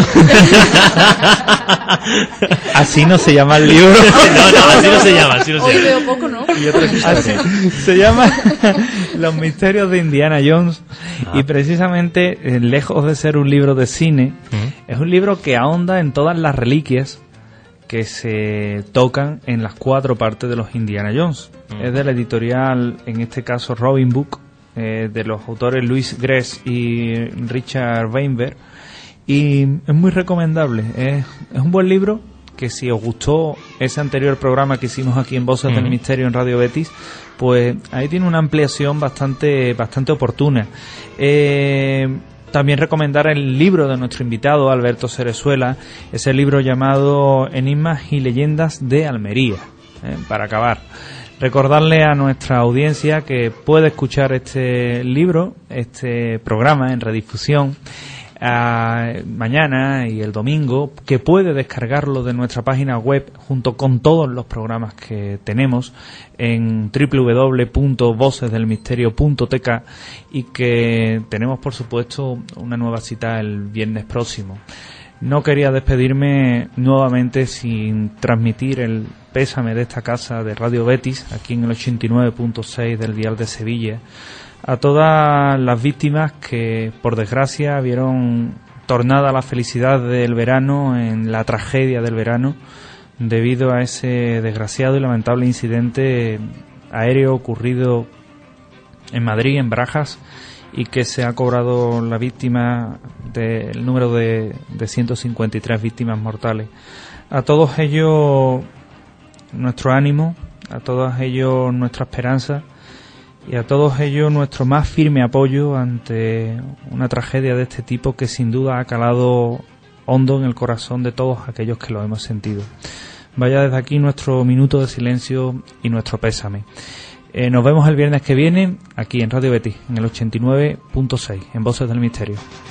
Así no se llama el libro. No, así no se llama. Hoy veo poco, ¿no? Se llama Los misterios de Indiana Jones. Y precisamente, lejos de ser un libro de cine, es un libro que ahonda en todas las reliquias que se tocan en las 4 partes de los Indiana Jones. Es de la editorial, en este caso Robin Book, de los autores Louis Gress y Richard Weinberg. Y es muy recomendable. Es un buen libro que, si os gustó ese anterior programa que hicimos aquí en Voces del Misterio en Radio Betis, pues ahí tiene una ampliación bastante oportuna. También recomendar el libro de nuestro invitado, Alberto Cerezuela, ese libro llamado Enigmas y Leyendas de Almería, para acabar. Recordarle a nuestra audiencia que puede escuchar este libro, este programa en redifusión, mañana y el domingo, que puede descargarlo de nuestra página web junto con todos los programas que tenemos en www.vocesdelmisterio.tk, y que tenemos, por supuesto, una nueva cita el viernes próximo. No quería despedirme nuevamente sin transmitir el pésame de esta casa de Radio Betis, aquí en el 89.6 del dial de Sevilla, a todas las víctimas que, por desgracia, vieron tornada la felicidad del verano en la tragedia del verano debido a ese desgraciado y lamentable incidente aéreo ocurrido en Madrid, en Barajas, y que se ha cobrado la víctima del número de 153 víctimas mortales. A todos ellos nuestro ánimo, a todos ellos nuestra esperanza, y a todos ellos nuestro más firme apoyo ante una tragedia de este tipo que sin duda ha calado hondo en el corazón de todos aquellos que lo hemos sentido. Vaya desde aquí nuestro minuto de silencio y nuestro pésame. Nos vemos el viernes que viene aquí en Radio Betis, en el 89.6, en Voces del Misterio.